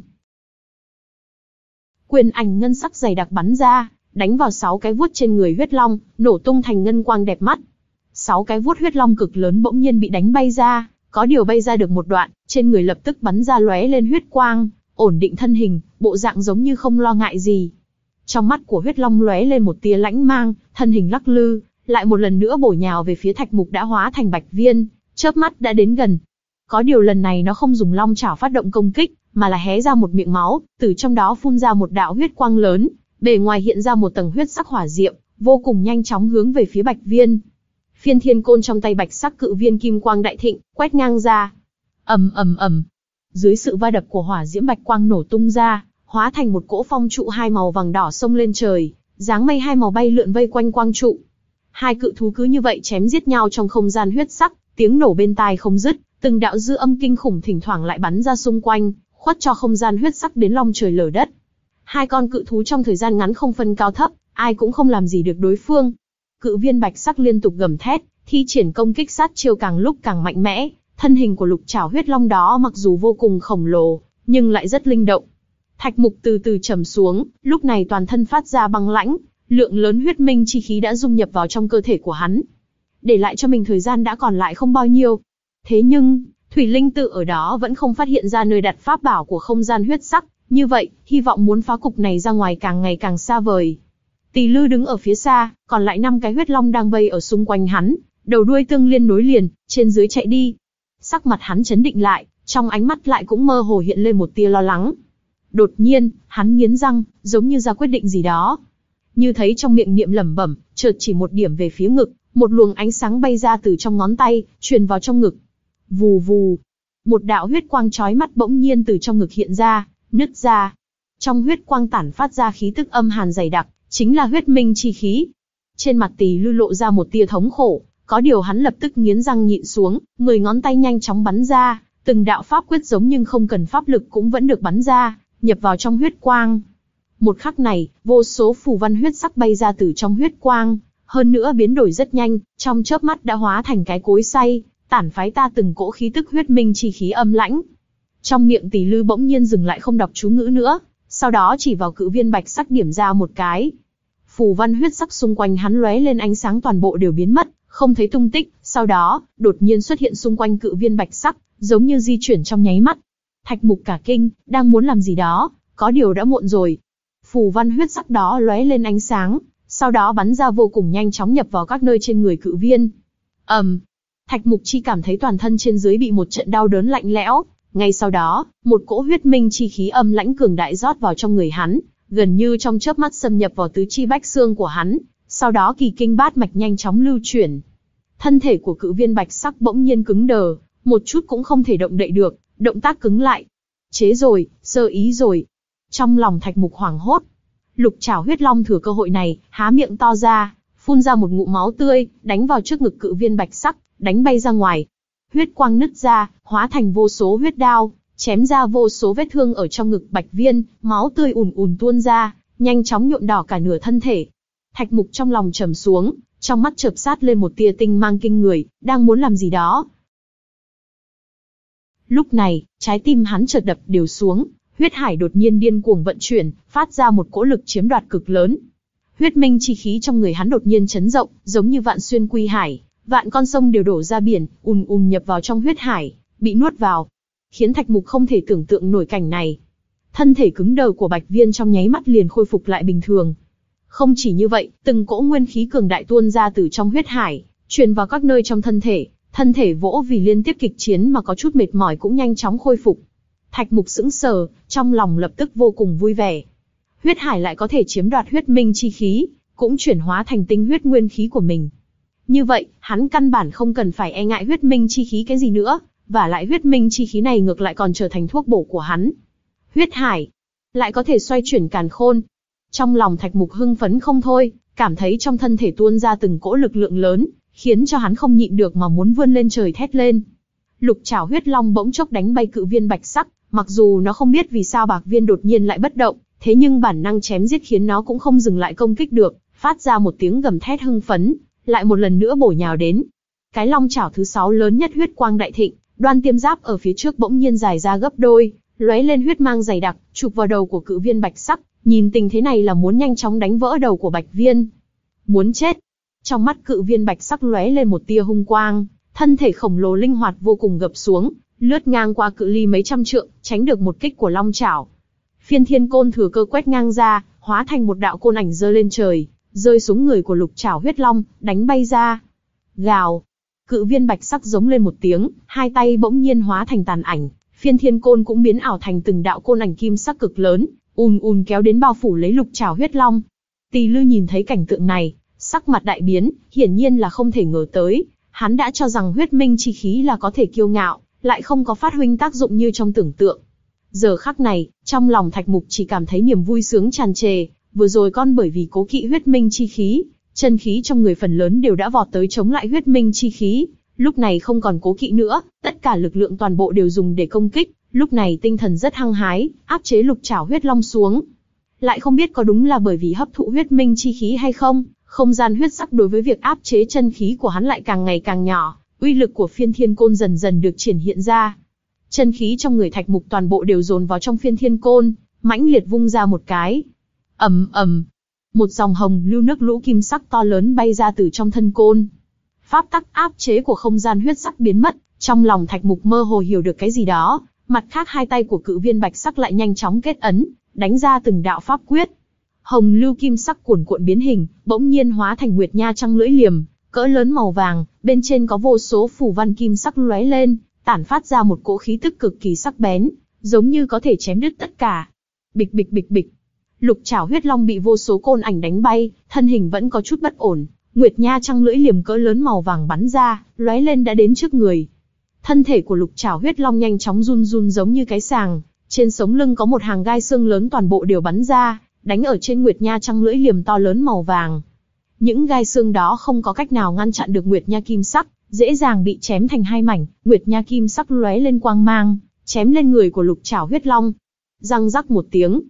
Quyền ảnh ngân sắc dày đặc bắn ra, đánh vào sáu cái vuốt trên người huyết long, nổ tung thành ngân quang đẹp mắt. Sáu cái vuốt huyết long cực lớn bỗng nhiên bị đánh bay ra, có điều bay ra được một đoạn, trên người lập tức bắn ra lóe lên huyết quang, ổn định thân hình, bộ dạng giống như không lo ngại gì. Trong mắt của huyết long lóe lên một tia lãnh mang, thân hình lắc lư, lại một lần nữa bổ nhào về phía Thạch Mục đã hóa thành bạch viên, chớp mắt đã đến gần. Có điều lần này nó không dùng long chảo phát động công kích, mà là hé ra một miệng máu, từ trong đó phun ra một đạo huyết quang lớn, bề ngoài hiện ra một tầng huyết sắc hỏa diệm, vô cùng nhanh chóng hướng về phía bạch viên. Phiên thiên côn trong tay bạch sắc cự viên kim quang đại thịnh, quét ngang ra. ầm ầm ầm, dưới sự va đập của hỏa diễm bạch quang nổ tung ra, hóa thành một cỗ phong trụ hai màu vàng đỏ xông lên trời, dáng mây hai màu bay lượn vây quanh quang trụ. Hai cự thú cứ như vậy chém giết nhau trong không gian huyết sắc, tiếng nổ bên tai không dứt, từng đạo dư âm kinh khủng thỉnh thoảng lại bắn ra xung quanh, khuất cho không gian huyết sắc đến long trời lở đất. Hai con cự thú trong thời gian ngắn không phân cao thấp, ai cũng không làm gì được đối phương. Cự viên bạch sắc liên tục gầm thét, thi triển công kích sát chiêu càng lúc càng mạnh mẽ. Thân hình của lục trảo huyết long đó mặc dù vô cùng khổng lồ, nhưng lại rất linh động. Thạch Mục từ từ trầm xuống, lúc này toàn thân phát ra băng lãnh, lượng lớn huyết minh chi khí đã dung nhập vào trong cơ thể của hắn. Để lại cho mình thời gian đã còn lại không bao nhiêu. Thế nhưng, Thủy Linh Tự ở đó vẫn không phát hiện ra nơi đặt pháp bảo của không gian huyết sắc, như vậy, hy vọng muốn phá cục này ra ngoài càng ngày càng xa vời. Tỷ Lư đứng ở phía xa, còn lại năm cái huyết long đang vây ở xung quanh hắn, đầu đuôi tương liên nối liền, trên dưới chạy đi. Sắc mặt hắn chấn định lại, trong ánh mắt lại cũng mơ hồ hiện lên một tia lo lắng. Đột nhiên, hắn nghiến răng, giống như ra quyết định gì đó. Như thấy trong miệng niệm lẩm bẩm, chợt chỉ một điểm về phía ngực, một luồng ánh sáng bay ra từ trong ngón tay, truyền vào trong ngực. Vù vù, một đạo huyết quang chói mắt bỗng nhiên từ trong ngực hiện ra, nứt ra. Trong huyết quang tản phát ra khí tức âm hàn dày đặc, chính là huyết minh chi khí. Trên mặt Tỷ Lư lộ ra một tia thống khổ, có điều hắn lập tức nghiến răng nhịn xuống, mười ngón tay nhanh chóng bắn ra, từng đạo pháp quyết giống nhưng không cần pháp lực cũng vẫn được bắn ra, nhập vào trong huyết quang. Một khắc này, vô số phù văn huyết sắc bay ra từ trong huyết quang, hơn nữa biến đổi rất nhanh, trong chớp mắt đã hóa thành cái cối xay, tản phái ta từng cỗ khí tức huyết minh chi khí âm lãnh. Trong miệng Tỷ Lư bỗng nhiên dừng lại không đọc chú ngữ nữa, sau đó chỉ vào cự viên bạch sắc điểm ra một cái. Phù văn huyết sắc xung quanh hắn lóe lên ánh sáng toàn bộ đều biến mất, không thấy tung tích, sau đó, đột nhiên xuất hiện xung quanh cự viên bạch sắc, giống như di chuyển trong nháy mắt. Thạch Mục cả kinh, đang muốn làm gì đó, có điều đã muộn rồi. Phù văn huyết sắc đó lóe lên ánh sáng, sau đó bắn ra vô cùng nhanh chóng nhập vào các nơi trên người cự viên. ầm, um, Thạch Mục chỉ cảm thấy toàn thân trên dưới bị một trận đau đớn lạnh lẽo. Ngay sau đó, một cỗ huyết minh chi khí âm lãnh cường đại rót vào trong người hắn, gần như trong chớp mắt xâm nhập vào tứ chi bách xương của hắn, sau đó kỳ kinh bát mạch nhanh chóng lưu chuyển. Thân thể của cự viên bạch sắc bỗng nhiên cứng đờ, một chút cũng không thể động đậy được, động tác cứng lại. Chế rồi, sơ ý rồi. Trong lòng Thạch Mục hoảng hốt. Lục Trảo huyết long thừa cơ hội này, há miệng to ra, phun ra một ngụm máu tươi, đánh vào trước ngực cự viên bạch sắc, đánh bay ra ngoài. Huyết quang nứt ra, hóa thành vô số huyết đao, chém ra vô số vết thương ở trong ngực bạch viên, máu tươi ùn ùn tuôn ra, nhanh chóng nhuộm đỏ cả nửa thân thể. Thạch Mục trong lòng trầm xuống, trong mắt chợp sát lên một tia tinh mang kinh người, đang muốn làm gì đó. Lúc này, trái tim hắn chợt đập đều xuống, huyết hải đột nhiên điên cuồng vận chuyển, phát ra một cỗ lực chiếm đoạt cực lớn. Huyết minh chi khí trong người hắn đột nhiên chấn rộng, giống như vạn xuyên quy hải, vạn con sông đều đổ ra biển, ùn ùn nhập vào trong huyết hải, bị nuốt vào, khiến Thạch Mục không thể tưởng tượng nổi cảnh này. Thân thể cứng đờ của bạch viên trong nháy mắt liền khôi phục lại bình thường. Không chỉ như vậy, từng cỗ nguyên khí cường đại tuôn ra từ trong huyết hải, truyền vào các nơi trong thân thể, thân thể vỗ vì liên tiếp kịch chiến mà có chút mệt mỏi cũng nhanh chóng khôi phục. Thạch Mục sững sờ, trong lòng lập tức vô cùng vui vẻ. Huyết hải lại có thể chiếm đoạt huyết minh chi khí, cũng chuyển hóa thành tinh huyết nguyên khí của mình. Như vậy, hắn căn bản không cần phải e ngại huyết minh chi khí cái gì nữa, và lại huyết minh chi khí này ngược lại còn trở thành thuốc bổ của hắn. Huyết hải lại có thể xoay chuyển càn khôn. Trong lòng Thạch Mục hưng phấn không thôi, cảm thấy trong thân thể tuôn ra từng cỗ lực lượng lớn, khiến cho hắn không nhịn được mà muốn vươn lên trời thét lên. Lục Trảo huyết long bỗng chốc đánh bay cự viên bạch sắc, mặc dù nó không biết vì sao bạc viên đột nhiên lại bất động, thế nhưng bản năng chém giết khiến nó cũng không dừng lại công kích được, phát ra một tiếng gầm thét hưng phấn, lại một lần nữa bổ nhào đến. Cái long chảo thứ sáu lớn nhất huyết quang đại thịnh, Đoan Tiêm Giáp ở phía trước bỗng nhiên dài ra gấp đôi, lóe lên huyết mang dày đặc, chụp vào đầu của cự viên bạch sắc, nhìn tình thế này là muốn nhanh chóng đánh vỡ đầu của bạch viên. Muốn chết. Trong mắt cự viên bạch sắc lóe lên một tia hung quang, thân thể khổng lồ linh hoạt vô cùng gập xuống, lướt ngang qua cự ly mấy trăm trượng, tránh được một kích của long chảo. Phiên Thiên Côn thừa cơ quét ngang ra, hóa thành một đạo côn ảnh giơ lên trời, rơi xuống người của Lục Trảo huyết long, đánh bay ra. Gào. Cự viên bạch sắc giống lên một tiếng, hai tay bỗng nhiên hóa thành tàn ảnh, Phiên Thiên Côn cũng biến ảo thành từng đạo côn ảnh kim sắc cực lớn, ùn ùn kéo đến bao phủ lấy Lục Trảo huyết long. Tỷ Lư nhìn thấy cảnh tượng này, sắc mặt đại biến, hiển nhiên là không thể ngờ tới, hắn đã cho rằng huyết minh chi khí là có thể kiêu ngạo, lại không có phát huy tác dụng như trong tưởng tượng. Giờ khắc này, trong lòng Thạch Mục chỉ cảm thấy niềm vui sướng tràn trề, vừa rồi con bởi vì cố kỵ huyết minh chi khí, chân khí trong người phần lớn đều đã vọt tới chống lại huyết minh chi khí, Lúc này không còn cố kỵ nữa, tất cả lực lượng toàn bộ đều dùng để công kích, lúc này tinh thần rất hăng hái, áp chế lục trảo huyết long xuống. Lại không biết có đúng là bởi vì hấp thụ huyết minh chi khí hay không, không gian huyết sắc đối với việc áp chế chân khí của hắn lại càng ngày càng nhỏ, uy lực của phiên thiên côn dần dần được triển hiện ra. Chân khí trong người Thạch Mục toàn bộ đều dồn vào trong phiên thiên côn, mãnh liệt vung ra một cái. Ầm ầm, một dòng hồng lưu nước lũ kim sắc to lớn bay ra từ trong thân côn. Pháp tắc áp chế của không gian huyết sắc biến mất, trong lòng Thạch Mục mơ hồ hiểu được cái gì đó, mặt khác hai tay của cự viên bạch sắc lại nhanh chóng kết ấn, đánh ra từng đạo pháp quyết. Hồng lưu kim sắc cuồn cuộn biến hình, bỗng nhiên hóa thành nguyệt nha trăng lưỡi liềm, cỡ lớn màu vàng, bên trên có vô số phù văn kim sắc lóe lên, tản phát ra một cỗ khí tức cực kỳ sắc bén, giống như có thể chém đứt tất cả. Bịch bịch bịch bịch. Lục trảo huyết long bị vô số côn ảnh đánh bay, thân hình vẫn có chút bất ổn. Nguyệt nha trăng lưỡi liềm cỡ lớn màu vàng bắn ra, lóe lên đã đến trước người. Thân thể của lục trảo huyết long nhanh chóng run run giống như cái sàng, trên sống lưng có một hàng gai xương lớn toàn bộ đều bắn ra, đánh ở trên nguyệt nha trăng lưỡi liềm to lớn màu vàng. Những gai xương đó không có cách nào ngăn chặn được nguyệt nha kim sắc, dễ dàng bị chém thành hai mảnh. Nguyệt nha kim sắc lóe lên quang mang, chém lên người của lục trảo huyết long. Răng rắc một tiếng,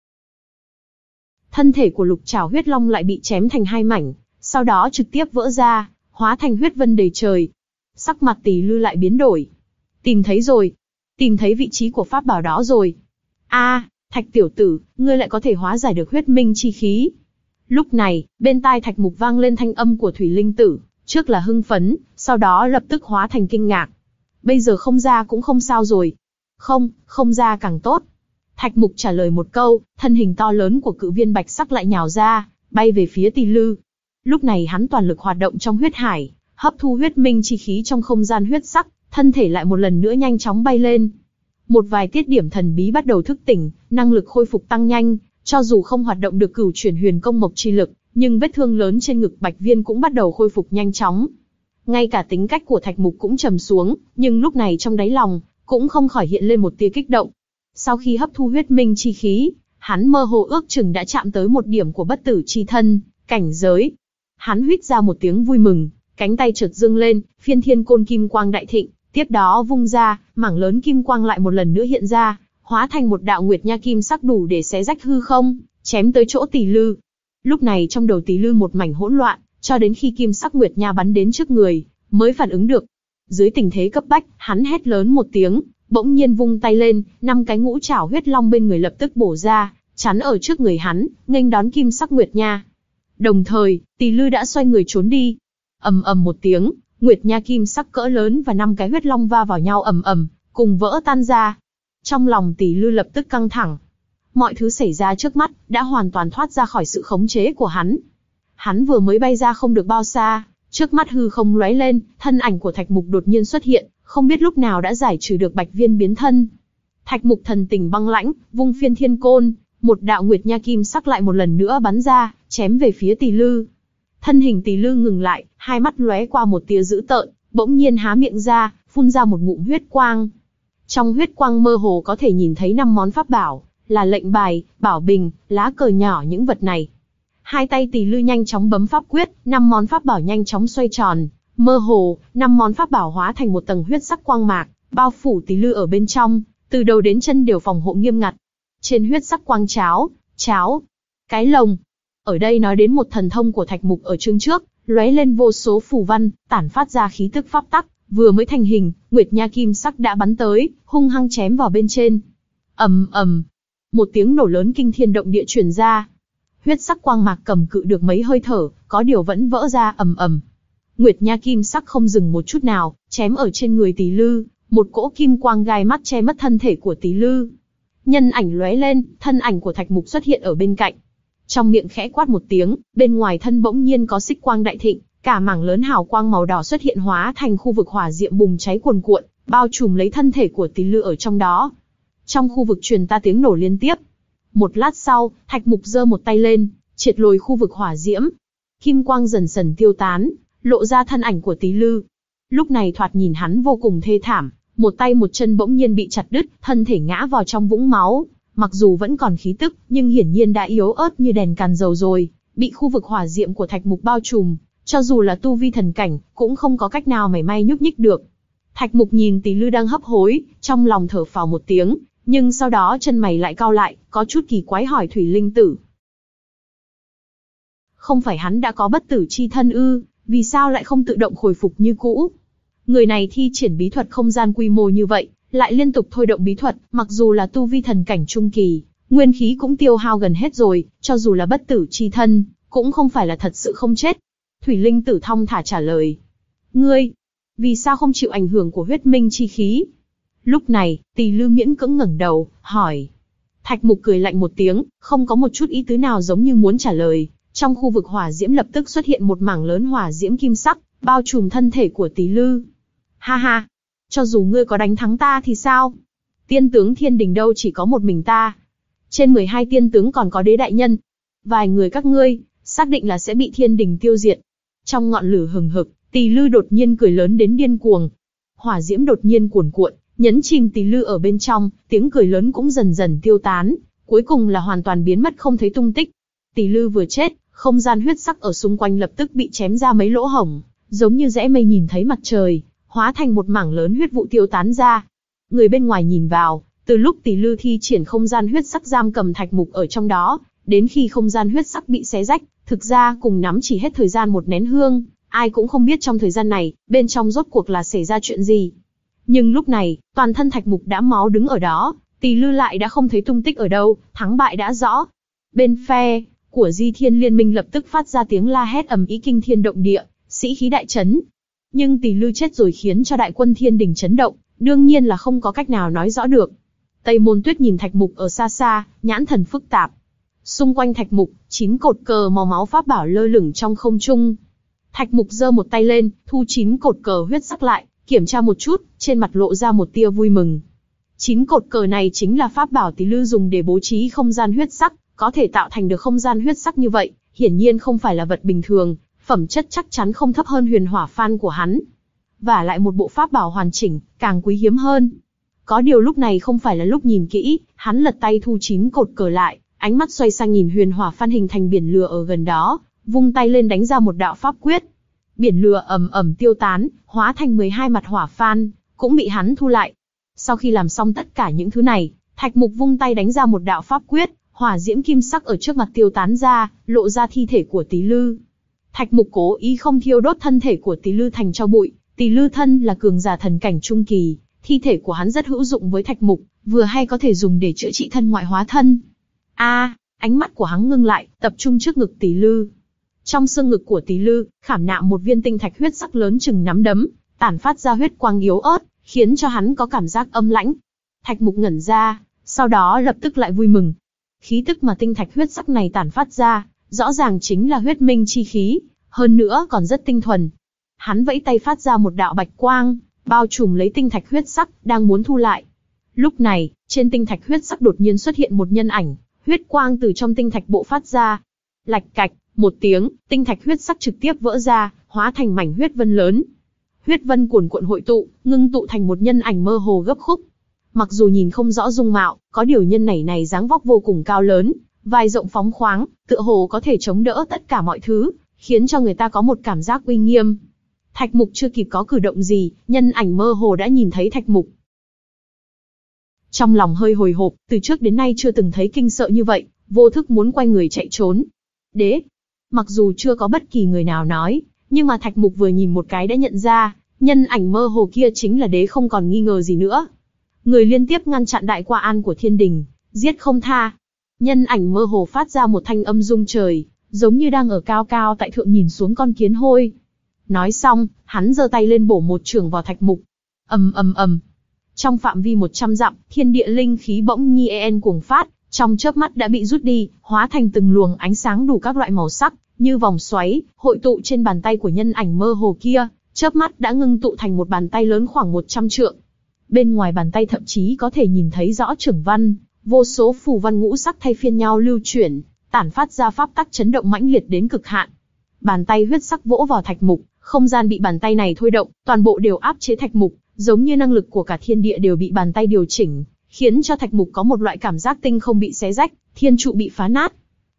thân thể của lục trảo huyết long lại bị chém thành hai mảnh, sau đó trực tiếp vỡ ra, hóa thành huyết vân đầy trời. Sắc mặt Tỷ Lư lại biến đổi. Tìm thấy rồi, tìm thấy vị trí của pháp bảo đó rồi. A, à, Thạch tiểu tử, ngươi lại có thể hóa giải được huyết minh chi khí. Lúc này, bên tai Thạch Mục vang lên thanh âm của Thủy Linh Tử, trước là hưng phấn, sau đó lập tức hóa thành kinh ngạc. Bây giờ không ra cũng không sao rồi. Không, không ra càng tốt. Thạch Mục trả lời một câu, thân hình to lớn của cự viên bạch sắc lại nhào ra, bay về phía Tỷ Lư. Lúc này hắn toàn lực hoạt động trong huyết hải, hấp thu huyết minh chi khí trong không gian huyết sắc, thân thể lại một lần nữa nhanh chóng bay lên. Một vài tiết điểm thần bí bắt đầu thức tỉnh, năng lực khôi phục tăng nhanh, cho dù không hoạt động được cửu chuyển huyền công mộc chi lực, nhưng vết thương lớn trên ngực Bạch Viên cũng bắt đầu khôi phục nhanh chóng. Ngay cả tính cách của Thạch Mục cũng trầm xuống, nhưng lúc này trong đáy lòng cũng không khỏi hiện lên một tia kích động. Sau khi hấp thu huyết minh chi khí, hắn mơ hồ ước chừng đã chạm tới một điểm của bất tử chi thân, cảnh giới. Hắn huýt ra một tiếng vui mừng, cánh tay chợt dương lên, phiên thiên côn kim quang đại thịnh, tiếp đó vung ra, mảng lớn kim quang lại một lần nữa hiện ra, hóa thành một đạo nguyệt nha kim sắc đủ để xé rách hư không, chém tới chỗ Tỷ Lư. Lúc này trong đầu Tỷ Lư một mảnh hỗn loạn, cho đến khi kim sắc nguyệt nha bắn đến trước người, mới phản ứng được. Dưới tình thế cấp bách, hắn hét lớn một tiếng, bỗng nhiên vung tay lên, năm cái ngũ trảo huyết long bên người lập tức bổ ra, chắn ở trước người hắn, nghênh đón kim sắc nguyệt nha. Đồng thời, Tỷ Lư đã xoay người trốn đi. Ầm ầm một tiếng, nguyệt nha kim sắc cỡ lớn và năm cái huyết long va vào nhau ầm ầm, cùng vỡ tan ra. Trong lòng Tỷ Lư lập tức căng thẳng. Mọi thứ xảy ra trước mắt đã hoàn toàn thoát ra khỏi sự khống chế của hắn. Hắn vừa mới bay ra không được bao xa, trước mắt hư không lóe lên, thân ảnh của Thạch Mục đột nhiên xuất hiện, không biết lúc nào đã giải trừ được Bạch Viên biến thân. Thạch Mục thần tình băng lãnh, vung phiên thiên côn, một đạo nguyệt nha kim sắc lại một lần nữa bắn ra, chém về phía Tỷ Lư. Thân hình Tỷ Lư ngừng lại, hai mắt lóe qua một tia dữ tợn, bỗng nhiên há miệng ra, phun ra một ngụm huyết quang. Trong huyết quang mơ hồ có thể nhìn thấy năm món pháp bảo, là lệnh bài, bảo bình, lá cờ nhỏ những vật này. Hai tay Tỷ Lư nhanh chóng bấm pháp quyết, năm món pháp bảo nhanh chóng xoay tròn, mơ hồ, năm món pháp bảo hóa thành một tầng huyết sắc quang mạc, bao phủ Tỷ Lư ở bên trong, từ đầu đến chân đều phòng hộ nghiêm ngặt. Trên huyết sắc quang cháo, cháo, cái lồng. Ở đây nói đến một thần thông của Thạch Mục ở chương trước, lóe lên vô số phù văn, tản phát ra khí tức pháp tắc, vừa mới thành hình, nguyệt nha kim sắc đã bắn tới, hung hăng chém vào bên trên. Ầm ầm, một tiếng nổ lớn kinh thiên động địa truyền ra. Huyết sắc quang mạc cầm cự được mấy hơi thở, có điều vẫn vỡ ra ầm ầm. Nguyệt nha kim sắc không dừng một chút nào, chém ở trên người Tỷ Lư, một cỗ kim quang gai mắt che mất thân thể của Tỷ Lư. Nhân ảnh lóe lên, thân ảnh của Thạch Mục xuất hiện ở bên cạnh. Trong miệng khẽ quát một tiếng, bên ngoài thân bỗng nhiên có xích quang đại thịnh, cả mảng lớn hào quang màu đỏ xuất hiện hóa thành khu vực hỏa diệm bùng cháy cuồn cuộn, bao trùm lấy thân thể của Tỷ Lư ở trong đó. Trong khu vực truyền ta tiếng nổ liên tiếp. Một lát sau, Thạch Mục giơ một tay lên, triệt lồi khu vực hỏa diễm. Kim quang dần dần tiêu tán, lộ ra thân ảnh của Tỷ Lư. Lúc này thoạt nhìn hắn vô cùng thê thảm, một tay một chân bỗng nhiên bị chặt đứt, thân thể ngã vào trong vũng máu. Mặc dù vẫn còn khí tức, nhưng hiển nhiên đã yếu ớt như đèn càn dầu rồi, bị khu vực hỏa diệm của Thạch Mục bao trùm, cho dù là tu vi thần cảnh, cũng không có cách nào mảy may nhúc nhích được. Thạch Mục nhìn Tỷ Lư đang hấp hối, trong lòng thở phào một tiếng, nhưng sau đó chân mày lại cau lại, có chút kỳ quái hỏi Thủy Linh Tử. Không phải hắn đã có bất tử chi thân ư, vì sao lại không tự động khôi phục như cũ? Người này thi triển bí thuật không gian quy mô như vậy, lại liên tục thôi động bí thuật, mặc dù là tu vi thần cảnh trung kỳ, nguyên khí cũng tiêu hao gần hết rồi, cho dù là bất tử chi thân, cũng không phải là thật sự không chết. Thủy Linh Tử thong thả trả lời. Ngươi, vì sao không chịu ảnh hưởng của huyết minh chi khí? Lúc này, Tỷ Lư miễn cưỡng ngẩng đầu, hỏi. Thạch Mục cười lạnh một tiếng, không có một chút ý tứ nào giống như muốn trả lời. Trong khu vực hỏa diễm lập tức xuất hiện một mảng lớn hỏa diễm kim sắc, bao trùm thân thể của Tỷ Lư. Ha ha, cho dù ngươi có đánh thắng ta thì sao? Tiên tướng thiên đình đâu chỉ có một mình ta. Trên mười hai tiên tướng còn có đế đại nhân. Vài người các ngươi, xác định là sẽ bị thiên đình tiêu diệt. Trong ngọn lửa hừng hực, Tỷ Lư đột nhiên cười lớn đến điên cuồng. Hỏa diễm đột nhiên cuồn cuộn, nhấn chìm Tỷ Lư ở bên trong, tiếng cười lớn cũng dần dần tiêu tán, cuối cùng là hoàn toàn biến mất không thấy tung tích. Tỷ Lư vừa chết, không gian huyết sắc ở xung quanh lập tức bị chém ra mấy lỗ hổng, giống như rẽ mây nhìn thấy mặt trời, hóa thành một mảng lớn huyết vụ tiêu tán ra. Người bên ngoài nhìn vào, từ lúc Tỷ Lư thi triển không gian huyết sắc giam cầm Thạch Mục ở trong đó, đến khi không gian huyết sắc bị xé rách, thực ra cùng nắm chỉ hết thời gian một nén hương, ai cũng không biết trong thời gian này, bên trong rốt cuộc là xảy ra chuyện gì. Nhưng lúc này, toàn thân Thạch Mục đã máu đứng ở đó, Tỷ Lư lại đã không thấy tung tích ở đâu, thắng bại đã rõ. Bên phe của Di Thiên Liên Minh lập tức phát ra tiếng la hét ầm ĩ kinh thiên động địa, sĩ khí đại chấn. Nhưng Tỷ Lư chết rồi khiến cho đại quân thiên đình chấn động, đương nhiên là không có cách nào nói rõ được. Tây Môn Tuyết nhìn Thạch Mục ở xa xa, nhãn thần phức tạp. Xung quanh Thạch Mục, chín cột cờ màu máu pháp bảo lơ lửng trong không trung. Thạch Mục giơ một tay lên, thu chín cột cờ huyết sắc lại, kiểm tra một chút, trên mặt lộ ra một tia vui mừng. Chín cột cờ này chính là pháp bảo Tỷ Lư dùng để bố trí không gian huyết sắc, có thể tạo thành được không gian huyết sắc như vậy, hiển nhiên không phải là vật bình thường, phẩm chất chắc chắn không thấp hơn huyền hỏa phan của hắn. Và lại một bộ pháp bảo hoàn chỉnh, càng quý hiếm hơn. Có điều lúc này không phải là lúc nhìn kỹ, hắn lật tay thu chín cột cờ lại, ánh mắt xoay sang nhìn huyền hỏa phan hình thành biển lửa ở gần đó, vung tay lên đánh ra một đạo pháp quyết. Biển lửa ầm ầm tiêu tán, hóa thành mười hai mặt hỏa phan, cũng bị hắn thu lại. Sau khi làm xong tất cả những thứ này, Thạch Mục vung tay đánh ra một đạo pháp quyết, hỏa diễm kim sắc ở trước mặt tiêu tán ra, lộ ra thi thể của Tỷ Lư. Thạch Mục cố ý không thiêu đốt thân thể của Tỷ Lư thành tro bụi, Tỷ Lư thân là cường giả thần cảnh trung kỳ, thi thể của hắn rất hữu dụng với Thạch Mục, vừa hay có thể dùng để chữa trị thân ngoại hóa thân. A, à, ánh mắt của hắn ngưng lại, tập trung trước ngực Tỷ Lư. Trong xương ngực của Tỷ Lư, khảm nạm một viên tinh thạch huyết sắc lớn chừng nắm đấm, tản phát ra huyết quang yếu ớt, khiến cho hắn có cảm giác âm lãnh. Thạch Mục ngẩn ra, sau đó lập tức lại vui mừng. Khí tức mà tinh thạch huyết sắc này tản phát ra, rõ ràng chính là huyết minh chi khí, hơn nữa còn rất tinh thuần. Hắn vẫy tay phát ra một đạo bạch quang, bao trùm lấy tinh thạch huyết sắc, đang muốn thu lại. Lúc này, trên tinh thạch huyết sắc đột nhiên xuất hiện một nhân ảnh, huyết quang từ trong tinh thạch bộ phát ra. Lạch cạch, một tiếng, tinh thạch huyết sắc trực tiếp vỡ ra, hóa thành mảnh huyết vân lớn. Huyết vân cuồn cuộn hội tụ, ngưng tụ thành một nhân ảnh mơ hồ gấp khúc. Mặc dù nhìn không rõ dung mạo, có điều nhân này này dáng vóc vô cùng cao lớn, vai rộng phóng khoáng, tựa hồ có thể chống đỡ tất cả mọi thứ, khiến cho người ta có một cảm giác uy nghiêm. Thạch Mục chưa kịp có cử động gì, nhân ảnh mơ hồ đã nhìn thấy Thạch Mục. Trong lòng hơi hồi hộp, từ trước đến nay chưa từng thấy kinh sợ như vậy, vô thức muốn quay người chạy trốn. Đế! Mặc dù chưa có bất kỳ người nào nói, nhưng mà Thạch Mục vừa nhìn một cái đã nhận ra, nhân ảnh mơ hồ kia chính là đế không còn nghi ngờ gì nữa. Người liên tiếp ngăn chặn đại qua an của thiên đình, giết không tha. Nhân ảnh mơ hồ phát ra một thanh âm rung trời, giống như đang ở cao cao tại thượng nhìn xuống con kiến hôi. Nói xong, hắn giơ tay lên bổ một chưởng vào Thạch Mục. Ầm ầm ầm. Trong phạm vi một trăm dặm, thiên địa linh khí bỗng nhi en cuồng phát, trong chớp mắt đã bị rút đi, hóa thành từng luồng ánh sáng đủ các loại màu sắc, như vòng xoáy, hội tụ trên bàn tay của nhân ảnh mơ hồ kia, chớp mắt đã ngưng tụ thành một bàn tay lớn khoảng một trăm trượng. Bên ngoài bàn tay thậm chí có thể nhìn thấy rõ chưởng văn, vô số phù văn ngũ sắc thay phiên nhau lưu chuyển, tản phát ra pháp tắc chấn động mãnh liệt đến cực hạn. Bàn tay huyết sắc vỗ vào Thạch Mục, không gian bị bàn tay này thôi động, toàn bộ đều áp chế Thạch Mục, giống như năng lực của cả thiên địa đều bị bàn tay điều chỉnh, khiến cho Thạch Mục có một loại cảm giác tinh không bị xé rách, thiên trụ bị phá nát.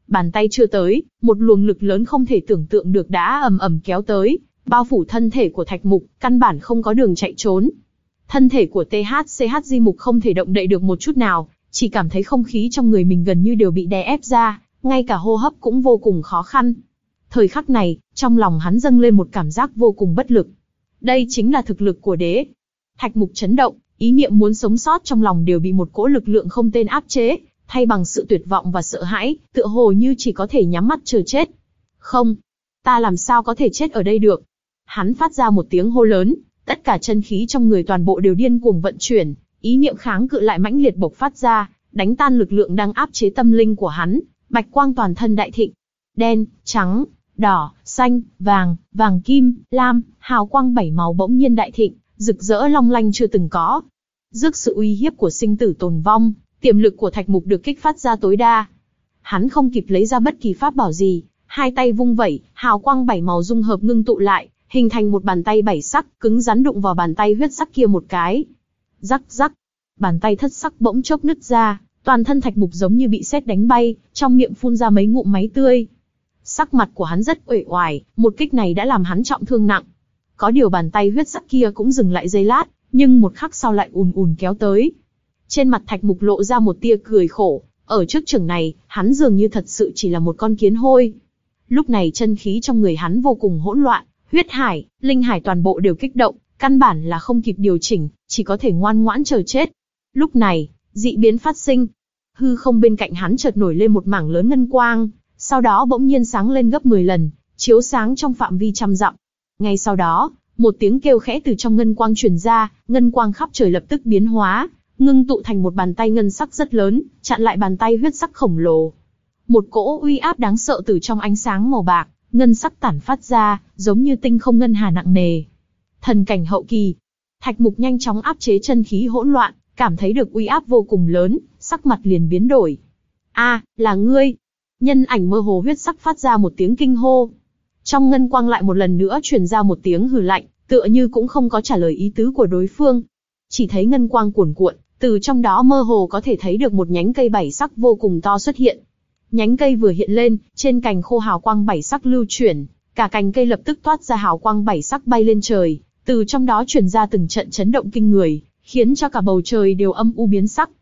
Bàn tay chưa tới, một luồng lực lớn không thể tưởng tượng được đã ầm ầm kéo tới, bao phủ thân thể của Thạch Mục, căn bản không có đường chạy trốn. Thân thể của tê hát xê hát Di Mục không thể động đậy được một chút nào, chỉ cảm thấy không khí trong người mình gần như đều bị đè ép ra, ngay cả hô hấp cũng vô cùng khó khăn. Thời khắc này, trong lòng hắn dâng lên một cảm giác vô cùng bất lực. Đây chính là thực lực của đế. Thạch Mục chấn động, ý niệm muốn sống sót trong lòng đều bị một cỗ lực lượng không tên áp chế, thay bằng sự tuyệt vọng và sợ hãi, tựa hồ như chỉ có thể nhắm mắt chờ chết. Không, ta làm sao có thể chết ở đây được? Hắn phát ra một tiếng hô lớn, tất cả chân khí trong người toàn bộ đều điên cuồng vận chuyển, ý niệm kháng cự lại mãnh liệt bộc phát ra, đánh tan lực lượng đang áp chế tâm linh của hắn, bạch quang toàn thân đại thịnh. Đen, trắng, đỏ, xanh, vàng, vàng kim, lam, hào quang bảy màu bỗng nhiên đại thịnh, rực rỡ long lanh chưa từng có. Trước sự uy hiếp của sinh tử tồn vong, tiềm lực của Thạch Mục được kích phát ra tối đa. Hắn không kịp lấy ra bất kỳ pháp bảo gì, hai tay vung vẩy, hào quang bảy màu dung hợp ngưng tụ lại, hình thành một bàn tay bảy sắc, cứng rắn đụng vào bàn tay huyết sắc kia một cái. Rắc rắc, bàn tay thất sắc bỗng chốc nứt ra, toàn thân Thạch Mục giống như bị sét đánh bay, trong miệng phun ra mấy ngụm máu tươi. Sắc mặt của hắn rất uể oải, một kích này đã làm hắn trọng thương nặng. Có điều bàn tay huyết sắc kia cũng dừng lại giây lát, nhưng một khắc sau lại ùn ùn kéo tới. Trên mặt Thạch Mục lộ ra một tia cười khổ, ở trước chừng này, hắn dường như thật sự chỉ là một con kiến hôi. Lúc này chân khí trong người hắn vô cùng hỗn loạn, huyết hải, linh hải toàn bộ đều kích động, căn bản là không kịp điều chỉnh, chỉ có thể ngoan ngoãn chờ chết. Lúc này, dị biến phát sinh. Hư không bên cạnh hắn chợt nổi lên một mảng lớn ngân quang, sau đó bỗng nhiên sáng lên gấp mười lần, chiếu sáng trong phạm vi trăm dặm. Ngay sau đó, một tiếng kêu khẽ từ trong ngân quang truyền ra, ngân quang khắp trời lập tức biến hóa, ngưng tụ thành một bàn tay ngân sắc rất lớn, chặn lại bàn tay huyết sắc khổng lồ. Một cỗ uy áp đáng sợ từ trong ánh sáng màu bạc, ngân sắc tản phát ra, giống như tinh không ngân hà nặng nề. Thần cảnh hậu kỳ. Thạch Mục nhanh chóng áp chế chân khí hỗn loạn, cảm thấy được uy áp vô cùng lớn, sắc mặt liền biến đổi. A, là ngươi! Nhân ảnh mơ hồ huyết sắc phát ra một tiếng kinh hô. Trong ngân quang lại một lần nữa truyền ra một tiếng hừ lạnh, tựa như cũng không có trả lời ý tứ của đối phương. Chỉ thấy ngân quang cuồn cuộn, từ trong đó mơ hồ có thể thấy được một nhánh cây bảy sắc vô cùng to xuất hiện. Nhánh cây vừa hiện lên, trên cành khô hào quang bảy sắc lưu chuyển, cả cành cây lập tức toát ra hào quang bảy sắc bay lên trời, từ trong đó truyền ra từng trận chấn động kinh người, khiến cho cả bầu trời đều âm u biến sắc.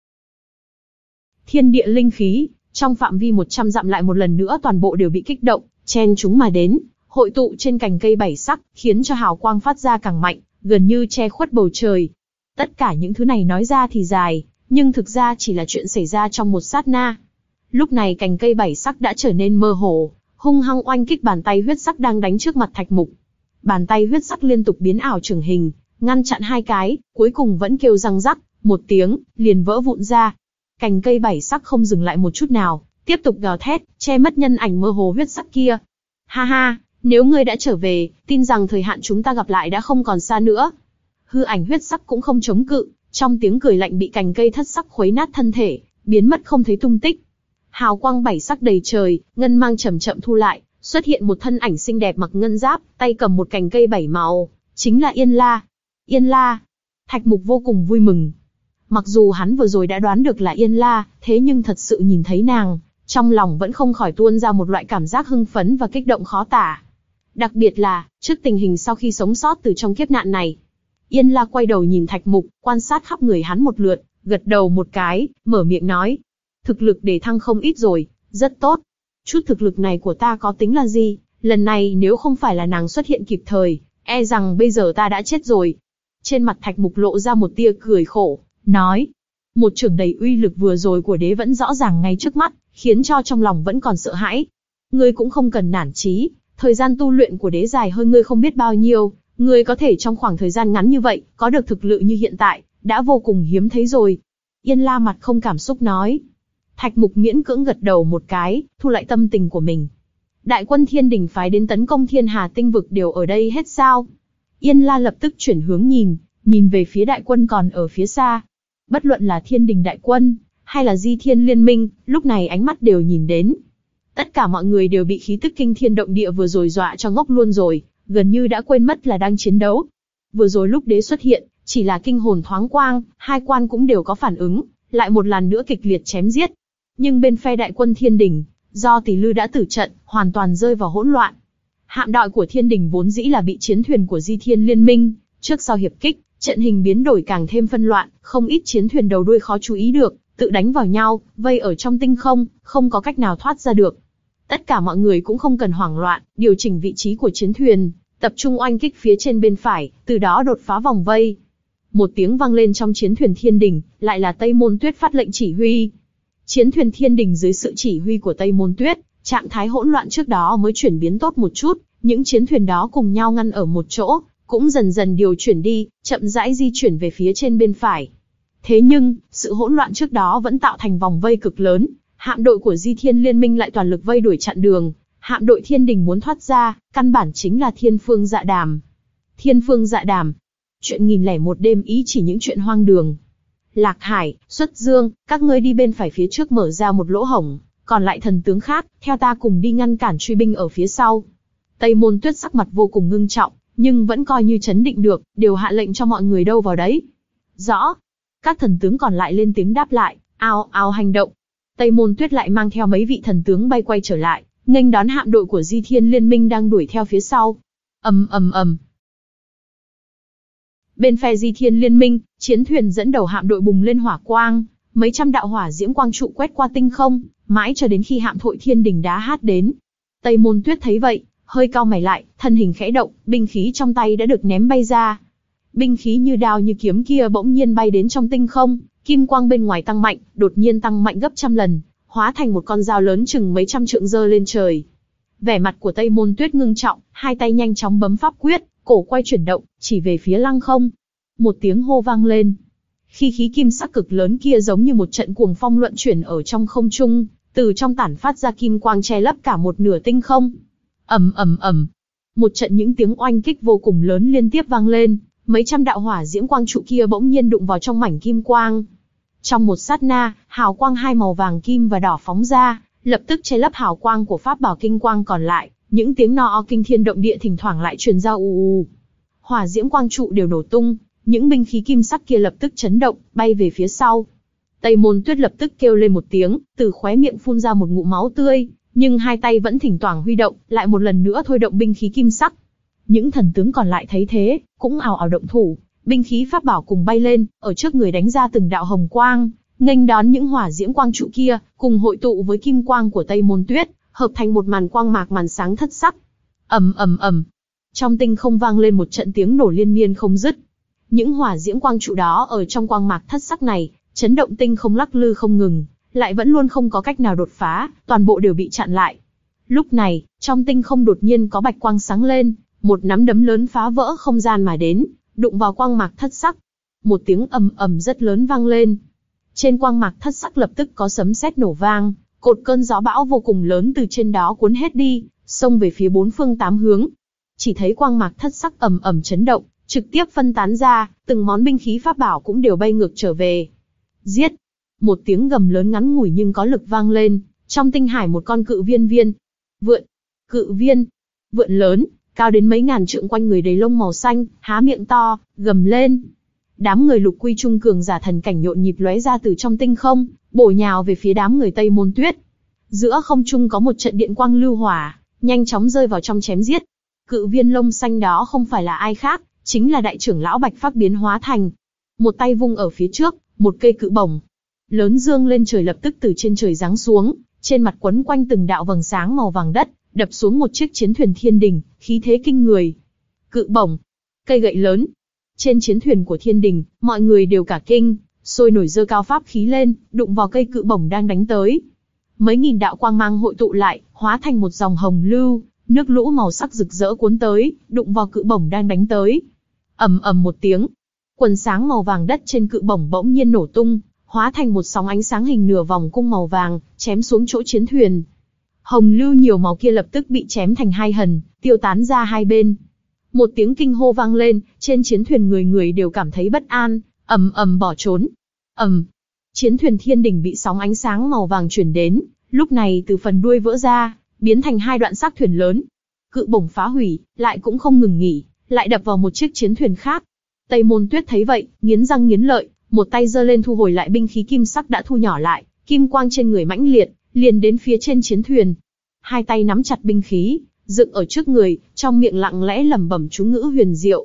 Thiên địa linh khí, trong phạm vi một trăm dặm lại một lần nữa toàn bộ đều bị kích động, chen chúng mà đến, hội tụ trên cành cây bảy sắc, khiến cho hào quang phát ra càng mạnh, gần như che khuất bầu trời. Tất cả những thứ này nói ra thì dài, nhưng thực ra chỉ là chuyện xảy ra trong một sát na. Lúc này cành cây bảy sắc đã trở nên mơ hồ, hung hăng oanh kích bàn tay huyết sắc đang đánh trước mặt Thạch Mục. Bàn tay huyết sắc liên tục biến ảo chưởng hình, ngăn chặn hai cái, cuối cùng vẫn kêu răng rắc, một tiếng, liền vỡ vụn ra. Cành cây bảy sắc không dừng lại một chút nào, tiếp tục gào thét, che mất nhân ảnh mơ hồ huyết sắc kia. Ha ha, nếu ngươi đã trở về, tin rằng thời hạn chúng ta gặp lại đã không còn xa nữa. Hư ảnh huyết sắc cũng không chống cự, trong tiếng cười lạnh bị cành cây thất sắc khuấy nát thân thể, biến mất không thấy tung tích. Hào quang bảy sắc đầy trời, ngân mang chậm chậm thu lại, xuất hiện một thân ảnh xinh đẹp mặc ngân giáp, tay cầm một cành cây bảy màu, chính là Yên La. Yên La. Thạch Mục vô cùng vui mừng. Mặc dù hắn vừa rồi đã đoán được là Yên La, thế nhưng thật sự nhìn thấy nàng, trong lòng vẫn không khỏi tuôn ra một loại cảm giác hưng phấn và kích động khó tả. Đặc biệt là, trước tình hình sau khi sống sót từ trong kiếp nạn này. Yên La quay đầu nhìn Thạch Mục, quan sát khắp người hắn một lượt, gật đầu một cái, mở miệng nói. Thực lực đề thăng không ít rồi, rất tốt. Chút thực lực này của ta có tính là gì, lần này nếu không phải là nàng xuất hiện kịp thời, e rằng bây giờ ta đã chết rồi. Trên mặt Thạch Mục lộ ra một tia cười khổ, nói. Một chưởng đầy uy lực vừa rồi của đế vẫn rõ ràng ngay trước mắt, khiến cho trong lòng vẫn còn sợ hãi. Ngươi cũng không cần nản chí, thời gian tu luyện của đế dài hơn ngươi không biết bao nhiêu, ngươi có thể trong khoảng thời gian ngắn như vậy, có được thực lực như hiện tại, đã vô cùng hiếm thấy rồi. Yên La mặt không cảm xúc nói. Thạch Mục miễn cưỡng gật đầu một cái, thu lại tâm tình của mình. Đại quân Thiên Đình phái đến tấn công Thiên Hà tinh vực đều ở đây hết sao? Yên La lập tức chuyển hướng nhìn, nhìn về phía đại quân còn ở phía xa. Bất luận là Thiên Đình đại quân, hay là Di Thiên liên minh, lúc này ánh mắt đều nhìn đến. Tất cả mọi người đều bị khí tức kinh thiên động địa vừa rồi dọa cho ngốc luôn rồi, gần như đã quên mất là đang chiến đấu. Vừa rồi lúc đế xuất hiện, chỉ là kinh hồn thoáng quang, hai quan cũng đều có phản ứng, lại một lần nữa kịch liệt chém giết. Nhưng bên phe đại quân Thiên Đình, Do Tỷ Lư đã tử trận, hoàn toàn rơi vào hỗn loạn. Hạm đội của Thiên Đình vốn dĩ là bị chiến thuyền của Di Thiên Liên Minh, trước sau hiệp kích, trận hình biến đổi càng thêm phân loạn, không ít chiến thuyền đầu đuôi khó chú ý được, tự đánh vào nhau, vây ở trong tinh không, không có cách nào thoát ra được. Tất cả mọi người cũng không cần hoảng loạn, điều chỉnh vị trí của chiến thuyền, tập trung oanh kích phía trên bên phải, từ đó đột phá vòng vây. Một tiếng vang lên trong chiến thuyền Thiên Đình, lại là Tây Môn Tuyết phát lệnh chỉ huy. Chiến thuyền Thiên Đình dưới sự chỉ huy của Tây Môn Tuyết, trạng thái hỗn loạn trước đó mới chuyển biến tốt một chút, những chiến thuyền đó cùng nhau ngăn ở một chỗ, cũng dần dần điều chuyển đi, chậm rãi di chuyển về phía trên bên phải. Thế nhưng, sự hỗn loạn trước đó vẫn tạo thành vòng vây cực lớn, hạm đội của Di Thiên Liên Minh lại toàn lực vây đuổi chặn đường, hạm đội Thiên Đình muốn thoát ra, căn bản chính là Thiên Phương Dạ Đàm. Thiên Phương Dạ Đàm. Chuyện nghìn lẻ một đêm ý chỉ những chuyện hoang đường. Lạc Hải, Xuất Dương, các ngươi đi bên phải phía trước mở ra một lỗ hổng, còn lại thần tướng khác, theo ta cùng đi ngăn cản truy binh ở phía sau. Tây Môn Tuyết sắc mặt vô cùng ngưng trọng, nhưng vẫn coi như chấn định được, đều hạ lệnh cho mọi người đâu vào đấy. Rõ. Các thần tướng còn lại lên tiếng đáp lại, ao ao hành động. Tây Môn Tuyết lại mang theo mấy vị thần tướng bay quay trở lại, nghênh đón hạm đội của Di Thiên Liên Minh đang đuổi theo phía sau. Ầm ầm ầm. Bên phe Di Thiên Liên Minh, chiến thuyền dẫn đầu hạm đội bùng lên hỏa quang, mấy trăm đạo hỏa diễm quang trụ quét qua tinh không, mãi cho đến khi hạm đội Thiên Đình đá hát đến. Tây Môn Tuyết thấy vậy, hơi cau mày lại, thân hình khẽ động, binh khí trong tay đã được ném bay ra. Binh khí như đao như kiếm kia bỗng nhiên bay đến trong tinh không, kim quang bên ngoài tăng mạnh, đột nhiên tăng mạnh gấp trăm lần, hóa thành một con dao lớn chừng mấy trăm trượng giơ lên trời. Vẻ mặt của Tây Môn Tuyết ngưng trọng, hai tay nhanh chóng bấm pháp quyết, cổ quay chuyển động, chỉ về phía lăng không. Một tiếng hô vang lên. Khi khí kim sắc cực lớn kia giống như một trận cuồng phong luận chuyển ở trong không trung, từ trong tản phát ra kim quang che lấp cả một nửa tinh không. Ầm ầm ầm. Một trận những tiếng oanh kích vô cùng lớn liên tiếp vang lên, mấy trăm đạo hỏa diễm quang trụ kia bỗng nhiên đụng vào trong mảnh kim quang. Trong một sát na, hào quang hai màu vàng kim và đỏ phóng ra, lập tức che lấp hào quang của pháp bảo kinh quang còn lại, những tiếng no kinh thiên động địa thỉnh thoảng lại truyền ra ù ù. Hỏa diễm quang trụ đều nổ tung, những binh khí kim sắc kia lập tức chấn động, bay về phía sau. Tây Môn Tuyết lập tức kêu lên một tiếng, từ khóe miệng phun ra một ngụm máu tươi, nhưng hai tay vẫn thỉnh thoảng huy động, lại một lần nữa thôi động binh khí kim sắc. Những thần tướng còn lại thấy thế, cũng ào ào động thủ, binh khí pháp bảo cùng bay lên, ở trước người đánh ra từng đạo hồng quang, nghênh đón những hỏa diễm quang trụ kia, cùng hội tụ với kim quang của Tây Môn Tuyết, hợp thành một màn quang mạc màn sáng thất sắc. Ầm ầm ầm. Trong tinh không vang lên một trận tiếng nổ liên miên không dứt. Những hỏa diễm quang trụ đó ở trong quang mạc thất sắc này, chấn động tinh không lắc lư không ngừng, lại vẫn luôn không có cách nào đột phá, toàn bộ đều bị chặn lại. Lúc này, trong tinh không đột nhiên có bạch quang sáng lên, một nắm đấm lớn phá vỡ không gian mà đến, đụng vào quang mạc thất sắc. Một tiếng ầm ầm rất lớn vang lên. Trên quang mạc thất sắc lập tức có sấm sét nổ vang, cột cơn gió bão vô cùng lớn từ trên đó cuốn hết đi, xông về phía bốn phương tám hướng. Chỉ thấy quang mạc thất sắc ầm ầm chấn động, trực tiếp phân tán ra, từng món binh khí pháp bảo cũng đều bay ngược trở về. Giết! Một tiếng gầm lớn ngắn ngủi nhưng có lực vang lên, trong tinh hải một con cự viên viên. Vượn! Cự viên! Vượn lớn, cao đến mấy ngàn trượng, quanh người đầy lông màu xanh, há miệng to, gầm lên. Đám người Lục Quy Trung cường giả thần cảnh nhộn nhịp lóe ra từ trong tinh không, bổ nhào về phía đám người Tây Môn Tuyết. Giữa không trung có một trận điện quang lưu hỏa, nhanh chóng rơi vào trong chém giết. Cự viên lông xanh đó không phải là ai khác, chính là đại trưởng lão Bạch Phác biến hóa thành. Một tay vung ở phía trước, một cây cự bổng lớn dương lên trời lập tức từ trên trời giáng xuống, trên mặt quấn quanh từng đạo vầng sáng màu vàng đất, đập xuống một chiếc chiến thuyền Thiên Đình, khí thế kinh người. Cự bổng, cây gậy lớn. Trên chiến thuyền của Thiên Đình, mọi người đều cả kinh, sôi nổi giơ cao pháp khí lên, đụng vào cây cự bổng đang đánh tới. Mấy nghìn đạo quang mang hội tụ lại, hóa thành một dòng hồng lưu, nước lũ màu sắc rực rỡ cuốn tới, đụng vào cự bổng đang đánh tới. Ầm ầm một tiếng, quần sáng màu vàng đất trên cự bổng bỗng nhiên nổ tung, hóa thành một sóng ánh sáng hình nửa vòng cung màu vàng, chém xuống chỗ chiến thuyền. Hồng lưu nhiều màu kia lập tức bị chém thành hai hần, tiêu tán ra hai bên. Một tiếng kinh hô vang lên, trên chiến thuyền người người đều cảm thấy bất an, ầm ầm bỏ trốn. Ầm. Chiến thuyền Thiên Đình bị sóng ánh sáng màu vàng truyền đến, lúc này từ phần đuôi vỡ ra, biến thành hai đoạn xác thuyền lớn. Cự bổng phá hủy, lại cũng không ngừng nghỉ, lại đập vào một chiếc chiến thuyền khác. Tây Môn Tuyết thấy vậy, nghiến răng nghiến lợi, một tay giơ lên thu hồi lại binh khí kim sắc đã thu nhỏ lại, kim quang trên người mãnh liệt, liền đến phía trên chiến thuyền. Hai tay nắm chặt binh khí, dựng ở trước người, trong miệng lặng lẽ lẩm bẩm chú ngữ huyền diệu.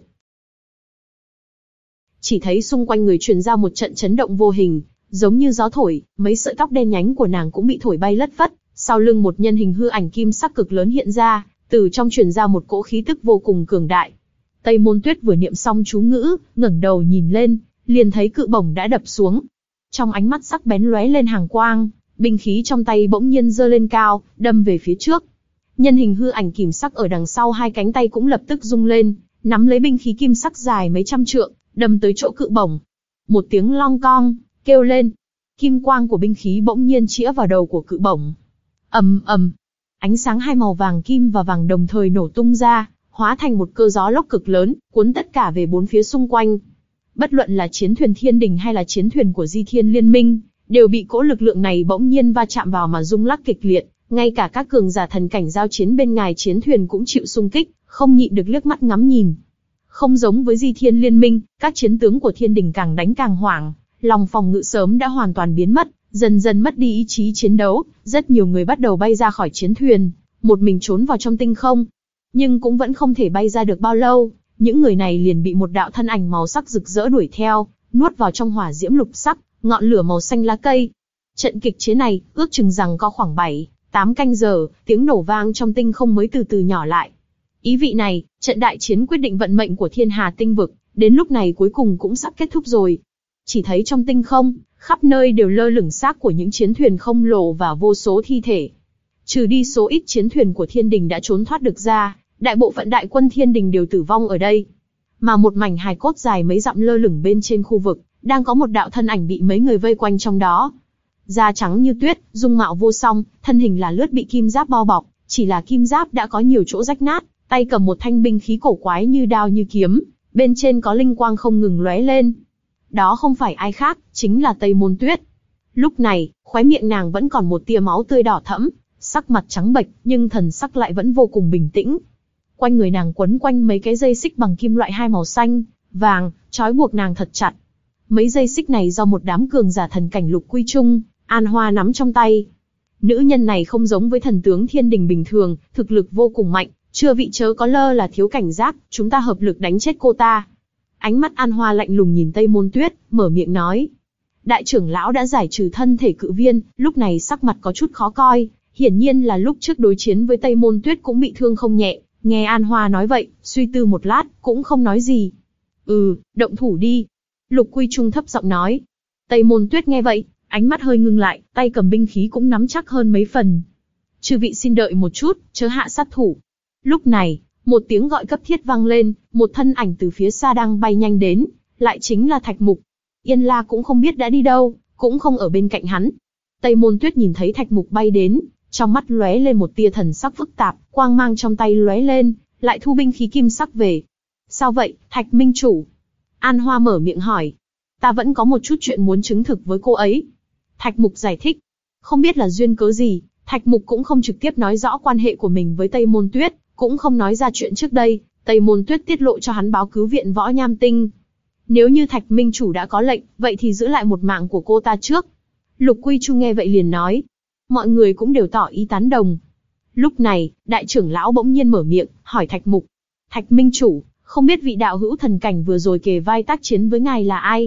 Chỉ thấy xung quanh người truyền ra một trận chấn động vô hình, giống như gió thổi, mấy sợi tóc đen nhánh của nàng cũng bị thổi bay lất phất, sau lưng một nhân hình hư ảnh kim sắc cực lớn hiện ra, từ trong truyền ra một cỗ khí tức vô cùng cường đại. Tây Môn Tuyết vừa niệm xong chú ngữ, ngẩng đầu nhìn lên, liền thấy cự bổng đã đập xuống. Trong ánh mắt sắc bén lóe lên hàng quang, binh khí trong tay bỗng nhiên giơ lên cao, đâm về phía trước. Nhân hình hư ảnh kim sắc ở đằng sau hai cánh tay cũng lập tức rung lên, nắm lấy binh khí kim sắc dài mấy trăm trượng, đâm tới chỗ cự bổng. Một tiếng long cong, kêu lên. Kim quang của binh khí bỗng nhiên chĩa vào đầu của cự bổng. Ầm ầm, ánh sáng hai màu vàng kim và vàng đồng thời nổ tung ra, hóa thành một cơn gió lốc cực lớn, cuốn tất cả về bốn phía xung quanh. Bất luận là chiến thuyền thiên đình hay là chiến thuyền của Di Thiên Liên Minh, đều bị cỗ lực lượng này bỗng nhiên va chạm vào mà rung lắc kịch liệt. Ngay cả các cường giả thần cảnh giao chiến bên ngài chiến thuyền cũng chịu xung kích, không nhịn được liếc mắt ngắm nhìn. Không giống với Di Thiên Liên Minh, các chiến tướng của thiên đình càng đánh càng hoảng, lòng phòng ngự sớm đã hoàn toàn biến mất, dần dần mất đi ý chí chiến đấu, rất nhiều người bắt đầu bay ra khỏi chiến thuyền, một mình trốn vào trong tinh không. Nhưng cũng vẫn không thể bay ra được bao lâu, những người này liền bị một đạo thân ảnh màu sắc rực rỡ đuổi theo, nuốt vào trong hỏa diễm lục sắc, ngọn lửa màu xanh lá cây. Trận kịch chiến này, ước chừng rằng có khoảng bảy, tám canh giờ, tiếng nổ vang trong tinh không mới từ từ nhỏ lại. Ý vị này, trận đại chiến quyết định vận mệnh của thiên hà tinh vực, đến lúc này cuối cùng cũng sắp kết thúc rồi. Chỉ thấy trong tinh không, khắp nơi đều lơ lửng xác của những chiến thuyền khổng lồ và vô số thi thể. Trừ đi số ít chiến thuyền của thiên đình đã trốn thoát được ra, đại bộ phận đại quân thiên đình đều tử vong ở đây. Mà một mảnh hài cốt dài mấy dặm lơ lửng bên trên khu vực, đang có một đạo thân ảnh bị mấy người vây quanh trong đó. Da trắng như tuyết, dung mạo vô song, thân hình là lướt bị kim giáp bao bọc, chỉ là kim giáp đã có nhiều chỗ rách nát, tay cầm một thanh binh khí cổ quái như đao như kiếm, bên trên có linh quang không ngừng lóe lên. Đó không phải ai khác, chính là Tây Môn Tuyết. Lúc này, khóe miệng nàng vẫn còn một tia máu tươi đỏ thẫm, sắc mặt trắng bệch, nhưng thần sắc lại vẫn vô cùng bình tĩnh. Quanh người nàng quấn quanh mấy cái dây xích bằng kim loại hai màu xanh, vàng, trói buộc nàng thật chặt. Mấy dây xích này do một đám cường giả thần cảnh Lục Quy Trung, An Hoa nắm trong tay. Nữ nhân này không giống với thần tướng thiên đình bình thường, thực lực vô cùng mạnh, chưa vị chớ có lơ là thiếu cảnh giác, chúng ta hợp lực đánh chết cô ta. Ánh mắt An Hoa lạnh lùng nhìn Tây Môn Tuyết, mở miệng nói. Đại trưởng lão đã giải trừ thân thể cự viên, lúc này sắc mặt có chút khó coi, hiển nhiên là lúc trước đối chiến với Tây Môn Tuyết cũng bị thương không nhẹ. Nghe An Hoa nói vậy, suy tư một lát, cũng không nói gì. Ừ, động thủ đi. Lục Quy Trung thấp giọng nói. Tây Môn Tuyết nghe vậy, ánh mắt hơi ngưng lại, tay cầm binh khí cũng nắm chắc hơn mấy phần. Chư vị xin đợi một chút, chớ hạ sát thủ. Lúc này, một tiếng gọi cấp thiết vang lên, một thân ảnh từ phía xa đang bay nhanh đến, lại chính là Thạch Mục. Yên La cũng không biết đã đi đâu, cũng không ở bên cạnh hắn. Tây Môn Tuyết nhìn thấy Thạch Mục bay đến, trong mắt lóe lên một tia thần sắc phức tạp, quang mang trong tay lóe lên, lại thu binh khí kim sắc về. Sao vậy, Thạch Minh Chủ? An Hoa mở miệng hỏi. Ta vẫn có một chút chuyện muốn chứng thực với cô ấy. Thạch Mục giải thích. Không biết là duyên cớ gì, Thạch Mục cũng không trực tiếp nói rõ quan hệ của mình với Tây Môn Tuyết, cũng không nói ra chuyện trước đây, Tây Môn Tuyết tiết lộ cho hắn báo cứu viện Võ Nham Tinh. Nếu như Thạch Minh Chủ đã có lệnh, vậy thì giữ lại một mạng của cô ta trước. Lục Quy Trung nghe vậy liền nói. Mọi người cũng đều tỏ ý tán đồng. Lúc này, đại trưởng lão bỗng nhiên mở miệng, hỏi Thạch Mục. Thạch Minh Chủ, không biết vị đạo hữu thần cảnh vừa rồi kề vai tác chiến với ngài là ai?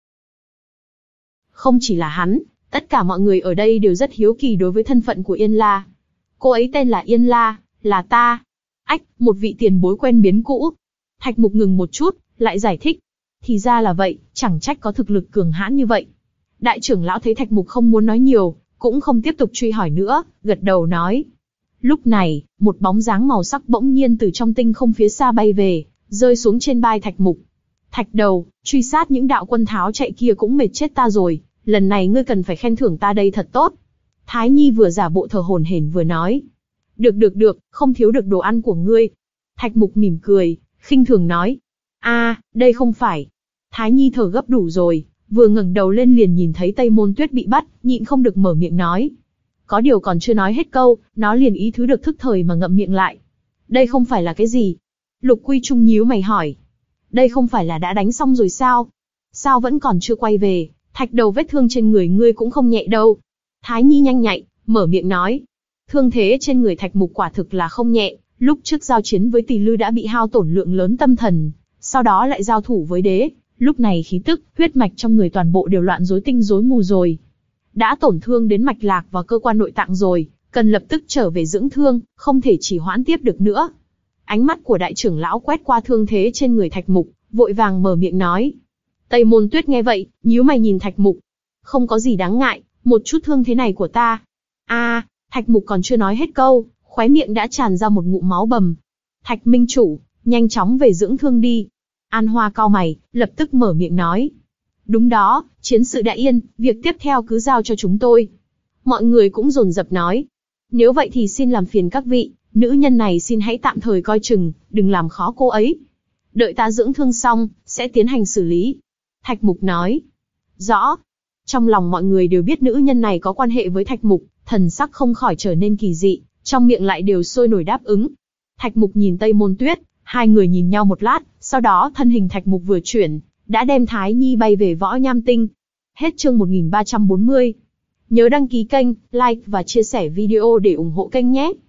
Không chỉ là hắn, tất cả mọi người ở đây đều rất hiếu kỳ đối với thân phận của Yên La. Cô ấy tên là Yên La, là ta. Ách, một vị tiền bối quen biến cũ. Thạch Mục ngừng một chút, lại giải thích. Thì ra là vậy, chẳng trách có thực lực cường hãn như vậy. Đại trưởng lão thấy Thạch Mục không muốn nói nhiều, cũng không tiếp tục truy hỏi nữa, gật đầu nói. Lúc này, một bóng dáng màu sắc bỗng nhiên từ trong tinh không phía xa bay về, rơi xuống trên vai Thạch Mục. Thạch Đầu, truy sát những đạo quân tháo chạy kia cũng mệt chết ta rồi, lần này ngươi cần phải khen thưởng ta đây thật tốt. Thái Nhi vừa giả bộ thở hổn hển vừa nói. Được được được, không thiếu được đồ ăn của ngươi. Thạch Mục mỉm cười, khinh thường nói. A, đây không phải. Thái Nhi thở gấp đủ rồi, vừa ngẩng đầu lên liền nhìn thấy Tây Môn Tuyết bị bắt, nhịn không được mở miệng nói. Có điều còn chưa nói hết câu, nó liền ý thứ được thức thời mà ngậm miệng lại. Đây không phải là cái gì? Lục Quy Trung nhíu mày hỏi. Đây không phải là đã đánh xong rồi sao? Sao vẫn còn chưa quay về? Thạch Đầu, vết thương trên người ngươi cũng không nhẹ đâu. Thái Nhi nhanh nhạy, mở miệng nói. Thương thế trên người Thạch Mục quả thực là không nhẹ, lúc trước giao chiến với Tỷ Lư đã bị hao tổn lượng lớn tâm thần, sau đó lại giao thủ với đế, lúc này khí tức, huyết mạch trong người toàn bộ đều loạn rối tinh rối mù rồi. Đã tổn thương đến mạch lạc và cơ quan nội tạng rồi, cần lập tức trở về dưỡng thương, không thể chỉ hoãn tiếp được nữa. Ánh mắt của đại trưởng lão quét qua thương thế trên người Thạch Mục, vội vàng mở miệng nói. Tây Môn Tuyết nghe vậy, nhíu mày nhìn Thạch Mục. Không có gì đáng ngại, một chút thương thế này của ta. A, à, Thạch Mục còn chưa nói hết câu, khóe miệng đã tràn ra một ngụm máu bầm. Thạch Minh Chủ, nhanh chóng về dưỡng thương đi. An Hoa cau mày, lập tức mở miệng nói. Đúng đó, chiến sự đã yên, việc tiếp theo cứ giao cho chúng tôi. Mọi người cũng dồn dập nói. Nếu vậy thì xin làm phiền các vị, nữ nhân này xin hãy tạm thời coi chừng, đừng làm khó cô ấy. Đợi ta dưỡng thương xong, sẽ tiến hành xử lý. Thạch Mục nói. Rõ. Trong lòng mọi người đều biết nữ nhân này có quan hệ với Thạch Mục, thần sắc không khỏi trở nên kỳ dị, trong miệng lại đều sôi nổi đáp ứng. Thạch Mục nhìn Tây Môn Tuyết, hai người nhìn nhau một lát, sau đó thân hình Thạch Mục vừa chuyển, đã đem Thái Nhi bay về Võ Nham Tinh. Hết chương một nghìn ba trăm bốn mươi. Nhớ đăng ký kênh, like và chia sẻ video để ủng hộ kênh nhé.